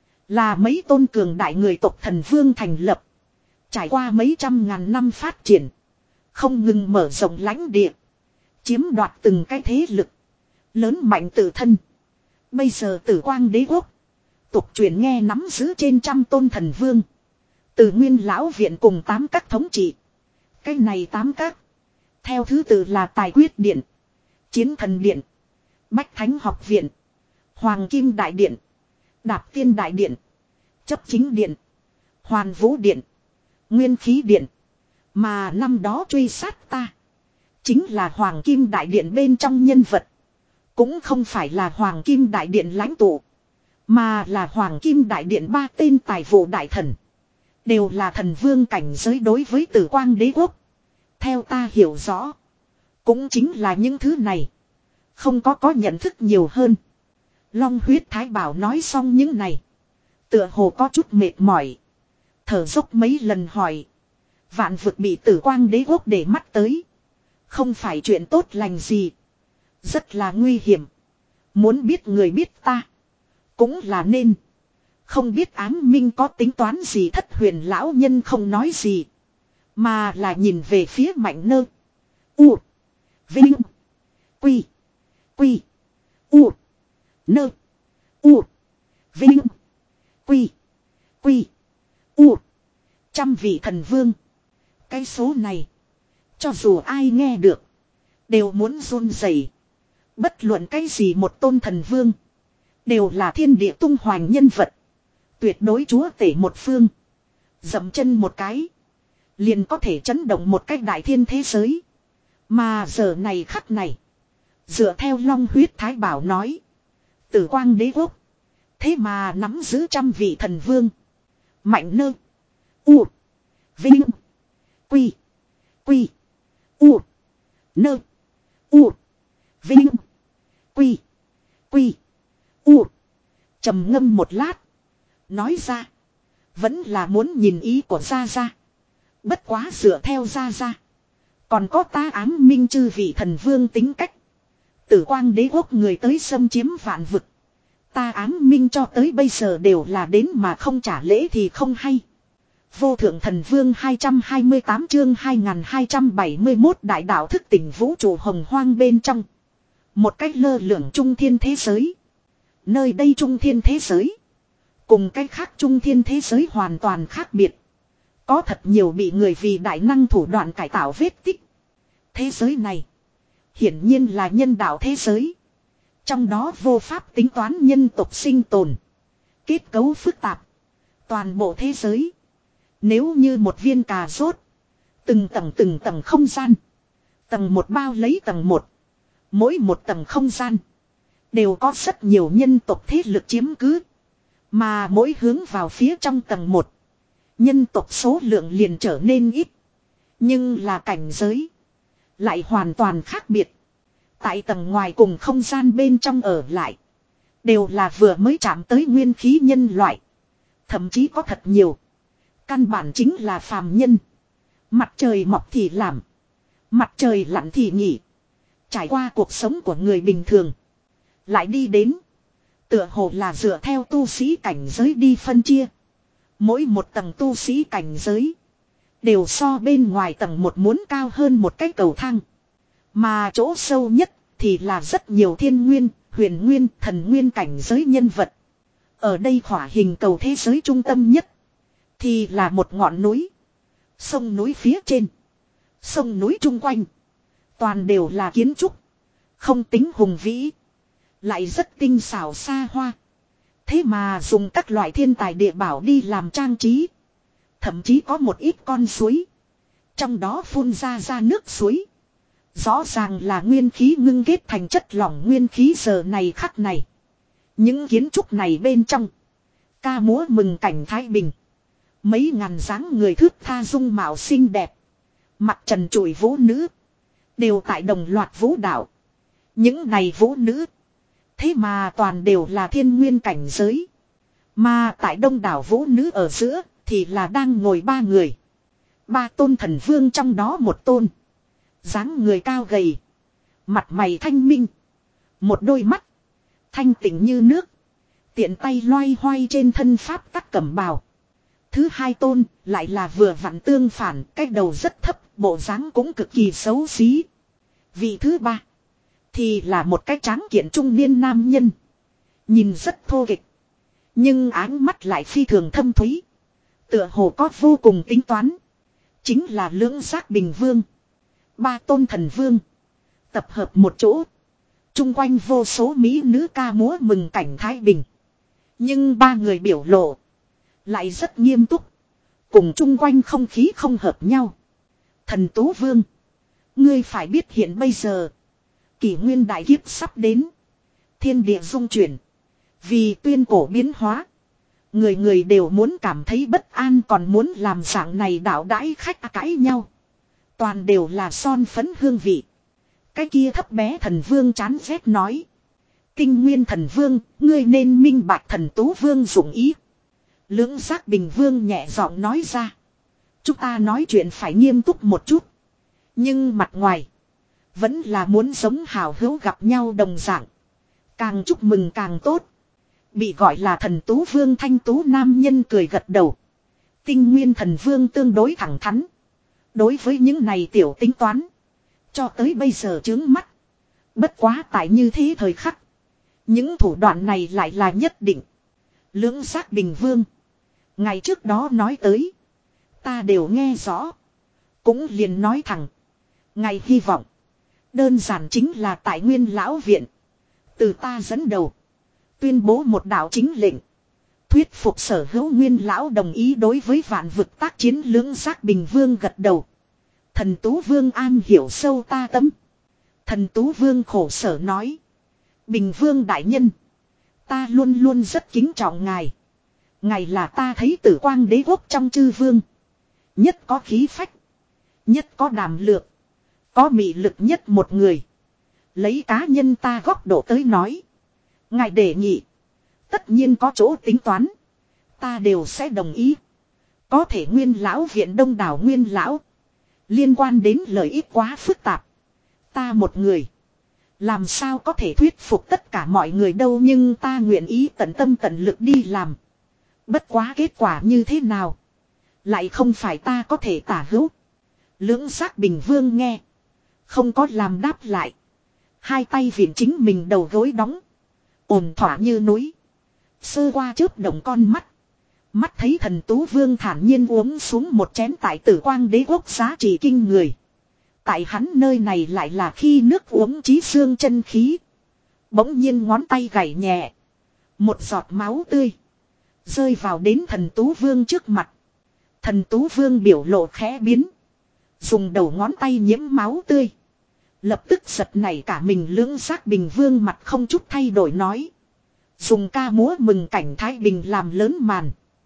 Là mấy tôn cường đại người tộc thần vương thành lập. Trải qua mấy trăm ngàn năm phát triển. Không ngừng mở rộng lãnh địa. Chiếm đoạt từng cái thế lực. Lớn mạnh tự thân. Bây giờ tử quang đế quốc. Tục truyền nghe nắm giữ trên trăm tôn thần vương. Từ nguyên lão viện cùng tám các thống trị. Cái này tám các. Theo thứ tự là Tài Quyết Điện. Chiến Thần Điện. Bách Thánh Học Viện. Hoàng Kim Đại Điện. Đạp Tiên Đại Điện. Chấp Chính Điện. Hoàn Vũ Điện. Nguyên Khí Điện. Mà năm đó truy sát ta. Chính là Hoàng Kim Đại Điện bên trong nhân vật. Cũng không phải là Hoàng Kim Đại Điện lãnh tụ. Mà là Hoàng Kim Đại Điện ba tên tài vụ đại thần. Đều là thần vương cảnh giới đối với Tử Quang Đế Quốc. Theo ta hiểu rõ. Cũng chính là những thứ này. Không có có nhận thức nhiều hơn. Long huyết thái bảo nói xong những này. Tựa hồ có chút mệt mỏi. Thở dốc mấy lần hỏi. Vạn vực bị Tử Quang Đế Quốc để mắt tới. Không phải chuyện tốt lành gì. Rất là nguy hiểm. Muốn biết người biết ta. Cũng là nên. Không biết ám minh có tính toán gì, Thất Huyền lão nhân không nói gì. Mà là nhìn về phía Mạnh Nơ. U. Vinh. Quy. Quy. U. Nơ. U. Vinh. Quy. Quy. U. Trăm vị thần vương. Cái số này. Cho dù ai nghe được. Đều muốn run rẩy. Bất luận cái gì một tôn thần vương. Đều là thiên địa tung hoành nhân vật. Tuyệt đối chúa tể một phương. Dậm chân một cái. Liền có thể chấn động một cách đại thiên thế giới. Mà giờ này khắc này. Dựa theo Long huyết thái bảo nói. Tử Quang Đế Quốc. Thế mà nắm giữ trăm vị thần vương. Mạnh Nơ. U. Vinh. Quy. Quy. U. Nơ. U. Vinh. Quy. Quy. U. Trầm ngâm một lát. Nói ra. Vẫn là muốn nhìn ý của Gia Gia. Bất quá dựa theo Gia Gia. Còn có ta ám minh chư vị thần vương tính cách. Tử Quang Đế Quốc người tới xâm chiếm vạn vực. Ta ám minh cho tới bây giờ đều là đến mà không trả lễ thì không hay. Vô thượng thần vương hai trăm hai mươi tám chương hai nghìn hai trăm bảy mươi mốt đại đạo thức tỉnh vũ trụ hồng hoang bên trong. Một cách lơ lửng trung thiên thế giới. Nơi đây trung thiên thế giới. Cùng cách khác trung thiên thế giới hoàn toàn khác biệt. Có thật nhiều bị người vì đại năng thủ đoạn cải tạo vết tích. Thế giới này. Hiển nhiên là nhân đạo thế giới. Trong đó vô pháp tính toán nhân tộc sinh tồn. Kết cấu phức tạp. Toàn bộ thế giới. Nếu như một viên cà rốt. Từng tầng từng tầng không gian. Tầng một bao lấy tầng một. Mỗi một tầng không gian. Đều có rất nhiều nhân tộc thế lực chiếm cứ. Mà mỗi hướng vào phía trong tầng một. Nhân tộc số lượng liền trở nên ít. Nhưng là cảnh giới. Lại hoàn toàn khác biệt. Tại tầng ngoài cùng không gian bên trong ở lại. Đều là vừa mới chạm tới nguyên khí nhân loại. Thậm chí có thật nhiều. Căn bản chính là phàm nhân. Mặt trời mọc thì làm. Mặt trời lặn thì nghỉ. Trải qua cuộc sống của người bình thường. Lại đi đến. Tựa hồ là dựa theo tu sĩ cảnh giới đi phân chia. Mỗi một tầng tu sĩ cảnh giới. Đều so bên ngoài tầng một muốn cao hơn một cái cầu thang. Mà chỗ sâu nhất thì là rất nhiều thiên nguyên, huyền nguyên, thần nguyên cảnh giới nhân vật. Ở đây khỏa hình cầu thế giới trung tâm nhất. Thì là một ngọn núi. Sông núi phía trên. Sông núi chung quanh. Toàn đều là kiến trúc. Không tính hùng vĩ. Lại rất tinh xảo xa hoa. Thế mà dùng các loại thiên tài địa bảo đi làm trang trí. Thậm chí có một ít con suối. Trong đó phun ra ra nước suối. Rõ ràng là nguyên khí ngưng kết thành chất lỏng nguyên khí giờ này khắc này. Những kiến trúc này bên trong. Ca múa mừng cảnh thái bình. Mấy ngàn dáng người thước tha dung mạo xinh đẹp. Mặt trần trụi vũ nữ. Đều tại đồng loạt vũ đạo. Những này vũ nữ. Thế mà toàn đều là thiên nguyên cảnh giới. Mà tại đông đảo vũ nữ ở giữa thì là đang ngồi ba người. Ba tôn thần vương trong đó một tôn. Dáng người cao gầy. Mặt mày thanh minh. Một đôi mắt. Thanh tịnh như nước. Tiện tay loay hoay trên thân pháp tắc cẩm bào. Thứ hai tôn lại là vừa vặn tương phản. Cái đầu rất thấp. Bộ dáng cũng cực kỳ xấu xí. Vị thứ ba. Thì là một cái tráng kiện trung niên nam nhân. Nhìn rất thô kịch. Nhưng áng mắt lại phi thường thâm thúy. Tựa hồ có vô cùng tính toán. Chính là lưỡng giác bình vương. Ba tôn thần vương. Tập hợp một chỗ. Trung quanh vô số mỹ nữ ca múa mừng cảnh thái bình. Nhưng ba người biểu lộ. Lại rất nghiêm túc. Cùng trung quanh không khí không hợp nhau. Thần Tố Vương. Ngươi phải biết hiện bây giờ. Kỷ nguyên đại kiếp sắp đến. Thiên địa dung chuyển. Vì tuyên cổ biến hóa. Người người đều muốn cảm thấy bất an còn muốn làm dạng này đạo đãi khách cãi nhau. Toàn đều là son phấn hương vị. Cái kia thấp bé thần vương chán ghét nói. Tinh nguyên thần vương, ngươi nên minh bạch thần tú vương dụng ý. Lưỡng giác bình vương nhẹ giọng nói ra. Chúng ta nói chuyện phải nghiêm túc một chút. Nhưng mặt ngoài, vẫn là muốn giống hào hữu gặp nhau đồng dạng. Càng chúc mừng càng tốt. Bị gọi là thần tú vương thanh tú nam nhân cười gật đầu. Tinh nguyên thần vương tương đối thẳng thắn. Đối với những này tiểu tính toán. Cho tới bây giờ chướng mắt. Bất quá tại như thế thời khắc. Những thủ đoạn này lại là nhất định. Lưỡng giác bình vương. Ngày trước đó nói tới. Ta đều nghe rõ. Cũng liền nói thẳng. Ngày hy vọng. Đơn giản chính là tại nguyên lão viện. Từ ta dẫn đầu. Tuyên bố một đạo chính lệnh. Thuyết phục sở hữu nguyên lão đồng ý đối với vạn vực tác chiến lưỡng giác bình vương gật đầu. Thần tú vương an hiểu sâu ta tâm. Thần tú vương khổ sở nói. Bình vương đại nhân. Ta luôn luôn rất kính trọng ngài. Ngài là ta thấy tử quang đế quốc trong chư vương. Nhất có khí phách. Nhất có đảm lược. Có mị lực nhất một người. Lấy cá nhân ta góc độ tới nói. Ngài đề nghị. Tất nhiên có chỗ tính toán. Ta đều sẽ đồng ý. Có thể nguyên lão viện đông đảo nguyên lão. Liên quan đến lợi ích quá phức tạp. Ta một người. Làm sao có thể thuyết phục tất cả mọi người đâu, nhưng ta nguyện ý tận tâm tận lực đi làm. Bất quá kết quả như thế nào. Lại không phải ta có thể tả hữu. Lưỡng giác bình vương nghe. Không có làm đáp lại. Hai tay viện chính mình đầu gối đóng. Ổn thỏa như núi. Sơ qua chớp động con mắt. Mắt thấy thần tú vương thản nhiên uống xuống một chén tại tử quang đế quốc giá trị kinh người. Tại hắn nơi này lại là khi nước uống chí xương chân khí. Bỗng nhiên ngón tay gảy nhẹ. Một giọt máu tươi. Rơi vào đến thần tú vương trước mặt. Thần tú vương biểu lộ khẽ biến. Dùng đầu ngón tay nhiễm máu tươi. Lập tức giật nảy cả mình. Lưỡng giác bình vương mặt không chút thay đổi nói. Dùng ca múa mừng cảnh Thái Bình làm lớn màn.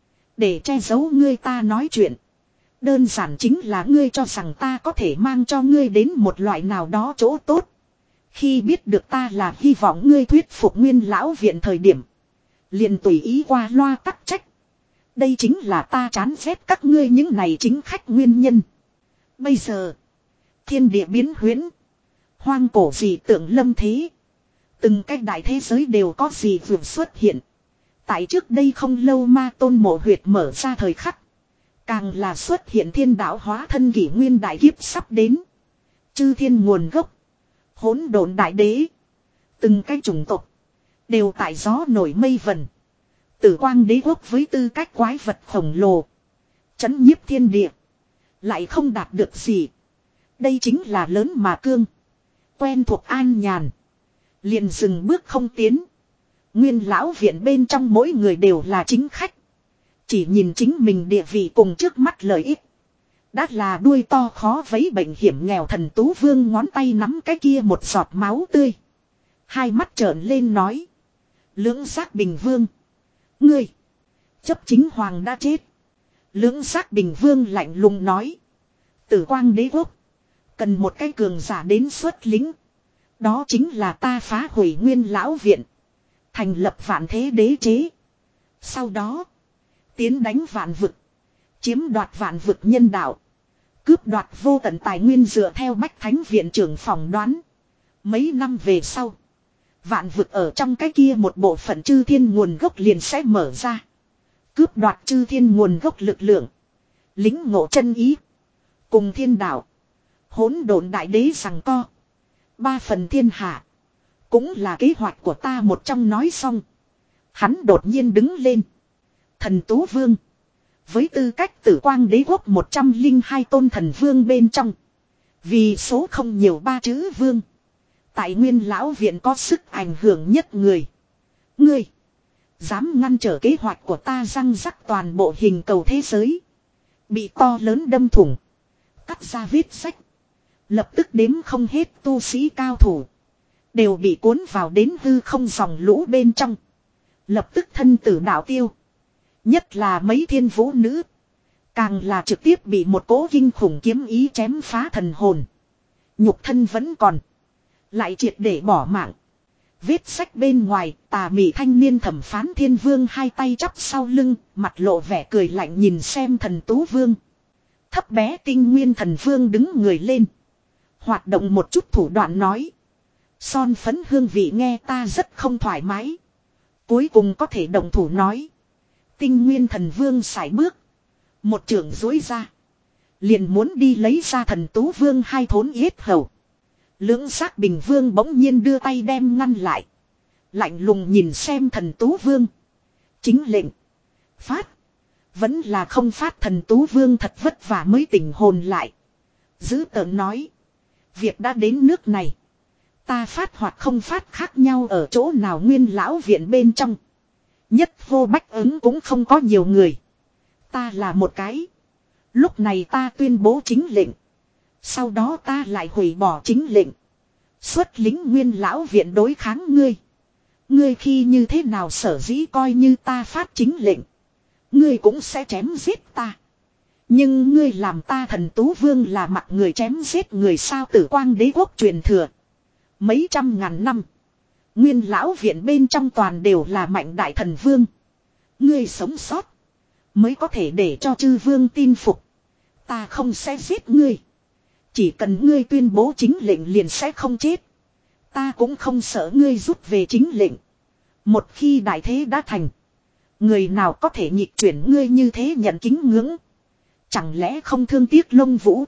Để che giấu ngươi ta nói chuyện. Đơn giản chính là ngươi cho rằng ta có thể mang cho ngươi đến một loại nào đó chỗ tốt. Khi biết được ta là hy vọng ngươi thuyết phục nguyên lão viện thời điểm. Liền tùy ý qua loa tắc trách. Đây chính là ta chán ghét các ngươi những này chính khách nguyên nhân. Bây giờ. Thiên địa biến huyễn. Hoang cổ dị tượng lâm thế. Từng cái đại thế giới đều có gì vượt xuất hiện. Tại trước đây không lâu ma tôn mộ huyệt mở ra thời khắc. Càng là xuất hiện thiên đạo hóa thân kỷ nguyên đại kiếp sắp đến. Chư thiên nguồn gốc. Hỗn độn đại đế. Từng cái chủng tộc. Đều tại gió nổi mây vần. Tử quang đế quốc với tư cách quái vật khổng lồ. Chấn nhiếp thiên địa. Lại không đạt được gì. Đây chính là lớn mà cương. Quen thuộc an nhàn. Liền dừng bước không tiến. Nguyên lão viện bên trong mỗi người đều là chính khách. Chỉ nhìn chính mình địa vị cùng trước mắt lợi ích. Đã là đuôi to khó vấy bệnh hiểm nghèo. Thần tú vương ngón tay nắm cái kia một giọt máu tươi. Hai mắt trợn lên nói. Lưỡng giác bình vương. Ngươi. Chấp chính hoàng đã chết. Lưỡng giác bình vương lạnh lùng nói. Tử quang đế quốc. Cần một cái cường giả đến xuất lính. Đó chính là ta phá hủy nguyên lão viện. Thành lập vạn thế đế chế. Sau đó. Tiến đánh vạn vực. Chiếm đoạt vạn vực nhân đạo. Cướp đoạt vô tận tài nguyên dựa theo Bách Thánh viện trưởng phỏng đoán. Mấy năm về sau. Vạn vực ở trong cái kia một bộ phận chư thiên nguồn gốc liền sẽ mở ra. Cướp đoạt chư thiên nguồn gốc lực lượng. Lính ngộ chân ý. Cùng thiên đạo. Hỗn độn đại đế rằng co. Ba phần thiên hạ. Cũng là kế hoạch của ta một trong nói xong. Hắn đột nhiên đứng lên. Thần Tú Vương. Với tư cách tử quang đế quốc một trăm linh hai tôn thần vương bên trong. Vì số không nhiều ba chữ vương. Tại nguyên lão viện có sức ảnh hưởng nhất người. Ngươi. Dám ngăn trở kế hoạch của ta răng rắc toàn bộ hình cầu thế giới. Bị to lớn đâm thủng. Cắt ra vết sách. Lập tức đếm không hết tu sĩ cao thủ. Đều bị cuốn vào đến hư không dòng lũ bên trong. Lập tức thân tử đạo tiêu. Nhất là mấy thiên vũ nữ. Càng là trực tiếp bị một cỗ kinh khủng kiếm ý chém phá thần hồn. Nhục thân vẫn còn. Lại triệt để bỏ mạng. Viết sách bên ngoài, tà mị thanh niên thẩm phán thiên vương hai tay chắp sau lưng, mặt lộ vẻ cười lạnh nhìn xem thần tú vương. Thấp bé tinh nguyên thần vương đứng người lên. Hoạt động một chút thủ đoạn nói. Son phấn hương vị nghe ta rất không thoải mái. Cuối cùng có thể đồng thủ nói. Tinh nguyên thần vương sải bước. Một trường dối ra. Liền muốn đi lấy ra thần tú vương hai thốn yết hầu. Lưỡng giác bình vương bỗng nhiên đưa tay đem ngăn lại. Lạnh lùng nhìn xem thần tú vương. Chính lệnh. Phát. Vẫn là không phát thần tú vương thật vất vả mới tỉnh hồn lại. Giữ tợn nói. Việc đã đến nước này. Ta phát hoặc không phát khác nhau ở chỗ nào nguyên lão viện bên trong. Nhất vô bách ứng cũng không có nhiều người. Ta là một cái. Lúc này ta tuyên bố chính lệnh. Sau đó ta lại hủy bỏ chính lệnh. Xuất lính nguyên lão viện đối kháng ngươi. Ngươi khi như thế nào sở dĩ coi như ta phát chính lệnh. Ngươi cũng sẽ chém giết ta. Nhưng ngươi làm ta thần tú vương là mặc người chém giết người sao tử quang đế quốc truyền thừa. Mấy trăm ngàn năm. Nguyên lão viện bên trong toàn đều là mạnh đại thần vương. Ngươi sống sót. Mới có thể để cho chư vương tin phục. Ta không sẽ giết ngươi. Chỉ cần ngươi tuyên bố chính lệnh liền sẽ không chết. Ta cũng không sợ ngươi rút về chính lệnh. Một khi đại thế đã thành. Người nào có thể nhịp chuyển ngươi như thế nhận kính ngưỡng. Chẳng lẽ không thương tiếc lông vũ.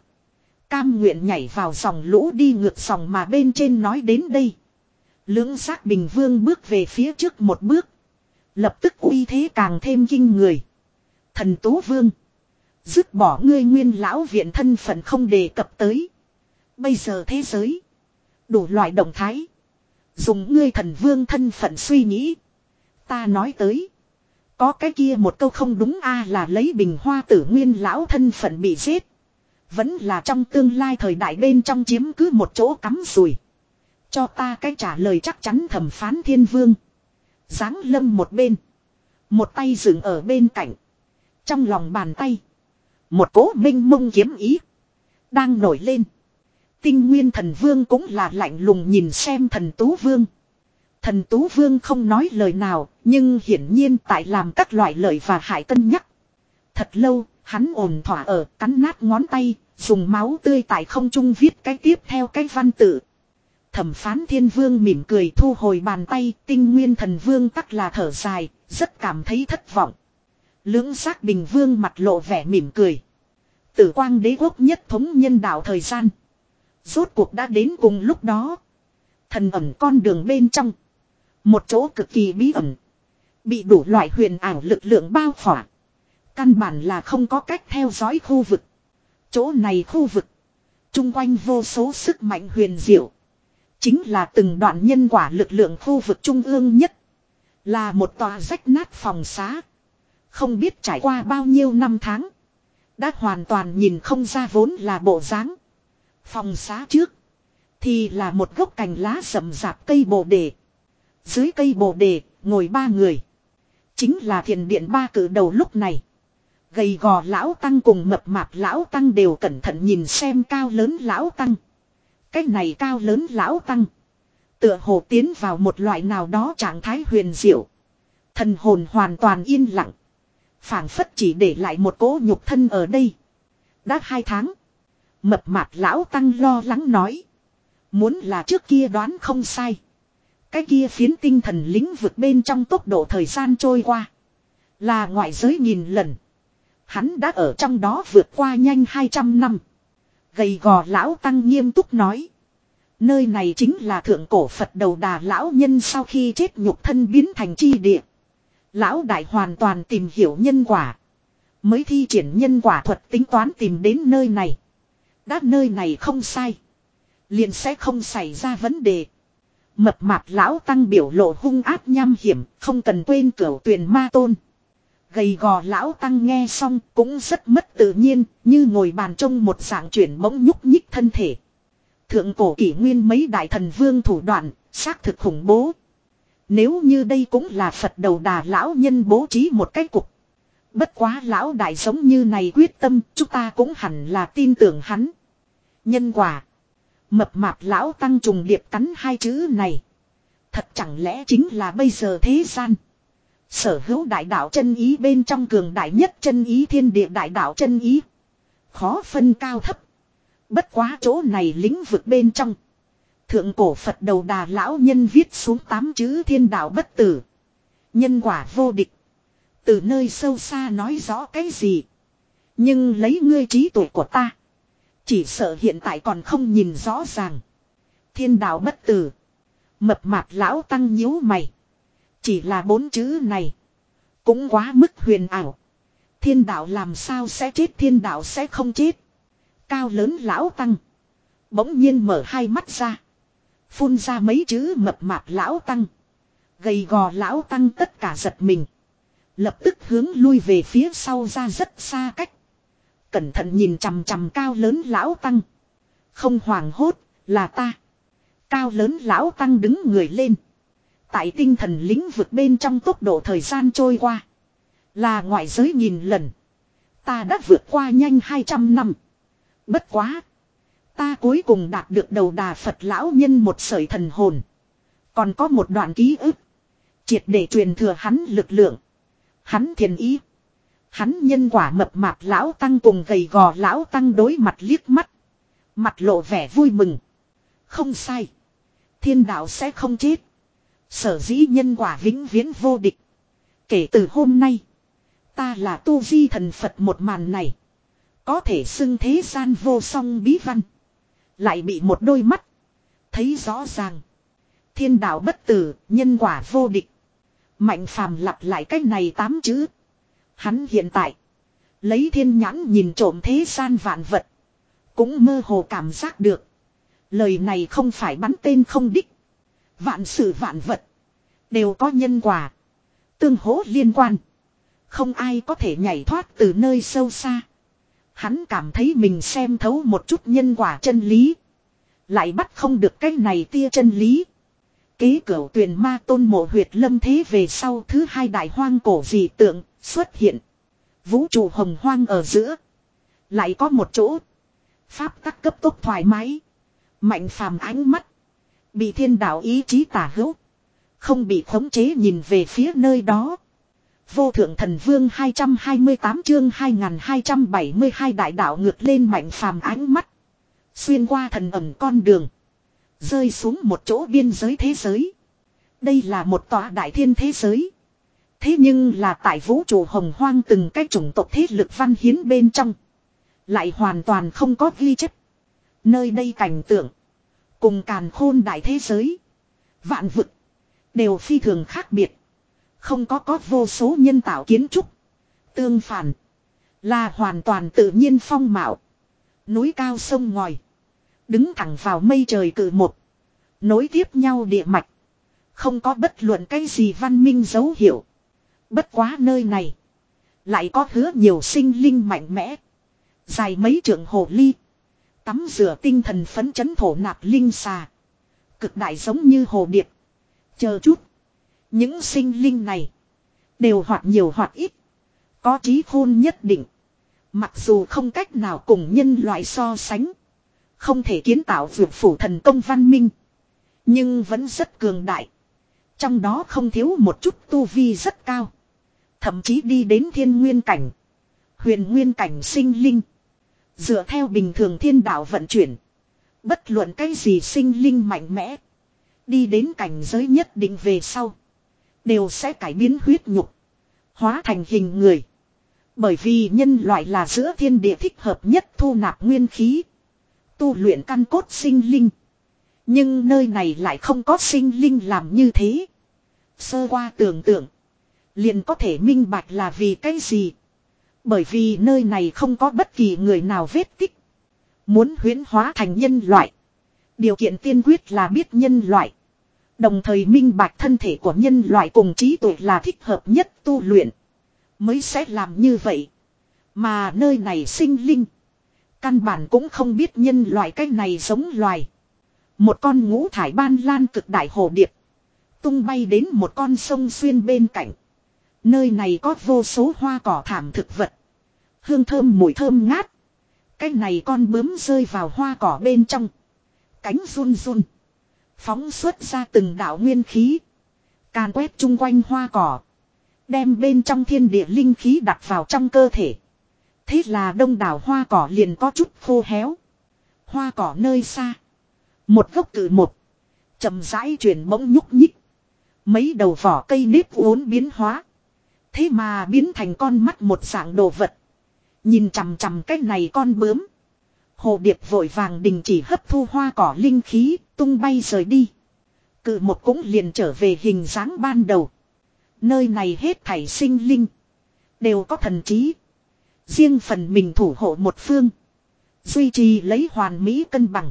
Cam nguyện nhảy vào dòng lũ đi ngược dòng mà bên trên nói đến đây. Lưỡng giác bình vương bước về phía trước một bước. Lập tức uy thế càng thêm kinh người. Thần tú vương. Dứt bỏ ngươi nguyên lão viện thân phận không đề cập tới. Bây giờ thế giới. Đủ loại động thái. Dùng ngươi thần vương thân phận suy nghĩ. Ta nói tới. Có cái kia một câu không đúng a là lấy bình hoa tử nguyên lão thân phận bị giết. Vẫn là trong tương lai thời đại bên trong chiếm cứ một chỗ cắm rùi. Cho ta cái trả lời chắc chắn thẩm phán thiên vương. Giáng lâm một bên. Một tay dựng ở bên cạnh. Trong lòng bàn tay. Một cỗ minh mông kiếm ý. Đang nổi lên. Tinh nguyên thần vương cũng là lạnh lùng nhìn xem thần tú vương. Thần tú vương không nói lời nào. Nhưng hiển nhiên tại làm các loại lợi và hại cân nhắc. Thật lâu. Hắn ổn thỏa ở cắn nát ngón tay. Dùng máu tươi tại không trung viết cái tiếp theo cái văn tự. Thẩm phán thiên vương mỉm cười thu hồi bàn tay. Tinh nguyên thần vương tắc là thở dài. Rất cảm thấy thất vọng. Lưỡng giác bình vương mặt lộ vẻ mỉm cười. Tử quang đế quốc nhất thống nhân đạo thời gian. Rốt cuộc đã đến cùng lúc đó. Thần ẩn con đường bên trong. Một chỗ cực kỳ bí ẩn. Bị đủ loại huyền ảo lực lượng bao khỏa. Căn bản là không có cách theo dõi khu vực. Chỗ này khu vực. Trung quanh vô số sức mạnh huyền diệu. Chính là từng đoạn nhân quả lực lượng khu vực trung ương nhất. Là một tòa rách nát phòng xá. Không biết trải qua bao nhiêu năm tháng. Đã hoàn toàn nhìn không ra vốn là bộ dáng. Phòng xá trước. Thì là một gốc cành lá rậm rạp cây bồ đề. Dưới cây bồ đề ngồi ba người. Chính là thiền điện ba cử đầu lúc này. Gầy gò lão tăng cùng mập mạp lão tăng đều cẩn thận nhìn xem cao lớn lão tăng. Cái này cao lớn lão tăng. Tựa hồ tiến vào một loại nào đó trạng thái huyền diệu. Thần hồn hoàn toàn yên lặng. Phảng phất chỉ để lại một cỗ nhục thân ở đây. Đã hai tháng. Mập mạp lão tăng lo lắng nói. Muốn là trước kia đoán không sai. Cái kia phiến tinh thần lĩnh vực bên trong tốc độ thời gian trôi qua. Là ngoại giới nghìn lần. Hắn đã ở trong đó vượt qua nhanh hai trăm năm. Gầy gò lão tăng nghiêm túc nói. Nơi này chính là thượng cổ Phật đầu đà lão nhân sau khi chết nhục thân biến thành chi địa. Lão đại hoàn toàn tìm hiểu nhân quả. Mới thi triển nhân quả thuật tính toán tìm đến nơi này. Đã nơi này không sai. Liền sẽ không xảy ra vấn đề. Mập mạp lão tăng biểu lộ hung ác nham hiểm. Không cần quên cửu tuyền ma tôn. Gầy gò lão tăng nghe xong cũng rất mất tự nhiên. Như ngồi bàn trông một dạng chuyển bỗng nhúc nhích thân thể. Thượng cổ kỷ nguyên mấy đại thần vương thủ đoạn. Xác thực khủng bố. Nếu như đây cũng là Phật đầu đà lão nhân bố trí một cái cục. Bất quá lão đại giống như này quyết tâm, chúng ta cũng hẳn là tin tưởng hắn. Nhân quả. Mập mạp lão tăng trùng điệp cắn hai chữ này. Thật chẳng lẽ chính là bây giờ thế gian. Sở hữu đại đạo chân ý bên trong cường đại nhất chân ý thiên địa đại đạo chân ý. Khó phân cao thấp. Bất quá chỗ này lĩnh vực bên trong. Thượng cổ Phật đầu đà lão nhân viết xuống tám chữ thiên đạo bất tử. Nhân quả vô địch. Từ nơi sâu xa nói rõ cái gì. Nhưng lấy ngươi trí tuệ của ta. Chỉ sợ hiện tại còn không nhìn rõ ràng. Thiên đạo bất tử. Mập mạp lão tăng nhíu mày. Chỉ là bốn chữ này. Cũng quá mức huyền ảo. Thiên đạo làm sao sẽ chết, thiên đạo sẽ không chết. Cao lớn lão tăng. Bỗng nhiên mở hai mắt ra. Phun ra mấy chữ mập mạp lão tăng. Gầy gò lão tăng tất cả giật mình. Lập tức hướng lui về phía sau ra rất xa cách. Cẩn thận nhìn chằm chằm cao lớn lão tăng. Không hoảng hốt, là ta. Cao lớn lão tăng đứng người lên. Tại tinh thần lĩnh vực bên trong tốc độ thời gian trôi qua. Là ngoại giới nghìn lần. Ta đã vượt qua nhanh hai trăm năm. Bất quá. Ta cuối cùng đạt được đầu đà Phật lão nhân một sợi thần hồn. Còn có một đoạn ký ức. Triệt để truyền thừa hắn lực lượng. Hắn thiền ý. Hắn nhân quả mập mạp lão tăng cùng gầy gò lão tăng đối mặt liếc mắt. Mặt lộ vẻ vui mừng. Không sai. Thiên đạo sẽ không chết. Sở dĩ nhân quả vĩnh viễn vô địch. Kể từ hôm nay. Ta là tu di thần Phật một màn này. Có thể xưng thế gian vô song bí văn. Lại bị một đôi mắt. Thấy rõ ràng. Thiên đạo bất tử, nhân quả vô địch. Mạnh phàm lặp lại cách này tám chữ. Hắn hiện tại. Lấy thiên nhãn nhìn trộm thế gian vạn vật. Cũng mơ hồ cảm giác được. Lời này không phải bắn tên không đích. Vạn sự vạn vật. Đều có nhân quả. Tương hỗ liên quan. Không ai có thể nhảy thoát từ nơi sâu xa. Hắn cảm thấy mình xem thấu một chút nhân quả chân lý. Lại bắt không được cái này tia chân lý. Kế cửu tuyền ma tôn mộ huyệt lâm thế về sau thứ hai đại hoang cổ dị tượng xuất hiện. Vũ trụ hồng hoang ở giữa. Lại có một chỗ. Pháp tắc cấp tốc thoải mái. Mạnh phàm ánh mắt. Bị thiên đạo ý chí tả hữu. Không bị khống chế nhìn về phía nơi đó. Vô thượng thần vương hai trăm hai mươi tám chương hai nghìn hai trăm bảy mươi hai đại đạo ngược lên mạnh phàm ánh mắt. Xuyên qua thần ẩm con đường. Rơi xuống một chỗ biên giới thế giới. Đây là một tòa đại thiên thế giới. Thế nhưng là tại vũ trụ hồng hoang từng cái chủng tộc thế lực văn hiến bên trong. Lại hoàn toàn không có ghi chép. Nơi đây cảnh tượng. Cùng càn khôn đại thế giới. Vạn vực. Đều phi thường khác biệt. Không có có vô số nhân tạo kiến trúc. Tương phản. Là hoàn toàn tự nhiên phong mạo. Núi cao sông ngòi. Đứng thẳng vào mây trời cự một. Nối tiếp nhau địa mạch. Không có bất luận cái gì văn minh dấu hiệu. Bất quá nơi này. Lại có hứa nhiều sinh linh mạnh mẽ. Dài mấy trượng hồ ly. Tắm rửa tinh thần phấn chấn thổ nạp linh xà. Cực đại giống như hồ điệp. Chờ chút. Những sinh linh này. Đều hoặc nhiều hoặc ít. Có trí khôn nhất định. Mặc dù không cách nào cùng nhân loại so sánh. Không thể kiến tạo vượt phủ thần công văn minh. Nhưng vẫn rất cường đại. Trong đó không thiếu một chút tu vi rất cao. Thậm chí đi đến thiên nguyên cảnh. Huyền nguyên cảnh sinh linh. Dựa theo bình thường thiên đạo vận chuyển. Bất luận cái gì sinh linh mạnh mẽ. Đi đến cảnh giới nhất định về sau. Đều sẽ cải biến huyết nhục. Hóa thành hình người. Bởi vì nhân loại là giữa thiên địa thích hợp nhất thu nạp nguyên khí. Tu luyện căn cốt sinh linh. Nhưng nơi này lại không có sinh linh làm như thế. Sơ qua tưởng tượng. Liền có thể minh bạch là vì cái gì. Bởi vì nơi này không có bất kỳ người nào vết tích. Muốn huyễn hóa thành nhân loại. Điều kiện tiên quyết là biết nhân loại. Đồng thời minh bạch thân thể của nhân loại cùng trí tuệ là thích hợp nhất tu luyện. Mới sẽ làm như vậy. Mà nơi này sinh linh. Căn bản cũng không biết nhân loại cái này giống loài. Một con ngũ thải ban lan cực đại hồ điệp. Tung bay đến một con sông xuyên bên cạnh. Nơi này có vô số hoa cỏ thảm thực vật. Hương thơm mùi thơm ngát. Cái này con bướm rơi vào hoa cỏ bên trong. Cánh run run. Phóng xuất ra từng đạo nguyên khí. Càn quét chung quanh hoa cỏ. Đem bên trong thiên địa linh khí đặt vào trong cơ thể. Thế là đông đảo hoa cỏ liền có chút khô héo. Hoa cỏ nơi xa. Một gốc cự một. Chậm rãi chuyển bỗng nhúc nhích. Mấy đầu vỏ cây nếp uốn biến hóa. Thế mà biến thành con mắt một dạng đồ vật. Nhìn chằm chằm cái này con bướm. Hồ điệp vội vàng đình chỉ hấp thu hoa cỏ linh khí, tung bay rời đi. Cự một cũng liền trở về hình dáng ban đầu. Nơi này hết thảy sinh linh. Đều có thần trí. Riêng phần mình thủ hộ một phương. Duy trì lấy hoàn mỹ cân bằng.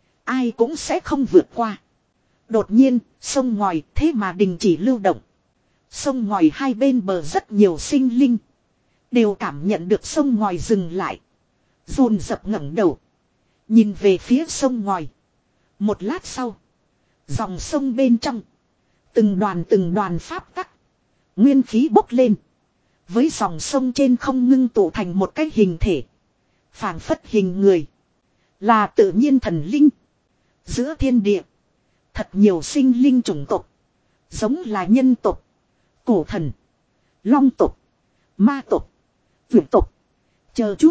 Ai cũng sẽ không vượt qua. Đột nhiên, sông ngòi thế mà đình chỉ lưu động. Sông ngòi hai bên bờ rất nhiều sinh linh. Đều cảm nhận được sông ngòi dừng lại. Dồn dập ngẩng đầu. Nhìn về phía sông ngòi. Một lát sau. Dòng sông bên trong. Từng đoàn từng đoàn pháp tắc. Nguyên khí bốc lên. Với dòng sông trên không ngưng tụ thành một cái hình thể. Phảng phất hình người. Là tự nhiên thần linh. Giữa thiên địa. Thật nhiều sinh linh chủng tộc. Giống là nhân tộc. Cổ thần. Long tộc. Ma tộc. Vượt tộc. Chờ chút.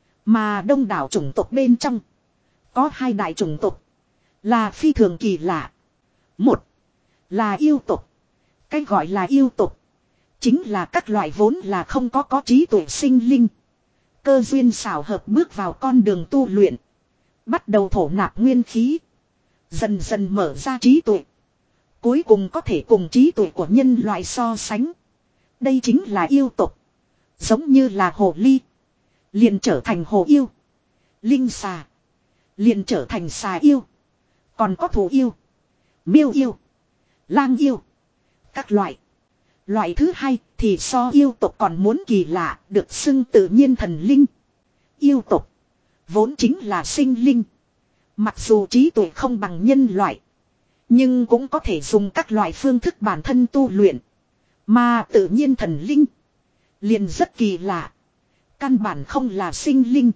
Mà đông đảo chủng tộc bên trong. Có hai đại chủng tộc. Là phi thường kỳ lạ. Một. Là yêu tộc. Cái gọi là yêu tộc. Chính là các loại vốn là không có có trí tuệ sinh linh. Cơ duyên xảo hợp bước vào con đường tu luyện. Bắt đầu thổ nạp nguyên khí. Dần dần mở ra trí tuệ. Cuối cùng có thể cùng trí tuệ của nhân loại so sánh. Đây chính là yêu tộc. Giống như là hồ ly. Liền trở thành hồ yêu. Linh xà. Liền trở thành xà yêu. Còn có thú yêu. Miêu yêu. Lang yêu. Các loại. Loại thứ hai thì so yêu tộc còn muốn kỳ lạ, được xưng tự nhiên thần linh. Yêu tộc. Vốn chính là sinh linh. Mặc dù trí tuệ không bằng nhân loại. Nhưng cũng có thể dùng các loại phương thức bản thân tu luyện. Mà tự nhiên thần linh. Liền rất kỳ lạ. Căn bản không là sinh linh.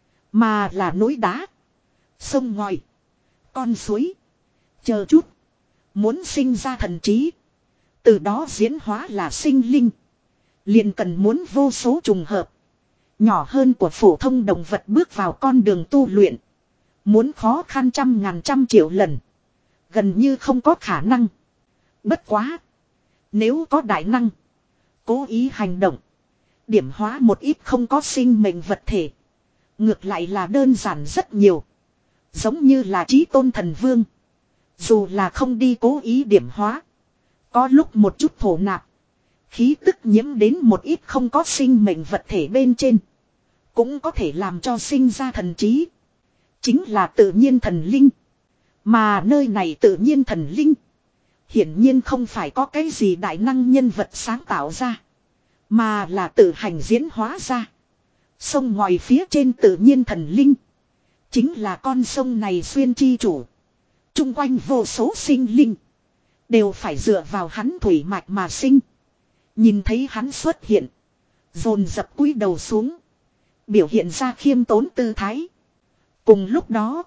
Mà là núi đá. Sông ngòi. Con suối. Chờ chút. Muốn sinh ra thần trí. Từ đó diễn hóa là sinh linh. Liền cần muốn vô số trùng hợp. Nhỏ hơn của phổ thông động vật bước vào con đường tu luyện. Muốn khó khăn trăm ngàn trăm triệu lần. Gần như không có khả năng. Bất quá. Nếu có đại năng. Cố ý hành động. Điểm hóa một ít không có sinh mệnh vật thể. Ngược lại là đơn giản rất nhiều. Giống như là Chí Tôn Thần Vương. Dù là không đi cố ý điểm hóa. Có lúc một chút thổ nạp. Khí tức nhiễm đến một ít không có sinh mệnh vật thể bên trên. Cũng có thể làm cho sinh ra thần trí. Chính là tự nhiên thần linh. Mà nơi này tự nhiên thần linh. Hiển nhiên không phải có cái gì đại năng nhân vật sáng tạo ra. Mà là tự hành diễn hóa ra. Sông ngòi phía trên tự nhiên thần linh. Chính là con sông này xuyên chi chủ. Trung quanh vô số sinh linh. Đều phải dựa vào hắn thủy mạch mà sinh. Nhìn thấy hắn xuất hiện. Dồn dập cúi đầu xuống. Biểu hiện ra khiêm tốn tư thái. Cùng lúc đó.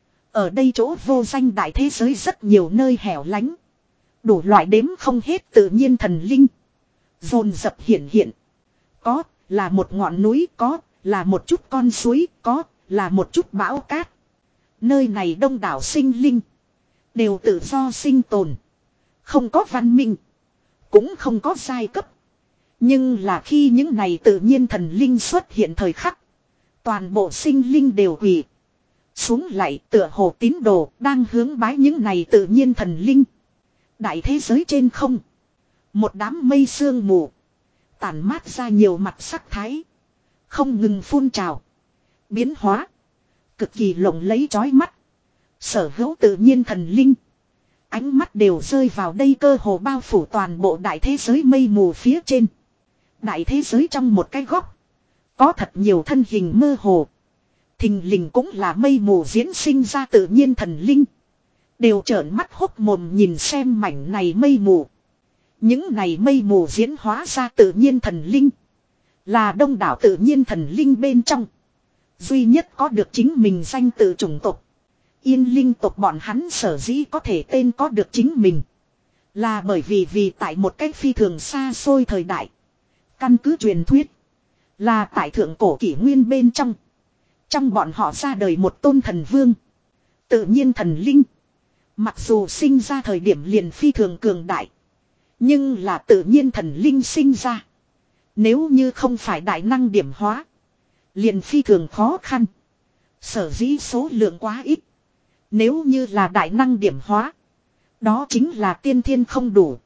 Ở đây chỗ vô danh đại thế giới rất nhiều nơi hẻo lánh. Đủ loại đếm không hết tự nhiên thần linh. Dồn dập hiện hiện. Có là một ngọn núi, có là một chút con suối, có là một chút bão cát. Nơi này đông đảo sinh linh. Đều tự do sinh tồn. Không có văn minh. Cũng không có giai cấp. Nhưng là khi những này tự nhiên thần linh xuất hiện thời khắc. Toàn bộ sinh linh đều quỳ xuống lại tựa hồ tín đồ đang hướng bái những này tự nhiên thần linh. Đại thế giới trên không. Một đám mây sương mù. Tản mát ra nhiều mặt sắc thái. Không ngừng phun trào. Biến hóa. Cực kỳ lộng lẫy chói mắt. Sở hữu tự nhiên thần linh. Ánh mắt đều rơi vào đây cơ hồ bao phủ toàn bộ đại thế giới mây mù phía trên. Đại thế giới trong một cái góc. Có thật nhiều thân hình mơ hồ. Thình lình cũng là mây mù diễn sinh ra tự nhiên thần linh. Đều trợn mắt hốc mồm nhìn xem mảnh này mây mù. Những này mây mù diễn hóa ra tự nhiên thần linh. Là đông đảo tự nhiên thần linh bên trong. Duy nhất có được chính mình danh tự chủng tộc. Yên linh tộc bọn hắn sở dĩ có thể tên có được chính mình. Là bởi vì vì tại một cách phi thường xa xôi thời đại. Căn cứ truyền thuyết. Là tại thượng cổ kỷ nguyên bên trong. Trong bọn họ ra đời một tôn thần vương. Tự nhiên thần linh. Mặc dù sinh ra thời điểm liền phi thường cường đại. Nhưng là tự nhiên thần linh sinh ra. Nếu như không phải đại năng điểm hóa. Liền phi thường khó khăn. Sở dĩ số lượng quá ít. Nếu như là đại năng điểm hóa. Đó chính là tiên thiên không đủ.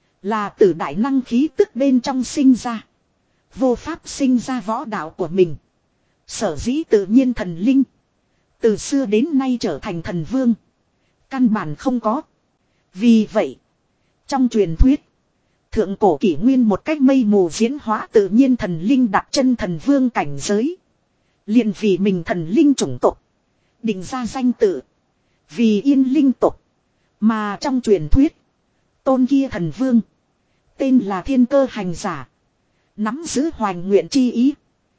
Là từ đại năng khí tức bên trong sinh ra. Vô pháp sinh ra võ đạo của mình. Sở dĩ tự nhiên thần linh. Từ xưa đến nay trở thành thần vương. Căn bản không có. Vì vậy. Trong truyền thuyết. Thượng cổ kỷ nguyên một cách mây mù diễn hóa tự nhiên thần linh đặt chân thần vương cảnh giới. Liền vì mình thần linh chủng tộc. Định ra danh tự. Vì yên linh tộc. Mà trong truyền thuyết. Tôn kia thần vương. Tên là thiên cơ hành giả. Nắm giữ hoành nguyện chi ý.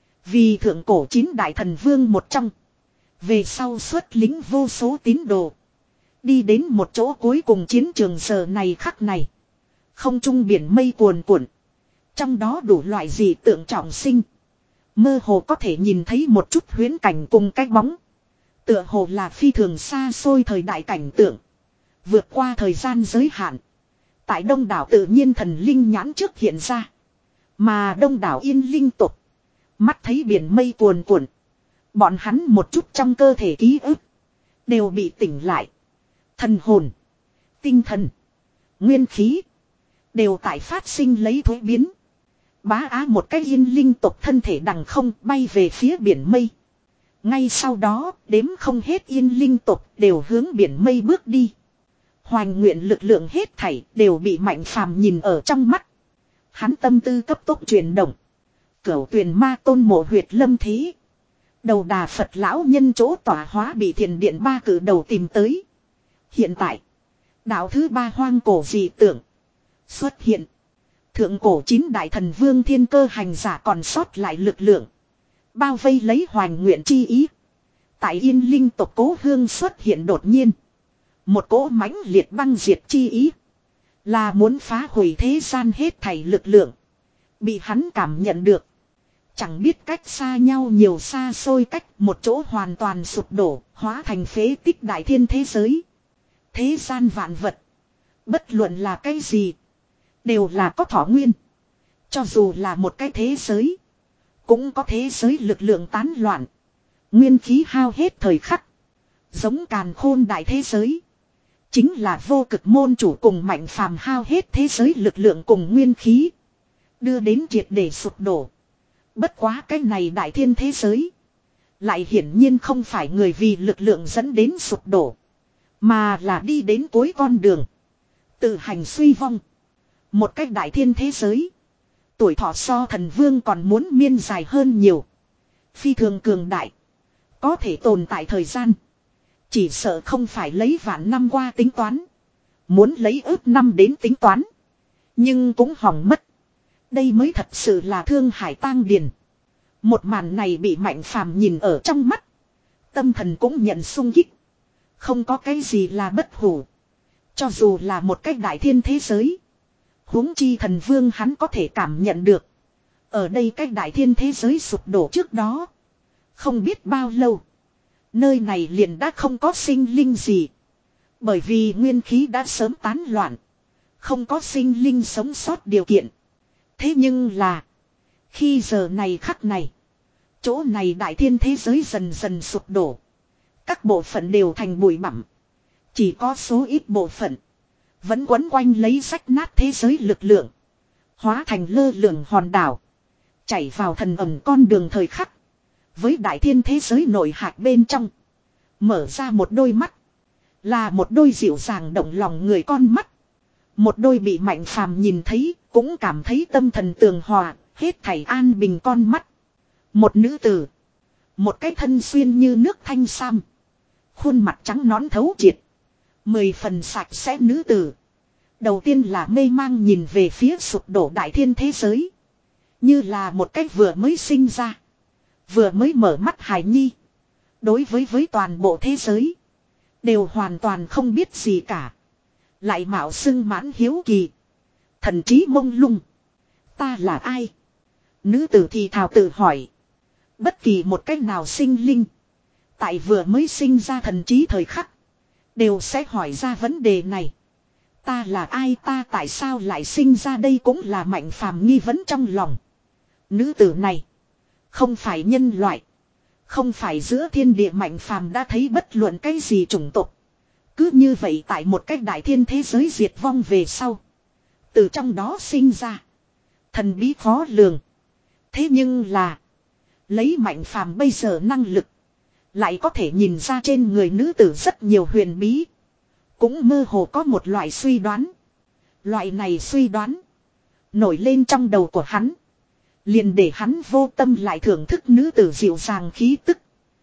Vì thượng cổ chín đại thần vương một trong. Về sau xuất lính vô số tín đồ. Đi đến một chỗ cuối cùng chiến trường giờ này khắc này. Không trung biển mây cuồn cuộn. Trong đó đủ loại dị tượng trọng sinh. Mơ hồ có thể nhìn thấy một chút huyễn cảnh cùng cái bóng. Tựa hồ là phi thường xa xôi thời đại cảnh tượng. Vượt qua thời gian giới hạn. Tại đông đảo tự nhiên thần linh nhãn trước hiện ra. Mà đông đảo yên linh tục. Mắt thấy biển mây cuồn cuộn. Bọn hắn một chút trong cơ thể ký ức. Đều bị tỉnh lại. Thần hồn. Tinh thần. Nguyên khí. Đều tại phát sinh lấy thuế biến. Bá á một cái yên linh tộc thân thể đằng không bay về phía biển mây. Ngay sau đó đếm không hết yên linh tộc đều hướng biển mây bước đi. Hoành nguyện lực lượng hết thảy đều bị Mạnh Phàm nhìn ở trong mắt. Hắn tâm tư cấp tốc chuyển động. Cửu tuyền ma tôn mộ huyệt lâm thế. Đầu đà Phật lão nhân chỗ tỏa hóa bị thiền điện ba cử đầu tìm tới. Hiện tại. Đạo thứ ba hoang cổ dị tượng. Xuất hiện. Thượng cổ chín đại thần vương thiên cơ hành giả còn sót lại lực lượng. Bao vây lấy hoành nguyện chi ý. Tại yên linh tộc cố hương xuất hiện đột nhiên. Một cỗ mãnh liệt băng diệt chi ý. Là muốn phá hủy thế gian hết thảy lực lượng. Bị hắn cảm nhận được. Chẳng biết cách xa nhau nhiều xa xôi cách một chỗ hoàn toàn sụp đổ. Hóa thành phế tích đại thiên thế giới. Thế gian vạn vật. Bất luận là cái gì. Đều là có thọ nguyên. Cho dù là một cái thế giới. Cũng có thế giới lực lượng tán loạn. Nguyên khí hao hết thời khắc. Giống càn khôn đại thế giới. Chính là vô cực môn chủ cùng Mạnh Phàm hao hết thế giới lực lượng cùng nguyên khí. Đưa đến triệt để sụp đổ. Bất quá cái này đại thiên thế giới. Lại hiển nhiên không phải người vì lực lượng dẫn đến sụp đổ. Mà là đi đến cuối con đường. Tự hành suy vong. Một cách đại thiên thế giới. Tuổi thọ so thần vương còn muốn miên dài hơn nhiều. Phi thường cường đại. Có thể tồn tại thời gian. Chỉ sợ không phải lấy vạn năm qua tính toán. Muốn lấy ước năm đến tính toán. Nhưng cũng hỏng mất. Đây mới thật sự là thương hải tang điền. Một màn này bị Mạnh Phàm nhìn ở trong mắt. Tâm thần cũng nhận sung kích. Không có cái gì là bất hủ. Cho dù là một cách đại thiên thế giới. Huống chi thần vương hắn có thể cảm nhận được. Ở đây cách đại thiên thế giới sụp đổ trước đó. Không biết bao lâu. Nơi này liền đã không có sinh linh gì. Bởi vì nguyên khí đã sớm tán loạn. Không có sinh linh sống sót điều kiện. Thế nhưng là. Khi giờ này khắc này. Chỗ này đại thiên thế giới dần dần sụp đổ. Các bộ phận đều thành bụi bặm. Chỉ có số ít bộ phận. Vẫn quấn quanh lấy rách nát thế giới lực lượng. Hóa thành lơ lửng hòn đảo. Chảy vào thần ẩm con đường thời khắc. Với đại thiên thế giới nội hạt bên trong. Mở ra một đôi mắt. Là một đôi dịu dàng động lòng người con mắt. Một đôi bị Mạnh Phàm nhìn thấy. Cũng cảm thấy tâm thần tường hòa. Hết thảy an bình con mắt. Một nữ tử. Một cái thân xuyên như nước thanh sam. Khuôn mặt trắng nõn thấu triệt. Mười phần sạch sẽ nữ tử. Đầu tiên là mê mang nhìn về phía sụp đổ đại thiên thế giới. Như là một cách vừa mới sinh ra. Vừa mới mở mắt hài nhi. Đối với với toàn bộ thế giới. Đều hoàn toàn không biết gì cả. Lại mạo xưng mãn hiếu kỳ. Thần trí mông lung. Ta là ai? Nữ tử thì thào tự hỏi. Bất kỳ một cách nào sinh linh. Tại vừa mới sinh ra thần trí thời khắc. Đều sẽ hỏi ra vấn đề này. Ta là ai, ta tại sao lại sinh ra, đây cũng là Mạnh Phàm nghi vấn trong lòng. Nữ tử này. Không phải nhân loại. Không phải giữa thiên địa, Mạnh Phàm đã thấy bất luận cái gì chủng tộc. Cứ như vậy tại một cách đại thiên thế giới diệt vong về sau. Từ trong đó sinh ra. Thần bí khó lường. Thế nhưng là. Lấy Mạnh Phàm bây giờ năng lực. Lại có thể nhìn ra trên người nữ tử rất nhiều huyền bí. Cũng mơ hồ có một loại suy đoán. Loại này suy đoán. Nổi lên trong đầu của hắn. Liền để hắn vô tâm lại thưởng thức nữ tử dịu dàng khí tức.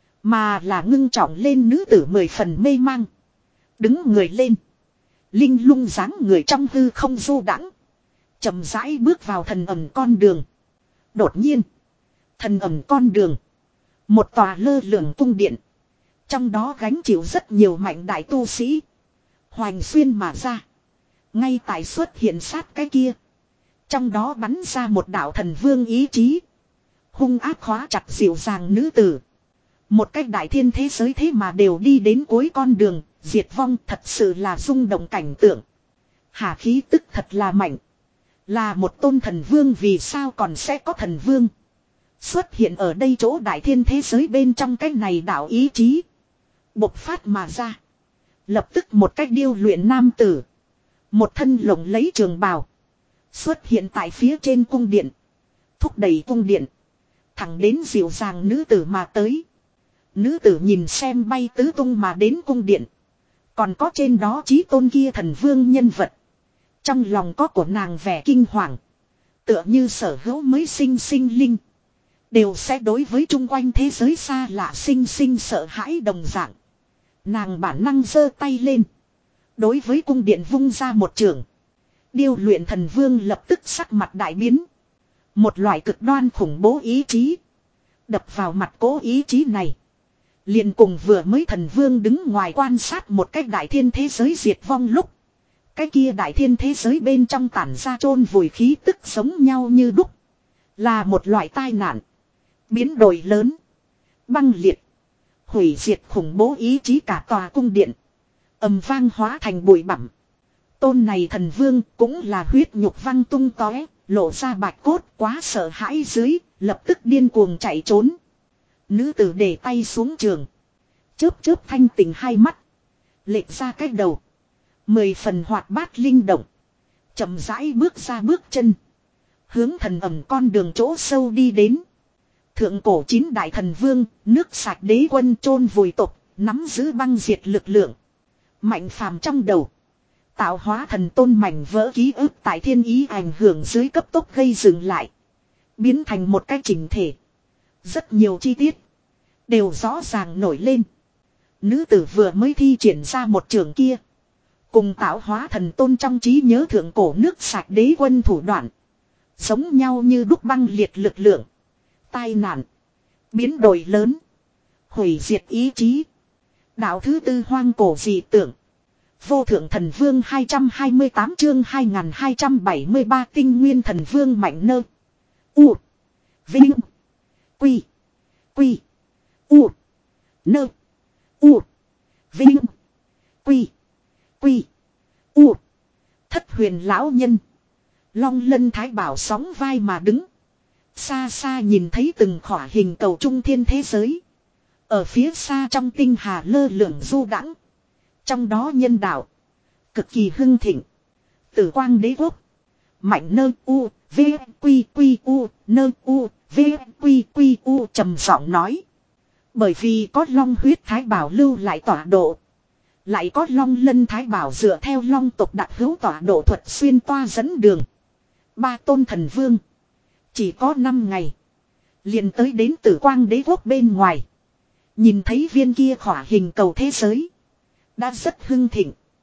Mà là ngưng trọng lên nữ tử mười phần mê mang. Đứng người lên. Linh lung dáng người trong hư không du đãng, chậm rãi bước vào thần ẩm con đường. Đột nhiên. Thần ẩm con đường. Một tòa lơ lửng cung điện. Trong đó gánh chịu rất nhiều mạnh đại tu sĩ. Hoành xuyên mà ra. Ngay tại xuất hiện sát cái kia. Trong đó bắn ra một đạo thần vương ý chí. Hung ác khóa chặt dịu dàng nữ tử. Một cách đại thiên thế giới thế mà đều đi đến cuối con đường. Diệt vong thật sự là rung động cảnh tượng. Hà khí tức thật là mạnh. Là một tôn thần vương, vì sao còn sẽ có thần vương xuất hiện ở đây chỗ đại thiên thế giới bên trong cái này đạo ý chí. Bộc phát mà ra. Lập tức một cách điêu luyện nam tử. Một thân lộng lấy trường bào. Xuất hiện tại phía trên cung điện. Thúc đẩy cung điện. Thẳng đến dịu dàng nữ tử mà tới. Nữ tử nhìn xem bay tứ tung mà đến cung điện. Còn có trên đó chí tôn kia thần vương nhân vật. Trong lòng có của nàng vẻ kinh hoàng. Tựa như sở hữu mới sinh sinh linh. Đều sẽ đối với chung quanh thế giới xa lạ sinh sinh sợ hãi đồng dạng. Nàng bản năng giơ tay lên. Đối với cung điện vung ra một trường. Điêu luyện thần vương lập tức sắc mặt đại biến. Một loại cực đoan khủng bố ý chí. Đập vào mặt cố ý chí này. Liền cùng vừa mới thần vương đứng ngoài quan sát một cách đại thiên thế giới diệt vong lúc. Cái kia đại thiên thế giới bên trong tản ra chôn vùi khí tức giống nhau như đúc. Là một loại tai nạn. Biến đổi lớn. Băng liệt. Hủy diệt khủng bố ý chí cả tòa cung điện. Ầm vang hóa thành bụi bặm. Tôn này thần vương cũng là huyết nhục văng tung tóe. Lộ ra bạch cốt, quá sợ hãi dưới. Lập tức điên cuồng chạy trốn. Nữ tử để tay xuống trường. Chớp chớp thanh tình hai mắt. Lệch ra cái đầu. Mười phần hoạt bát linh động. Chậm rãi bước ra bước chân. Hướng thần ẩm con đường chỗ sâu đi đến. Thượng cổ chín đại thần vương, nước sạch đế quân chôn vùi tộc, nắm giữ băng diệt lực lượng. Mạnh phàm trong đầu. Tạo hóa thần tôn mảnh vỡ ký ức tại thiên ý ảnh hưởng dưới cấp tốc gây dừng lại. Biến thành một cái chỉnh thể. Rất nhiều chi tiết. Đều rõ ràng nổi lên. Nữ tử vừa mới thi triển ra một trường kia. Cùng tạo hóa thần tôn trong trí nhớ thượng cổ nước sạch đế quân thủ đoạn. Giống nhau như đúc băng liệt lực lượng. Tai nạn. Biến đổi lớn. Hủy diệt ý chí. Đạo thứ tư hoang cổ dị tưởng. Vô thượng thần vương hai trăm hai mươi tám chương hai nghìn hai trăm bảy mươi ba tinh nguyên thần vương mạnh nơ. U. Vinh. Quy. Quy. U. Nơ. U. Vinh. Quy. Quy. U. Thất huyền lão nhân. Long lân thái bảo sóng vai mà đứng. Xa xa nhìn thấy từng khỏa hình cầu trung thiên thế giới. Ở phía xa trong tinh hà lơ lửng du đãng. Trong đó nhân đạo. Cực kỳ hưng thịnh. Tử quang đế quốc. Mạnh nơ u. V. Quy quy u. Nơ u. V. Quy quy u trầm giọng nói. Bởi vì có long huyết thái bảo lưu lại tọa độ. Lại có long lân thái bảo dựa theo long tộc đặc hữu tọa độ thuật xuyên toa dẫn đường. Ba tôn thần vương. Chỉ có năm ngày. Liền tới đến tử quang đế quốc bên ngoài. Nhìn thấy viên kia khỏa hình cầu thế giới. Đã rất hưng thịnh.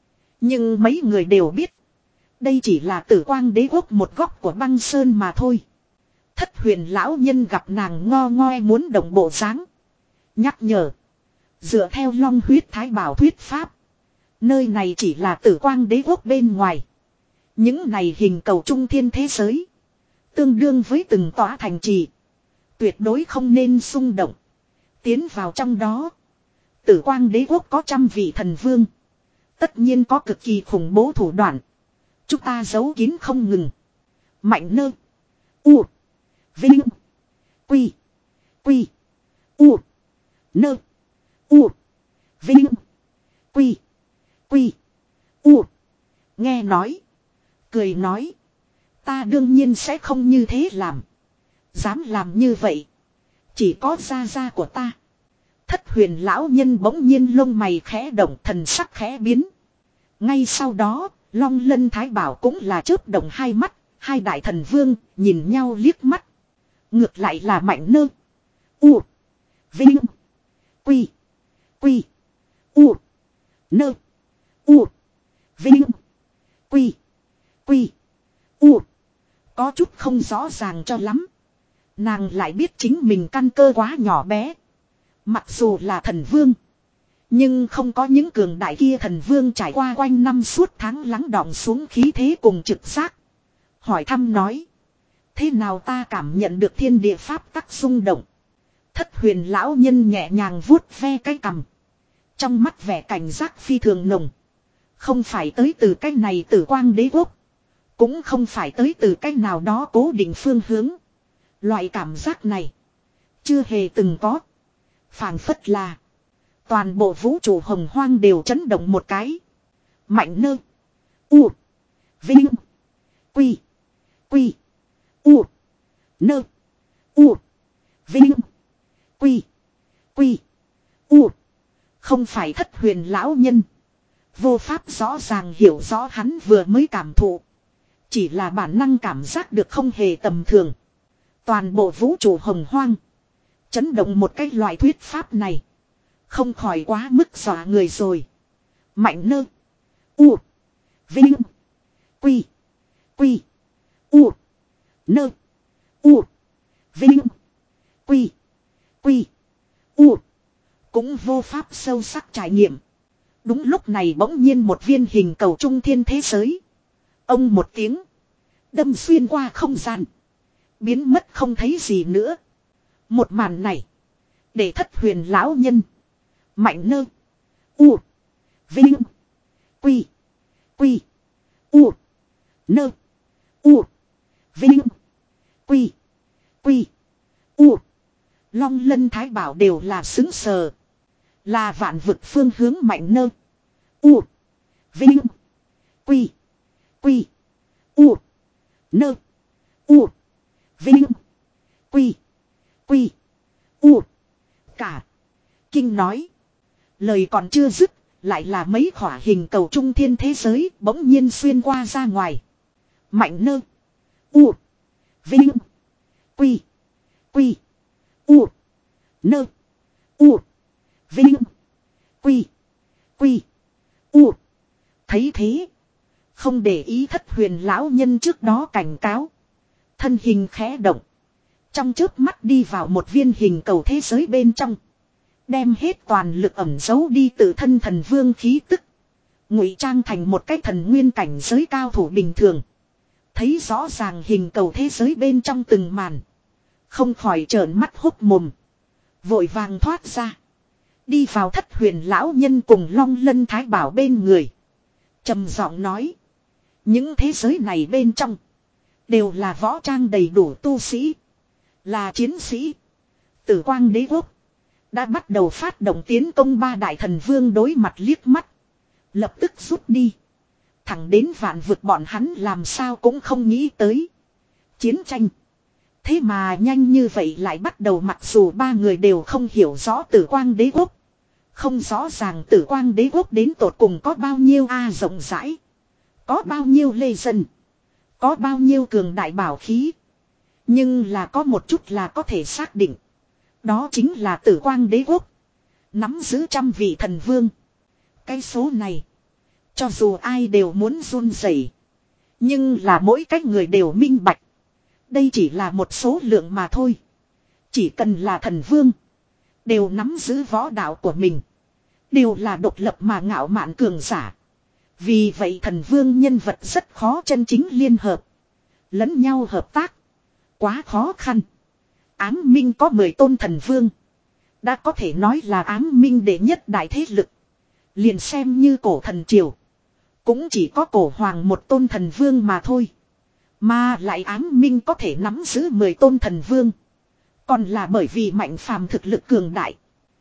Nhưng mấy người đều biết. Đây chỉ là Tử Quang Đế quốc một góc của băng sơn mà thôi. Thất huyền lão nhân gặp nàng ngo ngoe muốn động bộ dáng, nhắc nhở. Dựa theo long huyết thái bảo thuyết pháp. Nơi này chỉ là Tử Quang Đế quốc bên ngoài. Những này hình cầu trung thiên thế giới. Tương đương với từng tòa thành trì. Tuyệt đối không nên xung động. Tiến vào trong đó. Tử Quang Đế quốc có trăm vị thần vương. Tất nhiên có cực kỳ khủng bố thủ đoạn. Chúng ta giấu kín không ngừng. Mạnh nơ. U. Vinh. Quy. Quy. U. Nơ. U. Vinh. Quy. Quy. U. Nghe nói. Cười nói. Ta đương nhiên sẽ không như thế làm. Dám làm như vậy. Chỉ có gia gia của ta. Thất huyền lão nhân bỗng nhiên lông mày khẽ động, thần sắc khẽ biến. Ngay sau đó, Long Lân Thái Bảo cũng là chớp động hai mắt. Hai đại thần vương nhìn nhau liếc mắt. Ngược lại là Mạnh Nơ. U. Vinh. Quy. Quy. U. Nơ. U. Vinh. Quy. Quy. U. Có chút không rõ ràng cho lắm. Nàng lại biết chính mình căn cơ quá nhỏ bé. Mặc dù là thần vương. Nhưng không có những cường đại kia thần vương trải qua quanh năm suốt tháng lắng đọng xuống khí thế cùng trực giác. Hỏi thăm nói. Thế nào ta cảm nhận được thiên địa pháp tắc xung động. Thất huyền lão nhân nhẹ nhàng vuốt ve cái cằm. Trong mắt vẻ cảnh giác phi thường nồng. Không phải tới từ cái này Tử Quang Đế quốc. Cũng không phải tới từ cái nào đó cố định phương hướng. Loại cảm giác này. Chưa hề từng có. Phảng phất là. Toàn bộ vũ trụ hồng hoang đều chấn động một cái. Mạnh nơ. U. Vinh. Quy. Quy. U. Nơ. U. Vinh. Quy. Quy. U. Không phải thất huyền lão nhân. Vô pháp rõ ràng hiểu rõ hắn vừa mới cảm thụ. Chỉ là bản năng cảm giác được không hề tầm thường. Toàn bộ vũ trụ hồng hoang. Chấn động một cái loại thuyết pháp này. Không khỏi quá mức dọa người rồi. Mạnh nơ. U. Vinh. Quy. Quy. U. Nơ. U. Vinh. Quy. Quy. U. Cũng vô pháp sâu sắc trải nghiệm. Đúng lúc này bỗng nhiên một viên hình cầu trung thiên thế giới. Ông một tiếng. Đâm xuyên qua không gian. Biến mất không thấy gì nữa. Một màn này. Để thất huyền lão nhân. Mạnh nơ. U. Vinh. Quy. Quy. U. Nơ. U. Vinh. Quy. Quy. U. Long Lân Thái Bảo đều là xứng sờ. Là vạn vực phương hướng Mạnh nơ. U. Vinh. Quy. Quy. U. Nơ. U. Vinh. Quy. Quy. U. Cả. Kinh nói. Lời còn chưa dứt. Lại là mấy khỏa hình cầu trung thiên thế giới bỗng nhiên xuyên qua ra ngoài. Mạnh nơ. U. Vinh. Quy. Quy. U. Nơ. U. Vinh. Quy. Quy. U. Thấy thế. Không để ý thất huyền lão nhân trước đó cảnh cáo. Thân hình khẽ động. Trong chớp mắt đi vào một viên hình cầu thế giới bên trong. Đem hết toàn lực ẩn giấu đi từ thân thần vương khí tức. Ngụy trang thành một cái thần nguyên cảnh giới cao thủ bình thường. Thấy rõ ràng hình cầu thế giới bên trong từng màn. Không khỏi trợn mắt hốt mồm. Vội vàng thoát ra. Đi vào thất huyền lão nhân cùng Long Lân Thái Bảo bên người. Trầm giọng nói. Những thế giới này bên trong. Đều là võ trang đầy đủ tu sĩ. Là chiến sĩ. Tử Quang Đế quốc. Đã bắt đầu phát động tiến công ba đại thần vương đối mặt liếc mắt. Lập tức rút đi. Thẳng đến vạn vực bọn hắn làm sao cũng không nghĩ tới. Chiến tranh. Thế mà nhanh như vậy lại bắt đầu mặc dù ba người đều không hiểu rõ Tử Quang Đế quốc. Không rõ ràng Tử Quang Đế quốc đến tột cùng có bao nhiêu a rộng rãi. Có bao nhiêu lê dân. Có bao nhiêu cường đại bảo khí. Nhưng là có một chút là có thể xác định. Đó chính là Tử Quang Đế quốc. Nắm giữ trăm vị thần vương. Cái số này. Cho dù ai đều muốn run rẩy, nhưng là mỗi cái người đều minh bạch. Đây chỉ là một số lượng mà thôi. Chỉ cần là thần vương, đều nắm giữ võ đạo của mình, đều là độc lập mà ngạo mạn cường giả. Vì vậy thần vương nhân vật rất khó chân chính liên hợp, lẫn nhau hợp tác, quá khó khăn. Ám minh có mười tôn thần vương, đã có thể nói là ám minh đệ nhất đại thế lực. Liền xem như cổ thần triều, cũng chỉ có cổ hoàng một tôn thần vương mà thôi. Mà lại ám minh có thể nắm giữ mười tôn thần vương, còn là bởi vì mạnh phàm thực lực cường đại.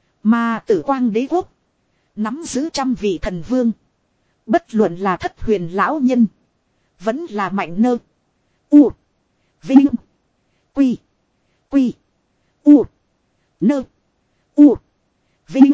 Mà Tử Quang Đế Quốc nắm giữ trăm vị thần vương. Bất luận là Thất Huyền lão nhân, vẫn là Mạnh Nơ, U, Vinh, Quy, Quy, U, Nơ, U, Vinh,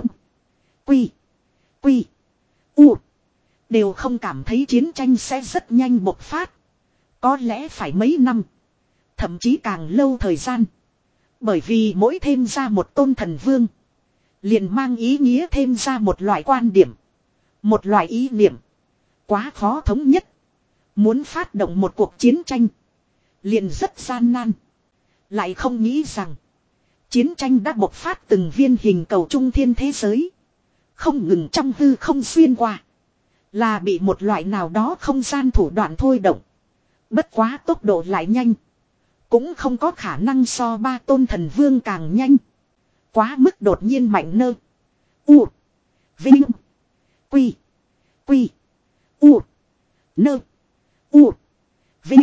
Quy, Quy, U, đều không cảm thấy chiến tranh sẽ rất nhanh bộc phát. Có lẽ phải mấy năm, thậm chí càng lâu thời gian. Bởi vì mỗi thêm ra một tôn thần vương, liền mang ý nghĩa thêm ra một loại quan điểm, một loại ý niệm. Quá khó thống nhất. Muốn phát động một cuộc chiến tranh, liền rất gian nan. Lại không nghĩ rằng, chiến tranh đã bộc phát từng viên hình cầu trung thiên thế giới, không ngừng trong hư không xuyên qua. Là bị một loại nào đó không gian thủ đoạn thôi động. Bất quá tốc độ lại nhanh, cũng không có khả năng so ba tôn thần vương càng nhanh. Quá mức đột nhiên mạnh nơ. U. Vinh. Quy. Quy. U. Nơ. U. Vinh.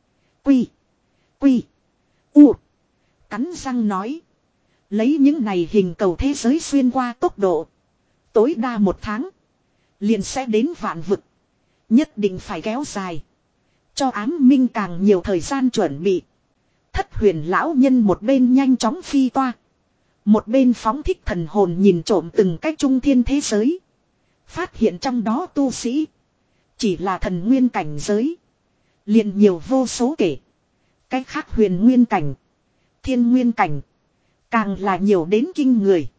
Quy. Quy. U. Cắn răng nói. Lấy những này hình cầu thế giới xuyên qua tốc độ, tối đa một tháng, liền sẽ đến vạn vực. Nhất định phải kéo dài, cho ám minh càng nhiều thời gian chuẩn bị. Thất Huyền lão nhân một bên nhanh chóng phi toa, một bên phóng thích thần hồn nhìn trộm từng cái trung thiên thế giới. Phát hiện trong đó tu sĩ, chỉ là thần nguyên cảnh giới, liền nhiều vô số kể. Cái khác huyền nguyên cảnh, thiên nguyên cảnh, càng là nhiều đến kinh người.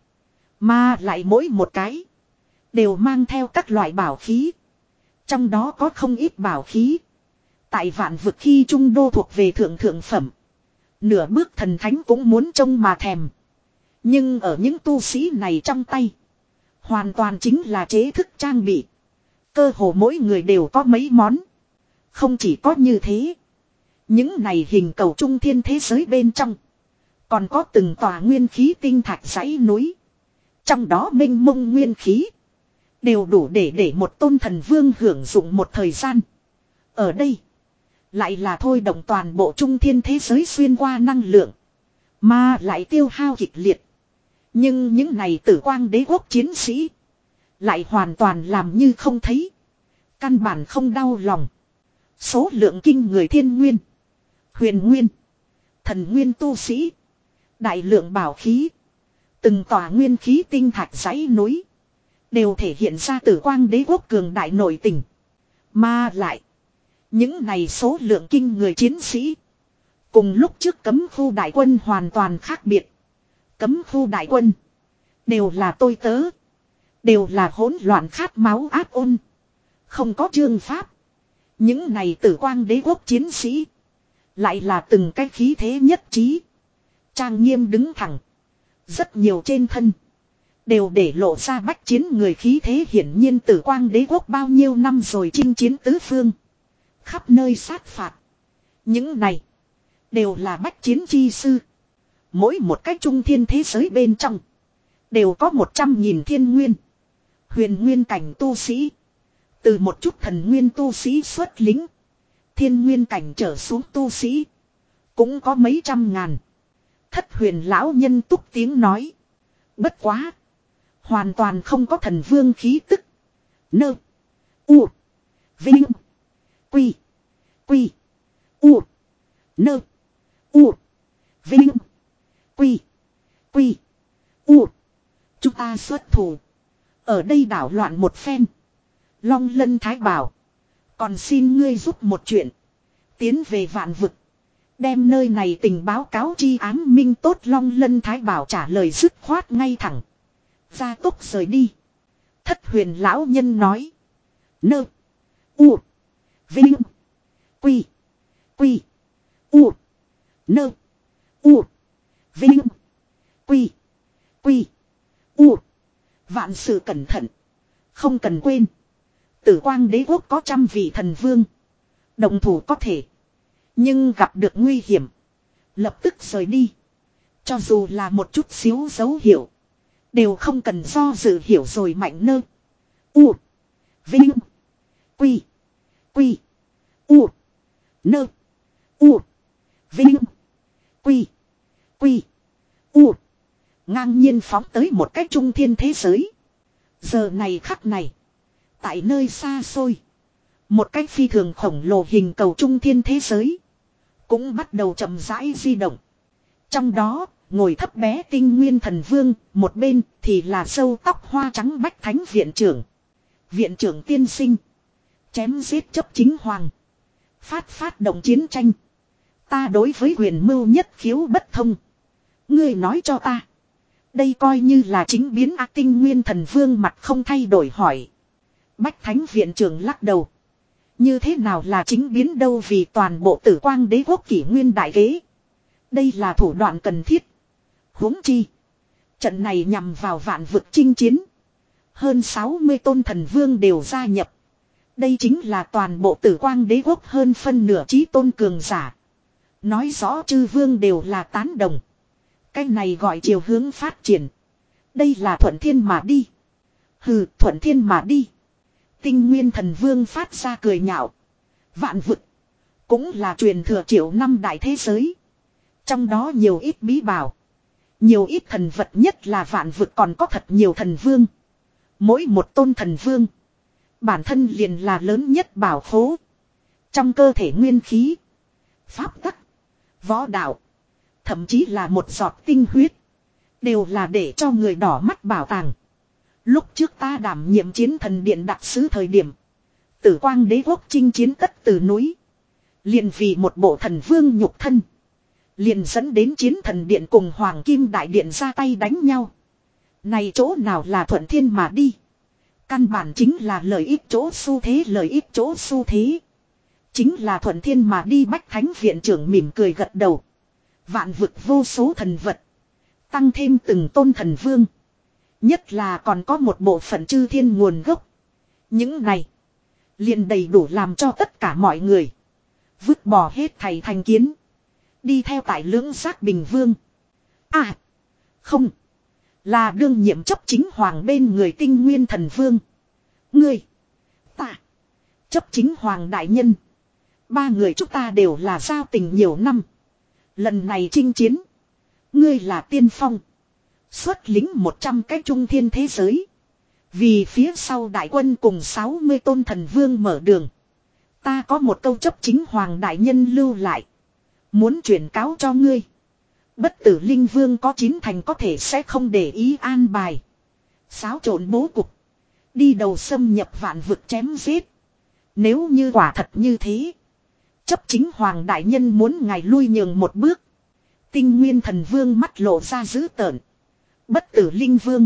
Mà lại mỗi một cái, đều mang theo các loại bảo khí. Trong đó có không ít bảo khí, tại vạn vực khi trung đô thuộc về thượng thượng phẩm. Nửa bước thần thánh cũng muốn trông mà thèm. Nhưng ở những tu sĩ này trong tay, hoàn toàn chính là chế thức trang bị. Cơ hồ mỗi người đều có mấy món. Không chỉ có như thế, những này hình cầu trung thiên thế giới bên trong, còn có từng tòa nguyên khí tinh thạch dãy núi. Trong đó mênh mông nguyên khí, đều đủ để để một tôn thần vương hưởng dụng một thời gian. Ở đây, lại là thôi động toàn bộ trung thiên thế giới xuyên qua năng lượng, mà lại tiêu hao kịch liệt. Nhưng những này Tử Quang Đế Quốc chiến sĩ, lại hoàn toàn làm như không thấy. Căn bản không đau lòng. Số lượng kinh người thiên nguyên, huyền nguyên, thần nguyên tu sĩ, đại lượng bảo khí, từng tòa nguyên khí tinh thạch dãy núi, đều thể hiện ra Tử Quang Đế Quốc cường đại nội tình. Mà lại, những này số lượng kinh người chiến sĩ, cùng lúc trước cấm khu đại quân hoàn toàn khác biệt. Cấm khu đại quân, đều là tôi tớ, đều là hỗn loạn khát máu ác ôn, không có chương pháp. Những này Tử Quang Đế Quốc chiến sĩ, lại là từng cái khí thế nhất trí, trang nghiêm đứng thẳng. Rất nhiều trên thân, đều để lộ ra bách chiến người khí thế. Hiển nhiên Tử Quang Đế Quốc bao nhiêu năm rồi chinh chiến tứ phương, khắp nơi sát phạt. Những này, đều là bách chiến chi sư. Mỗi một cái trung thiên thế giới bên trong, đều có một trăm nghìn thiên nguyên, huyền nguyên cảnh tu sĩ. Từ một chút thần nguyên tu sĩ xuất lính, thiên nguyên cảnh trở xuống tu sĩ, cũng có mấy trăm ngàn. Thất Huyền lão nhân túc tiếng nói. Bất quá, hoàn toàn không có thần vương khí tức. Nơ. U. Vinh. Quy. Quy. U. Nơ. U. Vinh. Quy. Quy. U. Chúng ta xuất thủ, ở đây đảo loạn một phen. Long Lân Thái bảo, còn xin ngươi giúp một chuyện. Tiến về vạn vực, đem nơi này tình báo cáo chi ám minh tốt. Long Lân Thái bảo trả lời dứt khoát ngay thẳng, gia tốc rời đi. Thất Huyền lão nhân nói, Nơ. U. Vinh. Quy. Quy. U. Nơ. U. Vinh. Quy. Quy. U. Vạn sự cẩn thận. Không cần quên. Tử quang đế quốc có trăm vị thần vương. Động thủ có thể. Nhưng gặp được nguy hiểm. Lập tức rời đi. Cho dù là một chút xíu dấu hiệu. Đều không cần do dự hiểu rồi mạnh nơ. U. Vinh. Quy. Quy. U. Nơ. U. Vinh. Quy. Quy. U. Ngang nhiên phóng tới một cách trung thiên thế giới. Giờ này khắc này. Tại nơi xa xôi. Một cách phi thường khổng lồ hình cầu trung thiên thế giới. Cũng bắt đầu chậm rãi di động. Trong đó, ngồi thấp bé tinh nguyên thần vương, một bên thì là râu tóc hoa trắng bách thánh viện trưởng. Viện trưởng tiên sinh. Chém giết chấp chính hoàng. Phát phát động chiến tranh. Ta đối với quyền mưu nhất khiếu bất thông. Ngươi nói cho ta. Đây coi như là chính biến A tinh nguyên thần vương mặt không thay đổi hỏi. Bách thánh viện trưởng lắc đầu. Như thế nào là chính biến đâu vì toàn bộ tử quang đế quốc kỷ nguyên đại kế. Đây là thủ đoạn cần thiết. Huống chi. Trận này nhằm vào vạn vực chinh chiến. Hơn sáu mươi tôn thần vương đều gia nhập. Đây chính là toàn bộ tử quang đế quốc hơn phân nửa chí tôn cường giả. Nói rõ chư vương đều là tán đồng. Cái này gọi chiều hướng phát triển. Đây là thuận thiên mà đi. Hừ, thuận thiên mà đi. Tinh nguyên thần vương phát ra cười nhạo. Vạn vực. Cũng là truyền thừa triệu năm đại thế giới. Trong đó nhiều ít bí bảo. Nhiều ít thần vật nhất là vạn vực còn có thật nhiều thần vương. Mỗi một tôn thần vương. Bản thân liền là lớn nhất bảo khố. Trong cơ thể nguyên khí. Pháp tắc. Võ đạo. Thậm chí là một giọt tinh huyết. Đều là để cho người đỏ mắt bảo tàng. Lúc trước ta đảm nhiệm chiến thần điện đặc sứ thời điểm. Tử quang đế quốc chinh chiến tất từ núi. Liền vì một bộ thần vương nhục thân. Liền dẫn đến chiến thần điện cùng hoàng kim đại điện ra tay đánh nhau. Này chỗ nào là thuận thiên mà đi. Căn bản chính là lợi ích chỗ xu thế lợi ích chỗ xu thế. Chính là thuận thiên mà đi bách thánh viện trưởng mỉm cười gật đầu. Vạn vực vô số thần vật. Tăng thêm từng tôn thần vương. Nhất là còn có một bộ phận chư thiên nguồn gốc. Những này. Liền đầy đủ làm cho tất cả mọi người. Vứt bỏ hết thầy thành kiến. Đi theo tại lưỡng giác bình vương. À. Không. Là đương nhiệm chấp chính hoàng bên người tinh nguyên thần vương. Ngươi. Ta. Chấp chính hoàng đại nhân. Ba người chúng ta đều là giao tình nhiều năm. Lần này chinh chiến. Ngươi là tiên phong. Xuất lính một trăm cái trung thiên thế giới. Vì phía sau đại quân cùng sáu mươi tôn thần vương mở đường. Ta có một câu chấp chính hoàng đại nhân lưu lại. Muốn chuyển cáo cho ngươi. Bất tử linh vương có chín thành có thể sẽ không để ý an bài. Xáo trộn bố cục. Đi đầu xâm nhập vạn vực chém giết. Nếu như quả thật như thế. Chấp chính hoàng đại nhân muốn ngài lui nhường một bước. Tinh nguyên thần vương mắt lộ ra dữ tợn. Bất tử linh vương.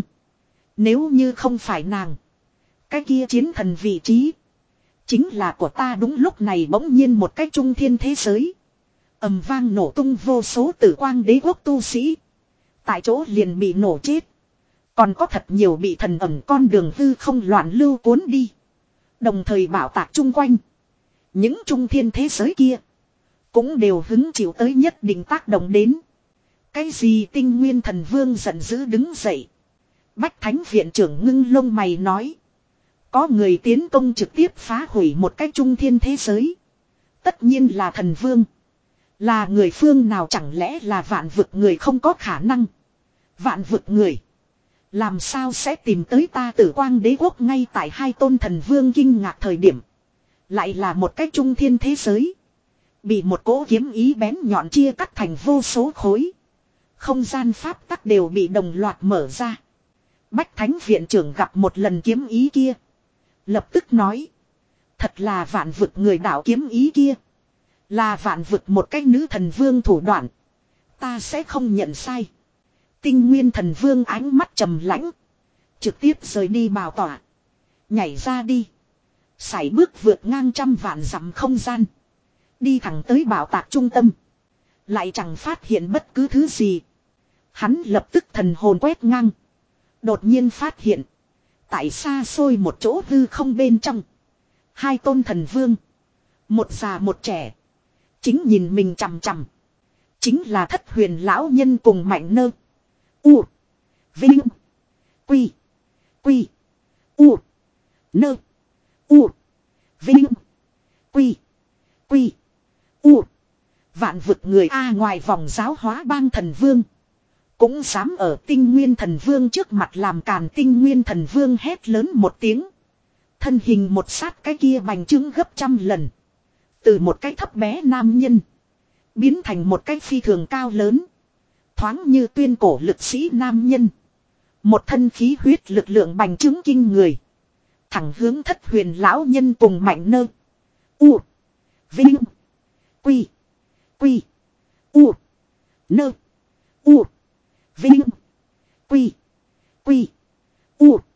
Nếu như không phải nàng. Cái kia chiến thần vị trí. Chính là của ta đúng lúc này bỗng nhiên một cái trung thiên thế giới. Ầm vang nổ tung vô số tử quang đế quốc tu sĩ. Tại chỗ liền bị nổ chết. Còn có thật nhiều bị thần ẩm con đường hư không loạn lưu cuốn đi. Đồng thời bảo tạc chung quanh. Những trung thiên thế giới kia. Cũng đều hứng chịu tới nhất định tác động đến. Cái gì tinh nguyên thần vương giận dữ đứng dậy. Bách thánh viện trưởng ngưng lông mày nói. Có người tiến công trực tiếp phá hủy một cái trung thiên thế giới. Tất nhiên là thần vương. Là người phương nào chẳng lẽ là vạn vực người không có khả năng. Vạn vực người. Làm sao sẽ tìm tới ta tử quang đế quốc ngay tại hai tôn thần vương kinh ngạc thời điểm. Lại là một cái trung thiên thế giới. Bị một cỗ kiếm ý bén nhọn chia cắt thành vô số khối. Không gian pháp tắc đều bị đồng loạt mở ra. Bách thánh viện trưởng gặp một lần kiếm ý kia. Lập tức nói. Thật là vạn vực người đạo kiếm ý kia. Là vạn vực một cái nữ thần vương thủ đoạn. Ta sẽ không nhận sai. Tinh nguyên thần vương ánh mắt trầm lãnh. Trực tiếp rời đi bào tỏa. Nhảy ra đi. Sải bước vượt ngang trăm vạn dặm không gian. Đi thẳng tới bảo tạc trung tâm. Lại chẳng phát hiện bất cứ thứ gì. Hắn lập tức thần hồn quét ngang. Đột nhiên phát hiện. Tại xa xôi một chỗ hư không bên trong. Hai tôn thần vương. Một già một trẻ. Chính nhìn mình chằm chằm. Chính là Thất Huyền lão nhân cùng Mạnh Nơ. U. Vinh. Quy. Quy. U. Nơ. U. Vinh. Quy. Quy. U. Vạn vực người A ngoài vòng giáo hóa bang thần vương. Cũng dám ở Tinh Nguyên thần vương trước mặt làm càn. Tinh Nguyên thần vương hét lớn một tiếng. Thân hình một sát cái kia bành trướng gấp trăm lần. Từ một cái thấp bé nam nhân. Biến thành một cái phi thường cao lớn. Thoáng như tuyên cổ lực sĩ nam nhân. Một thân khí huyết lực lượng bành trướng kinh người. Thẳng hướng Thất Huyền lão nhân cùng Mạnh Nơ. U. Vinh. Quy. Quy. U. Nơ. U. Vinh. Quy. Quy. U.